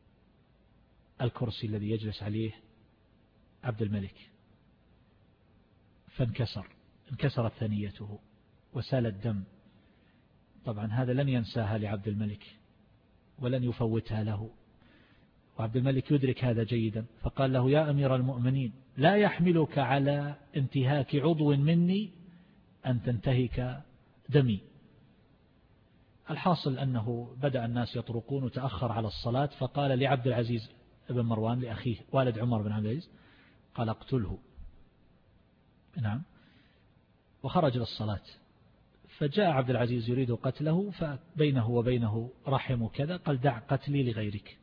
الكرسي الذي يجلس عليه عبد الملك، فانكسر انكسرت ثنيته وسال الدم. طبعا هذا لن ينساها لعبد الملك ولن يفوتها له، وعبد الملك يدرك هذا جيدا، فقال له: يا أمير المؤمنين، لا يحملك على انتهاك عضو مني أن تنتهك دمي. الحاصل أنه بدأ الناس يطرقون وتأخر على الصلاة، فقال لعبد العزيز بن مروان لأخيه والد عمر بن عبد العزيز، قال: اقتله. نعم. وخرج للصلاة، فجاء عبد العزيز يريد قتله، فبينه وبينه رحم وكذا، قال: دع قتلي لغيرك،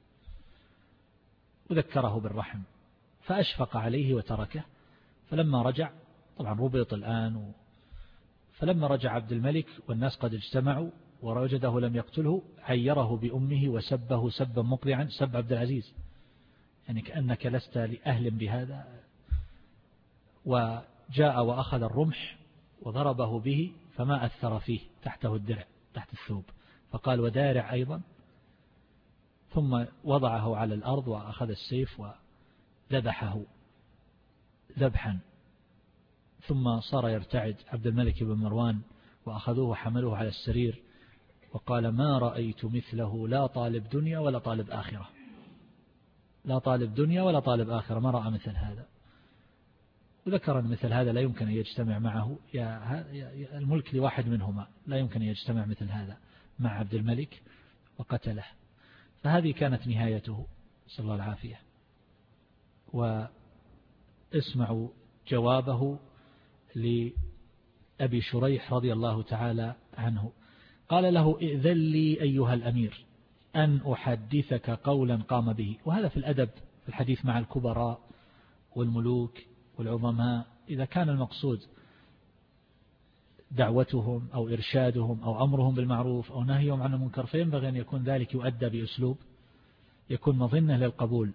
وذكره بالرحم، فأشفق عليه وتركه. فلما رجع، طبعا ربط الآن و... فلما رجع عبد الملك والناس قد اجتمعوا ووجده لم يقتله، عيره بأمه وسبه سبا مقرعا، سب عبد العزيز، يعني كأنك لست لأهل بهذا. وجاء وأخذ الرمح وضربه به فما أثر فيه، تحته الدرع تحت الثوب، فقال: ودارع أيضا. ثم وضعه على الأرض وأخذ السيف وذبحه ذبحا. ثم صار يرتعد عبد الملك بن مروان، وأخذوه وحملوه على السرير، وقال: ما رأيت مثله، لا طالب دنيا ولا طالب آخرة، لا طالب دنيا ولا طالب آخرة، ما رأى مثل هذا. وذكر أن مثل هذا لا يمكن أن يجتمع معه، يا الملك لواحد منهما، لا يمكن أن يجتمع مثل هذا مع عبد الملك، وقتله. فهذه كانت نهايته، صلى الله العافية. واسمعوا جوابه لأبي شريح رضي الله تعالى عنه. قال له: ائذن لي أيها الأمير أن أحدثك قولا قام به. وهذا في الأدب، في الحديث مع الكبراء والملوك والعظماء، إذا كان المقصود دعوتهم أو إرشادهم أو أمرهم بالمعروف أو نهيهم عن المنكر، فينبغي أن يكون ذلك يؤدى بأسلوب يكون مظنة للقبول.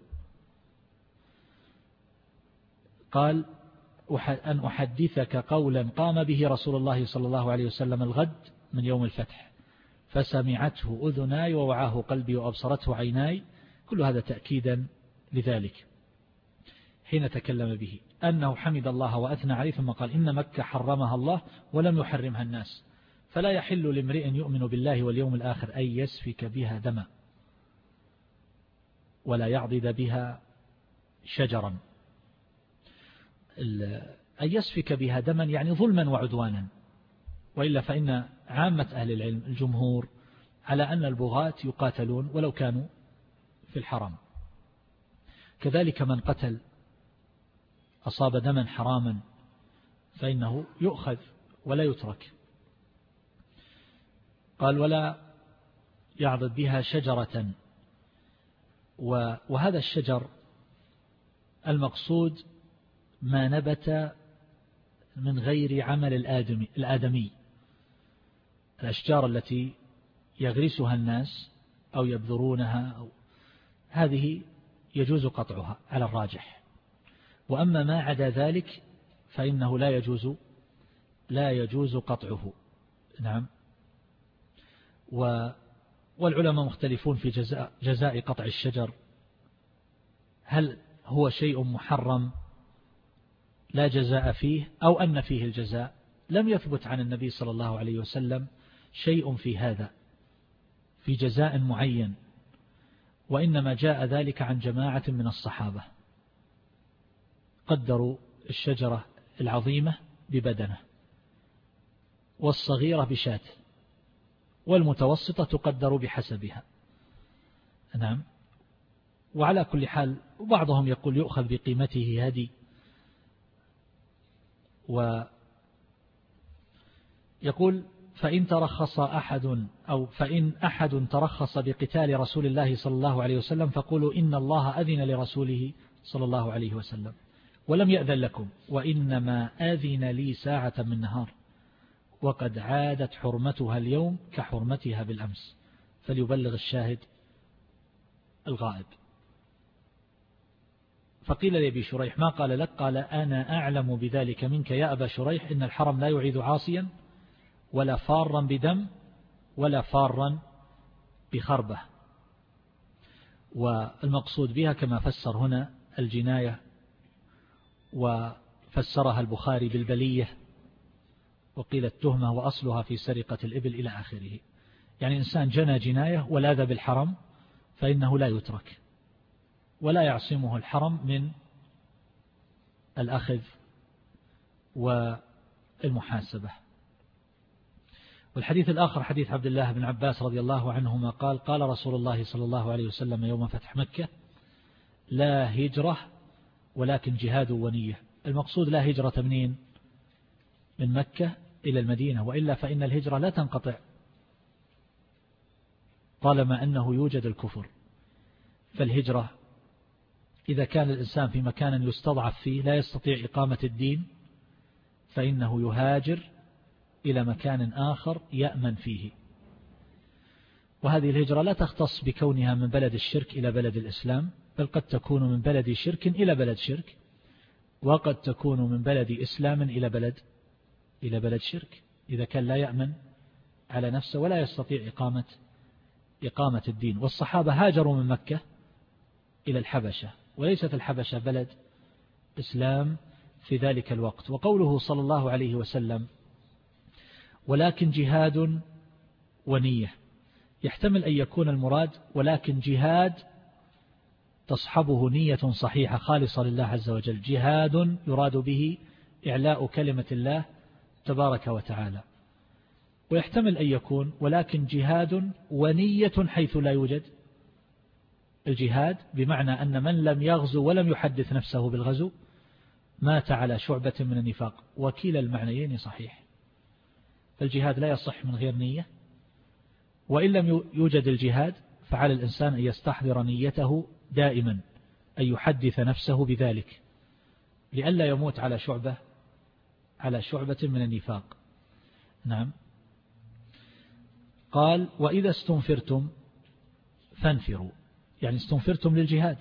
قال: أن أحدثك قولا قام به رسول الله صلى الله عليه وسلم الغد من يوم الفتح، فسمعته أذناي ووعاه قلبي وأبصرته عيناي، كل هذا تأكيدا لذلك. حين تكلم به أنه حمد الله وأثنى عليه، ثم قال: إن مكة حرمها الله ولم يحرمها الناس، فلا يحل لامرئ يؤمن بالله واليوم الآخر أن يسفك بها دما ولا يعضد بها شجرا. أن يسفك بها دما يعني ظلما وعدوانا، وإلا فإن عامة أهل العلم الجمهور على أن البغاة يقاتلون ولو كانوا في الحرم. كذلك من قتل أصاب دما حراما فإنه يؤخذ ولا يترك. قال: ولا يعضد بها شجرة. وهذا الشجر المقصود ما نبت من غير عمل الآدمي, الآدمي الأشجار التي يغرسها الناس أو يبذرونها أو هذه يجوز قطعها على الراجح. وأما ما عدا ذلك فإنه لا يجوز لا يجوز قطعه. نعم. والعلماء مختلفون في جزاء, جزاء قطع الشجر، هل هو شيء محرم لا جزاء فيه أو أن فيه الجزاء. لم يثبت عن النبي صلى الله عليه وسلم شيء في هذا في جزاء معين، وإنما جاء ذلك عن جماعة من الصحابة قدروا الشجرة العظيمة ببدنه، والصغيرة بشاة، والمتوسطة تقدر بحسبها. نعم. وعلى كل حال وبعضهم يقول يؤخذ بقيمته هدي، ويقول: فإن ترخص أحد أو فإن أحد ترخص بقتال رسول الله صلى الله عليه وسلم فقولوا إن الله أذن لرسوله صلى الله عليه وسلم ولم يأذن لكم، وإنما أذن لي ساعة من نهار، وقد عادت حرمتها اليوم كحرمتها بالأمس، فليبلغ الشاهد الغائب. فقيل لأبي شريح: ما قال لك؟ قال: أنا أعلم بذلك منك يا أبا شريح، إن الحرم لا يعيد عاصيا ولا فارا بدم ولا فارا بخربة. والمقصود بها كما فسر هنا الجناية فسرها البخاري بالبلية، وقيل التهمة وأصلها في سرقة الإبل إلى آخره. يعني إنسان جنى جناية ولاذ بالحرم فإنه لا يترك، ولا يعصمه الحرم من الأخذ والمحاسبة. والحديث الآخر حديث عبد الله بن عباس رضي الله عنهما قال: قال رسول الله صلى الله عليه وسلم يوم فتح مكة: لا هجرة ولكن جهاد ونية. المقصود لا هجرة منين؟ من مكة إلى المدينة، وإلا فإن الهجرة لا تنقطع طالما أنه يوجد الكفر. فالهجرة إذا كان الإنسان في مكان يستضعف فيه لا يستطيع إقامة الدين فإنه يهاجر إلى مكان آخر يأمن فيه. وهذه الهجرة لا تختص بكونها من بلد الشرك إلى بلد الإسلام، بل قد تكون من بلد شرك إلى بلد شرك، وقد تكون من بلد إسلام إلى بلد إلى بلد شرك، إذا كان لا يأمن على نفسه ولا يستطيع إقامة إقامة الدين. والصحابة هاجروا من مكة إلى الحبشة، وليست الحبشة بلد إسلام في ذلك الوقت. وقوله صلى الله عليه وسلم: ولكن جهاد ونية، يحتمل أن يكون المراد ولكن جهاد تصحبه نية صحيحة خالصة لله عز وجل، جهاد يراد به إعلاء كلمة الله تبارك وتعالى. ويحتمل أن يكون ولكن جهاد ونية حيث لا يوجد الجهاد، بمعنى أن من لم يغزو ولم يحدث نفسه بالغزو مات على شعبة من النفاق، وكلا المعنيين صحيح. فالجهاد لا يصح من غير نية، وإن لم يوجد الجهاد فعلى الإنسان أن يستحضر نيته دائما، أن يحدث نفسه بذلك لئلا يموت على شعبة على شعبة من النفاق. نعم. قال: وإذا استنفرتم فانفروا، يعني استنفرتم للجهاد،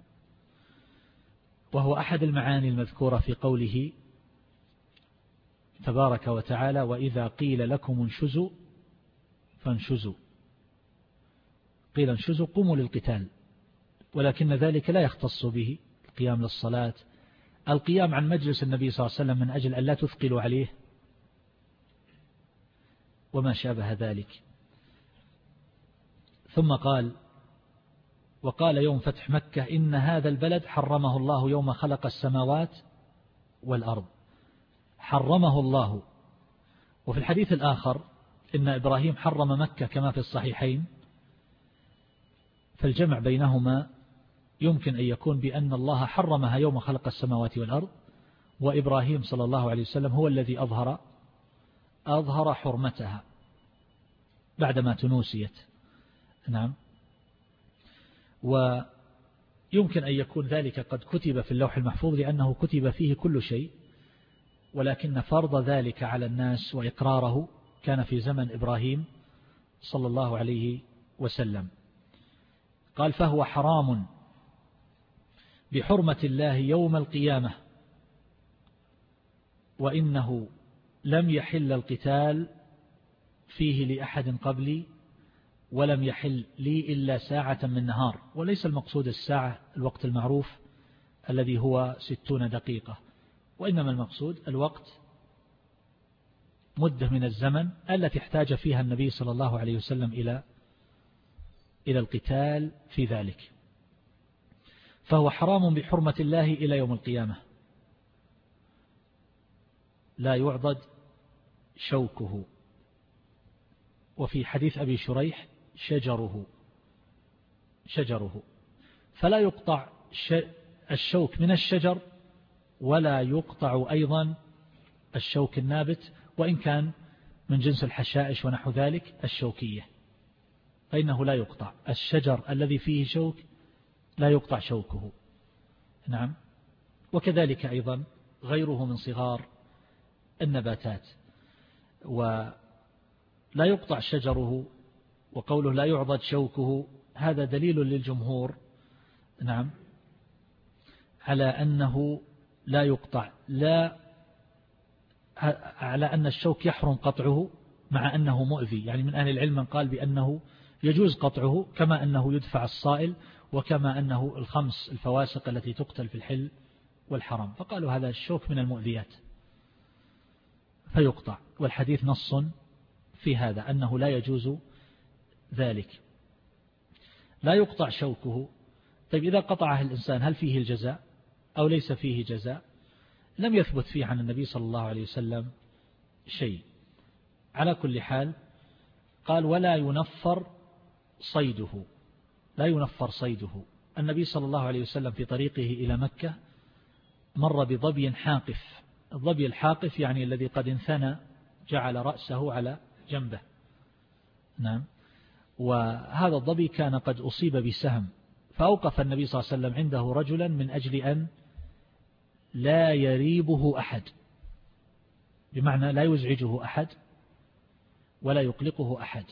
وهو أحد المعاني المذكورة في قوله تبارك وتعالى: وإذا قيل لكم انشزوا فانشزوا. قيل انشزوا قوموا للقتال، ولكن ذلك لا يختص به القيام للصلاة، القيام عن مجلس النبي صلى الله عليه وسلم من أجل أن لا تثقلوا عليه وما شابه ذلك. ثم قال: وقال يوم فتح مكة: إن هذا البلد حرمه الله يوم خلق السماوات والأرض. حرمه الله. وفي الحديث الآخر إن إبراهيم حرم مكة كما في الصحيحين، فالجمع بينهما يمكن أن يكون بأن الله حرمها يوم خلق السماوات والأرض، وإبراهيم صلى الله عليه وسلم هو الذي أظهر أظهر حرمتها بعدما تنوسيت. نعم. ويمكن أن يكون ذلك قد كتب في اللوح المحفوظ لأنه كتب فيه كل شيء، ولكن فرض ذلك على الناس وإقراره كان في زمن إبراهيم صلى الله عليه وسلم. قال: فهو حرام بحرمة الله يوم القيامة، وإنه لم يحل القتال فيه لأحد قبلي ولم يحل لي إلا ساعة من نهار. وليس المقصود الساعة الوقت المعروف الذي هو ستون دقيقة، وإنما المقصود الوقت مدة من الزمن التي احتاج فيها النبي صلى الله عليه وسلم إلى إلى القتال في ذلك. فهو حرام بحرمة الله إلى يوم القيامة، لا يعضد شوكه. وفي حديث أبي شريح: شجره شجره فلا يقطع الشوك من الشجر، ولا يقطع أيضا الشوك النابت، وإن كان من جنس الحشائش ونحو ذلك الشوكية، فإنه لا يقطع. الشجر الذي فيه شوك لا يقطع شوكه. نعم. وكذلك أيضا غيره من صغار النباتات. ولا يقطع شجره، وقوله لا يعضد شوكه هذا دليل للجمهور نعم على أنه لا يقطع، لا على أن الشوك يحرم قطعه مع أنه مؤذي. يعني من أهل العلم من قال بأنه يجوز قطعه، كما أنه يدفع الصائل، وكما أنه الخمس الفواسق التي تقتل في الحل والحرم، فقالوا هذا الشوك من المؤذيات فيقطع، والحديث نص في هذا أنه لا يجوز ذلك، لا يقطع شوكه. طيب إذا قطعه الإنسان هل فيه الجزاء أو ليس فيه جزاء؟ لم يثبت فيه عن النبي صلى الله عليه وسلم شيء. على كل حال قال ولا ينفر صيده، لا ينفر صيده. النبي صلى الله عليه وسلم في طريقه إلى مكة مر بظبي حاقف، الظبي الحاقف يعني الذي قد انثنى جعل رأسه على جنبه، نعم، وهذا الظبي كان قد أصيب بسهم، فأوقف النبي صلى الله عليه وسلم عنده رجلا من أجل أن لا يريبه أحد، بمعنى لا يزعجه أحد ولا يقلقه أحد.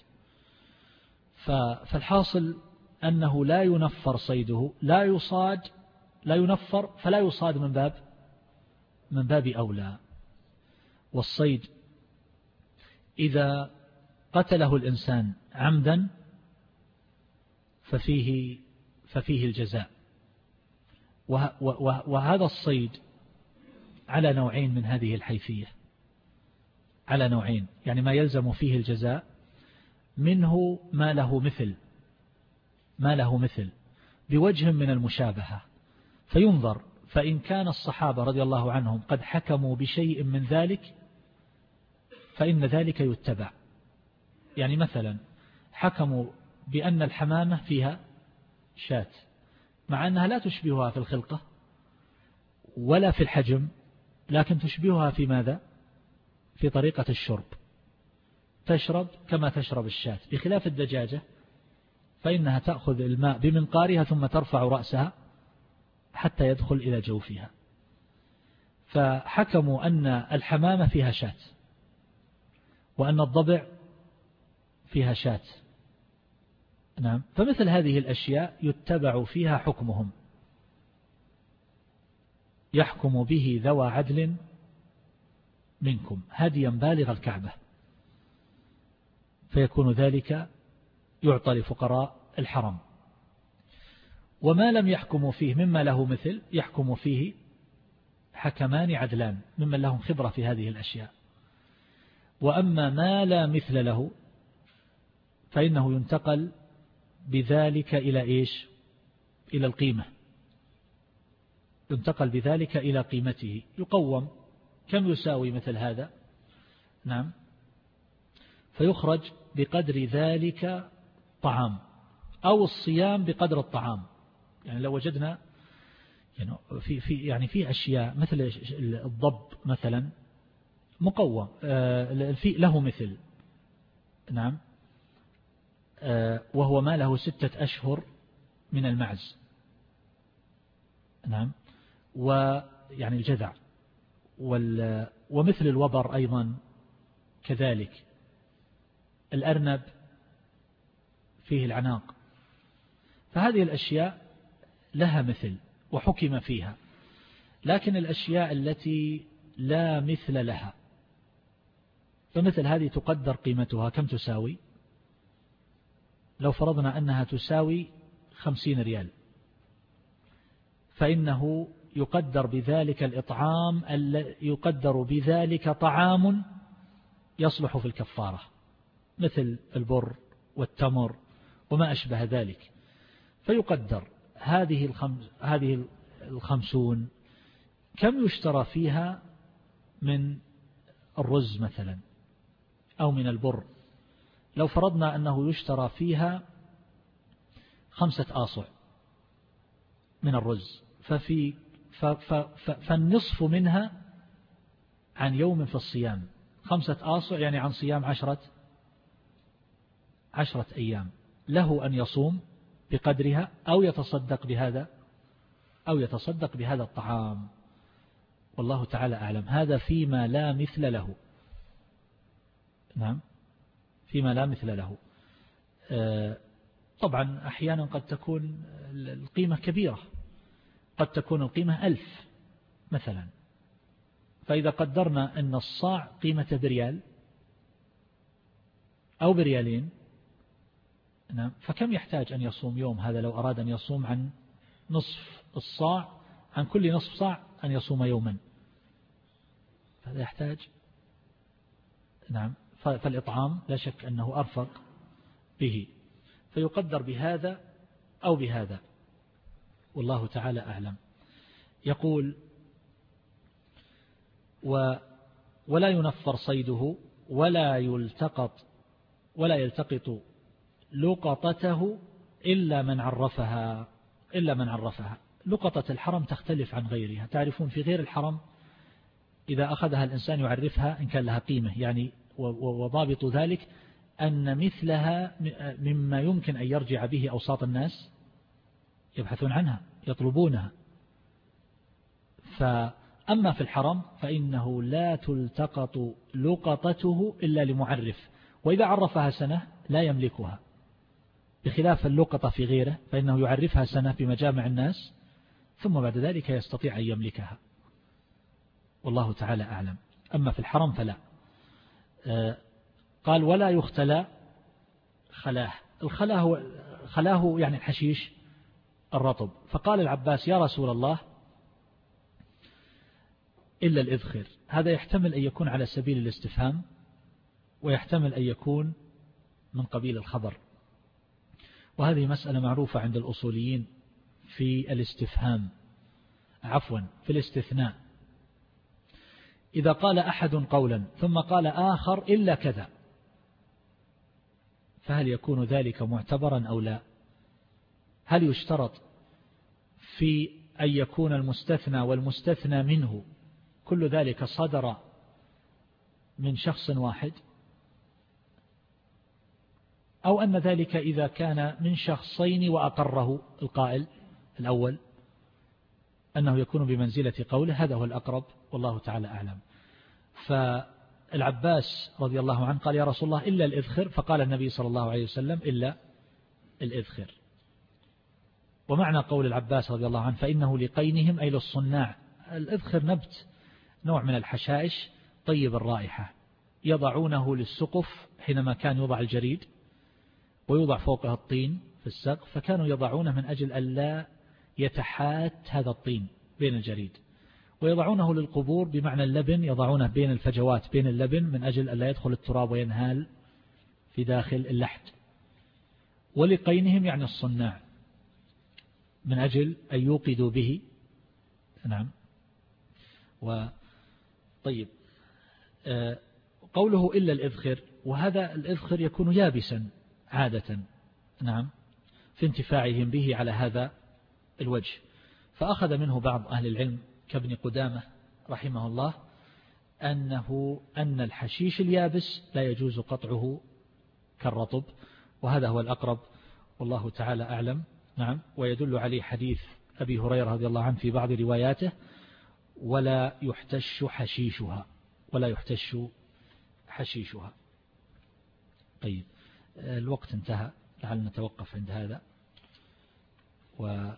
فالحاصل أنه لا ينفر صيده، لا يصاد، لا ينفر فلا يصاد من باب من باب أولى. والصيد إذا قتله الإنسان عمدا ففيه ففيه الجزاء. وهذا الصيد على نوعين من هذه الحيثية، على نوعين، يعني ما يلزم فيه الجزاء منه ما له مثل، ما له مثل بوجه من المشابهة، فينظر، فإن كان الصحابة رضي الله عنهم قد حكموا بشيء من ذلك فإن ذلك يتبع. يعني مثلا حكموا بأن الحمامة فيها شاة، مع أنها لا تشبهها في الخلقة ولا في الحجم، لكن تشبهها في ماذا؟ في طريقة الشرب، تشرب كما تشرب الشاة، بخلاف الدجاجة فإنها تأخذ الماء بمنقارها ثم ترفع رأسها حتى يدخل إلى جوفها. فحكموا أن الحمامة فيها شاة وأن الضبع فيها شاة، نعم، فمثل هذه الأشياء يتبع فيها حكمهم، يحكم به ذوى عدل منكم هديا بالغ الكعبة، فيكون ذلك يعطى لفقراء الحرم. وما لم يحكموا فيه مما له مثل يحكم فيه حكمان عدلان ممن لهم خبرة في هذه الأشياء. وأما ما لا مثل له فإنه ينتقل بذلك إلى إيش؟ إلى القيمة، ينتقل بذلك إلى قيمته، يقوم كم يساوي مثل هذا، نعم، فيخرج بقدر ذلك طعام، أو الصيام بقدر الطعام. يعني لو وجدنا يعني في في يعني في أشياء مثل الضب مثلا مقوم في له مثل، نعم، وهو ما له ستة أشهر من المعز، نعم، ويعني الجذع، ومثل الوبر أيضا كذلك، الأرنب فيه العناق. فهذه الأشياء لها مثل وحكم فيها، لكن الأشياء التي لا مثل لها فمثل هذه تقدر قيمتها كم تساوي؟ لو فرضنا أنها تساوي خمسين ريال فإنه يقدر بذلك الإطعام، يقدر بذلك طعام يصلح في الكفارة مثل البر والتمر وما أشبه ذلك، فيقدر هذه الخمس هذه الخمسون كم يشترى فيها من الرز مثلا أو من البر. لو فرضنا أنه يشترى فيها خمسة آصع من الرز ففي فالنصف منها عن يوم في الصيام، خمسة آصع يعني عن صيام عشرة عشرة أيام، له أن يصوم بقدرها أو يتصدق بهذا أو يتصدق بهذا الطعام، والله تعالى أعلم. هذا فيما لا مثل له، نعم، فيما لا مثل له. طبعا أحيانا قد تكون القيمة كبيرة، قد تكون القيمة ألف مثلا، فإذا قدرنا أن الصاع قيمة بريال أو بريالين، نعم، فكم يحتاج أن يصوم يوم هذا لو أراد أن يصوم عن نصف الصاع، عن كل نصف صاع أن يصوم يوما، هذا يحتاج نعم، فالإطعام لا شك أنه أرفق به، فيقدر بهذا أو بهذا، والله تعالى أعلم. يقول و ولا ينفر صيده ولا يلتقط ولا يلتقط لقطته إلا من عرفها إلا من عرفها. لقطة الحرم تختلف عن غيرها. تعرفون في غير الحرم إذا أخذها الإنسان يعرفها إن كان لها قيمة، يعني وضابط ذلك أن مثلها مما يمكن أن يرجع به أوساط الناس يبحثون عنها يطلبونها. فأما في الحرم فإنه لا تلتقط لقطته إلا لمعرف، وإذا عرفها سنة لا يملكها، بخلاف اللقطة في غيره فإنه يعرفها سنة بمجامع الناس ثم بعد ذلك يستطيع أن يملكها، والله تعالى أعلم. أما في الحرم فلا. قال ولا يختلى خلاه. الخلاه هو خلاه يعني الحشيش الرطب. فقال العباس يا رسول الله إلا الإذخر. هذا يحتمل أن يكون على سبيل الاستفهام، ويحتمل أن يكون من قبيل الخبر، وهذه مسألة معروفة عند الأصوليين في الاستفهام عفوا في الاستثناء. إذا قال أحد قولا ثم قال آخر إلا كذا، فهل يكون ذلك معتبرا أو لا؟ هل يشترط في أن يكون المستثنى والمستثنى منه كل ذلك صدر من شخص واحد، أو أن ذلك إذا كان من شخصين وأقره القائل الأول أنه يكون بمنزلة قوله؟ هذا هو الأقرب والله تعالى أعلم. فالعباس رضي الله عنه قال يا رسول الله إلا الإذخر، فقال النبي صلى الله عليه وسلم إلا الإذخر. ومعنى قول العباس رضي الله عنه فإنه لقينهم أي للصناع. الإذخر نبت نوع من الحشائش طيب الرائحة، يضعونه للسقف حينما كان يوضع الجريد ويوضع فوقها الطين في السقف، فكانوا يضعونه من أجل أن لا يتحات هذا الطين بين الجريد، ويضعونه للقبور بمعنى اللبن، يضعونه بين الفجوات بين اللبن من أجل أن لا يدخل التراب وينهال في داخل اللحد. ولقينهم يعني الصناع من أجل أن يوقدوا به. نعم. وطيب قوله إلا الإذخر، وهذا الإذخر يكون يابسا عادة نعم في انتفاعهم به على هذا الوجه. فأخذ منه بعض أهل العلم كابن قدامة رحمه الله أنه أن الحشيش اليابس لا يجوز قطعه كالرطب، وهذا هو الأقرب والله تعالى أعلم. نعم. ويدل عليه حديث أبي هريرة رضي الله عنه في بعض رواياته ولا يحتش حشيشها ولا يحتش حشيشها. طيب الوقت انتهى، لعلنا نتوقف عند هذا، ونحن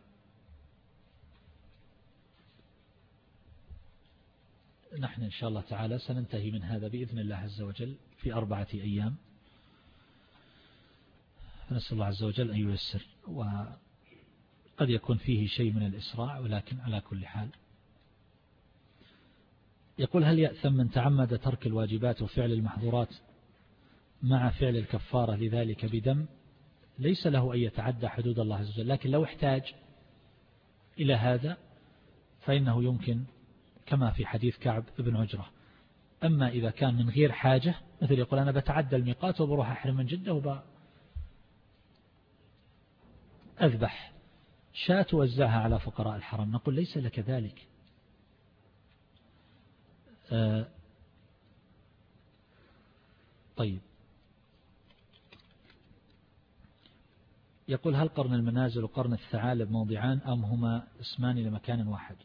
إن شاء الله تعالى سننتهي من هذا بإذن الله عز وجل في أربعة أيام، فنسأل الله عز وجل أن ييسر، وقد يكون فيه شيء من الإسراع ولكن على كل حال. يقول هل يأثم من تعمد ترك الواجبات وفعل المحظورات مع فعل الكفارة لذلك بدم؟ ليس له أن يتعدى حدود الله عز وجل، لكن لو احتاج إلى هذا فإنه يمكن كما في حديث كعب بن عجرة. أما إذا كان من غير حاجة، مثل يقول أنا بتعدى الميقات وبروح أحرم من جدة وبأذبح شاة ووزعها على فقراء الحرم، نقول ليس لك ذلك. آه طيب يقول هل قرن المنازل وقرن الثعالب موضعان أم هما اسمان لمكان واحد؟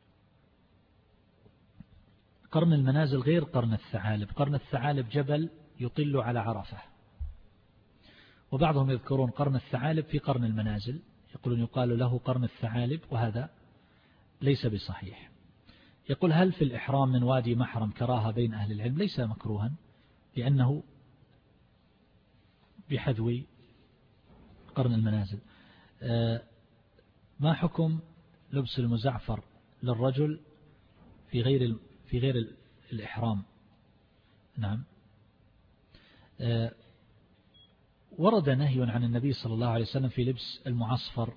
قرن المنازل غير قرن الثعالب. قرن الثعالب جبل يطل على عرفة، وبعضهم يذكرون قرن الثعالب في قرن المنازل، يقولون يقال له قرن الثعالب، وهذا ليس بصحيح. يقول هل في الإحرام من وادي محرم كراهة بين أهل العلم؟ ليس مكروها، لأنه بحذو قرن المنازل. ما حكم لبس المزعفر للرجل في غير في غير الإحرام. نعم. ورد نهي عن النبي صلى الله عليه وسلم في لبس المعصفر،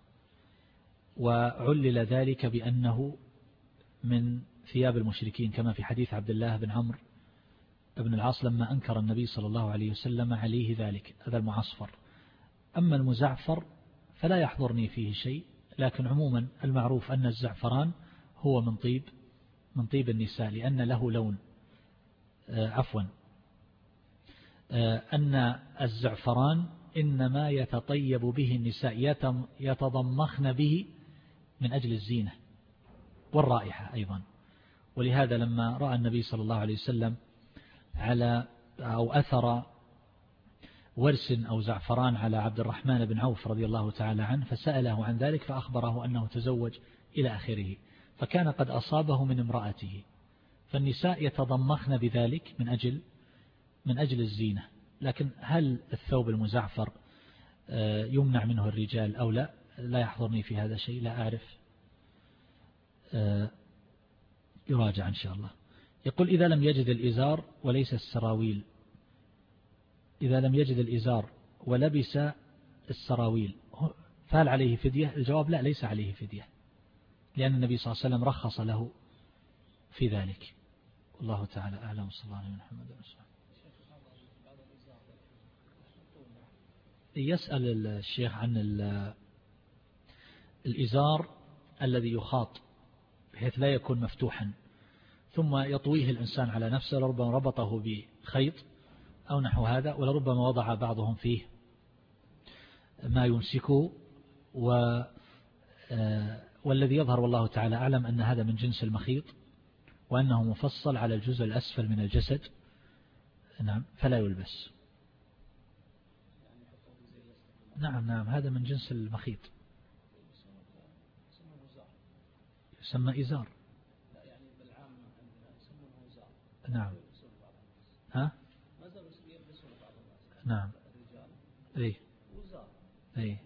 وعلل ذلك بأنه من ثياب المشركين، كما في حديث عبد الله بن عمرو بن العاص لما أنكر النبي صلى الله عليه وسلم عليه ذلك، هذا المعصفر. أما المزعفر فلا يحضرني فيه شيء، لكن عموما المعروف أن الزعفران هو من طيب من طيب النساء، لأن له لون آه عفوا آه أن الزعفران إنما يتطيب به النساء، يتضمخن به من أجل الزينة والرائحة أيضا. ولهذا لما رأى النبي صلى الله عليه وسلم على أو أثر ورس أو زعفران على عبد الرحمن بن عوف رضي الله تعالى عنه، فسأله عن ذلك فأخبره أنه تزوج إلى آخره، فكان قد أصابه من امرأته، فالنساء يتضمخن بذلك من أجل من أجل الزينة. لكن هل الثوب المزعفر يمنع منه الرجال أو لا؟ لا يحضرني في هذا شيء، لا أعرف، يراجع إن شاء الله. يقول إذا لم يجد الإزار وليس السراويل، إذا لم يجد الإزار ولبس السراويل فهل عليه فدية؟ الجواب لا، ليس عليه فدية، لأن النبي صلى الله عليه وسلم رخص له في ذلك. والله تعالى أعلم. صلى الله عليه وسلم. يسأل الشيخ عن الإزار الذي يخاط بحيث لا يكون مفتوحا ثم يطويه الإنسان على نفسه، لربما ربطه بخيط أو نحو هذا، ولربما وضع بعضهم فيه ما يمسكه، و والذي يظهر والله تعالى أعلم أن هذا من جنس المخيط، وأنه مفصل على الجزء الأسفل من الجسد. نعم، فلا يلبس. نعم نعم هذا من جنس المخيط، يسمى إزار. نعم. ها؟ نعم. أي أي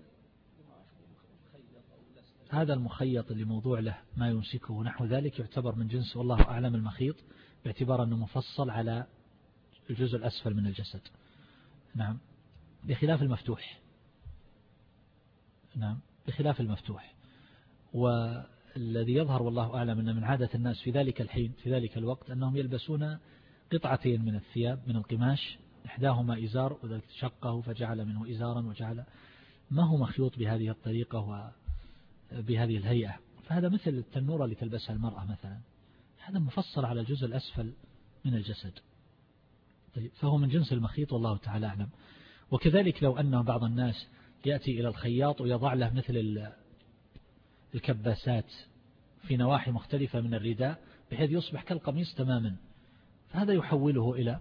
هذا المخيط اللي موضوع له ما يمسكه نحو ذلك يعتبر من جنس والله أعلم المخيط، باعتبار أنه مفصل على الجزء الأسفل من الجسد. نعم، بخلاف المفتوح. نعم، بخلاف المفتوح. والذي يظهر والله أعلم أن من عادة الناس في ذلك الحين في ذلك الوقت أنهم يلبسون قطعتين من الثياب من القماش، إحداهما إزار وذلك شقه فجعل منه إزارا، وجعل ما هو مخيوط بهذه الطريقة وبهذه الهيئة، فهذا مثل التنورة اللي تلبسها المرأة مثلا، هذا مفصل على الجزء الأسفل من الجسد. طيب، فهو من جنس المخيط والله تعالى أعلم. وكذلك لو أن بعض الناس يأتي إلى الخياط ويضع له مثل الكباسات في نواحي مختلفة من الرداء بحيث يصبح كالقميص تماما، فهذا يحوله إلى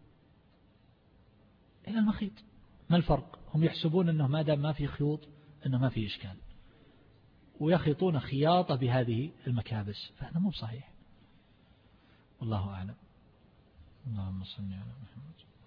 إلى المخيط. ما الفرق؟ هم يحسبون أنه ما دام ما في خيوط أنه ما في إشكال، ويخيطون خياطة بهذه المكابس، فهذا مو صحيح. والله أعلم. اللهم صل على محمد.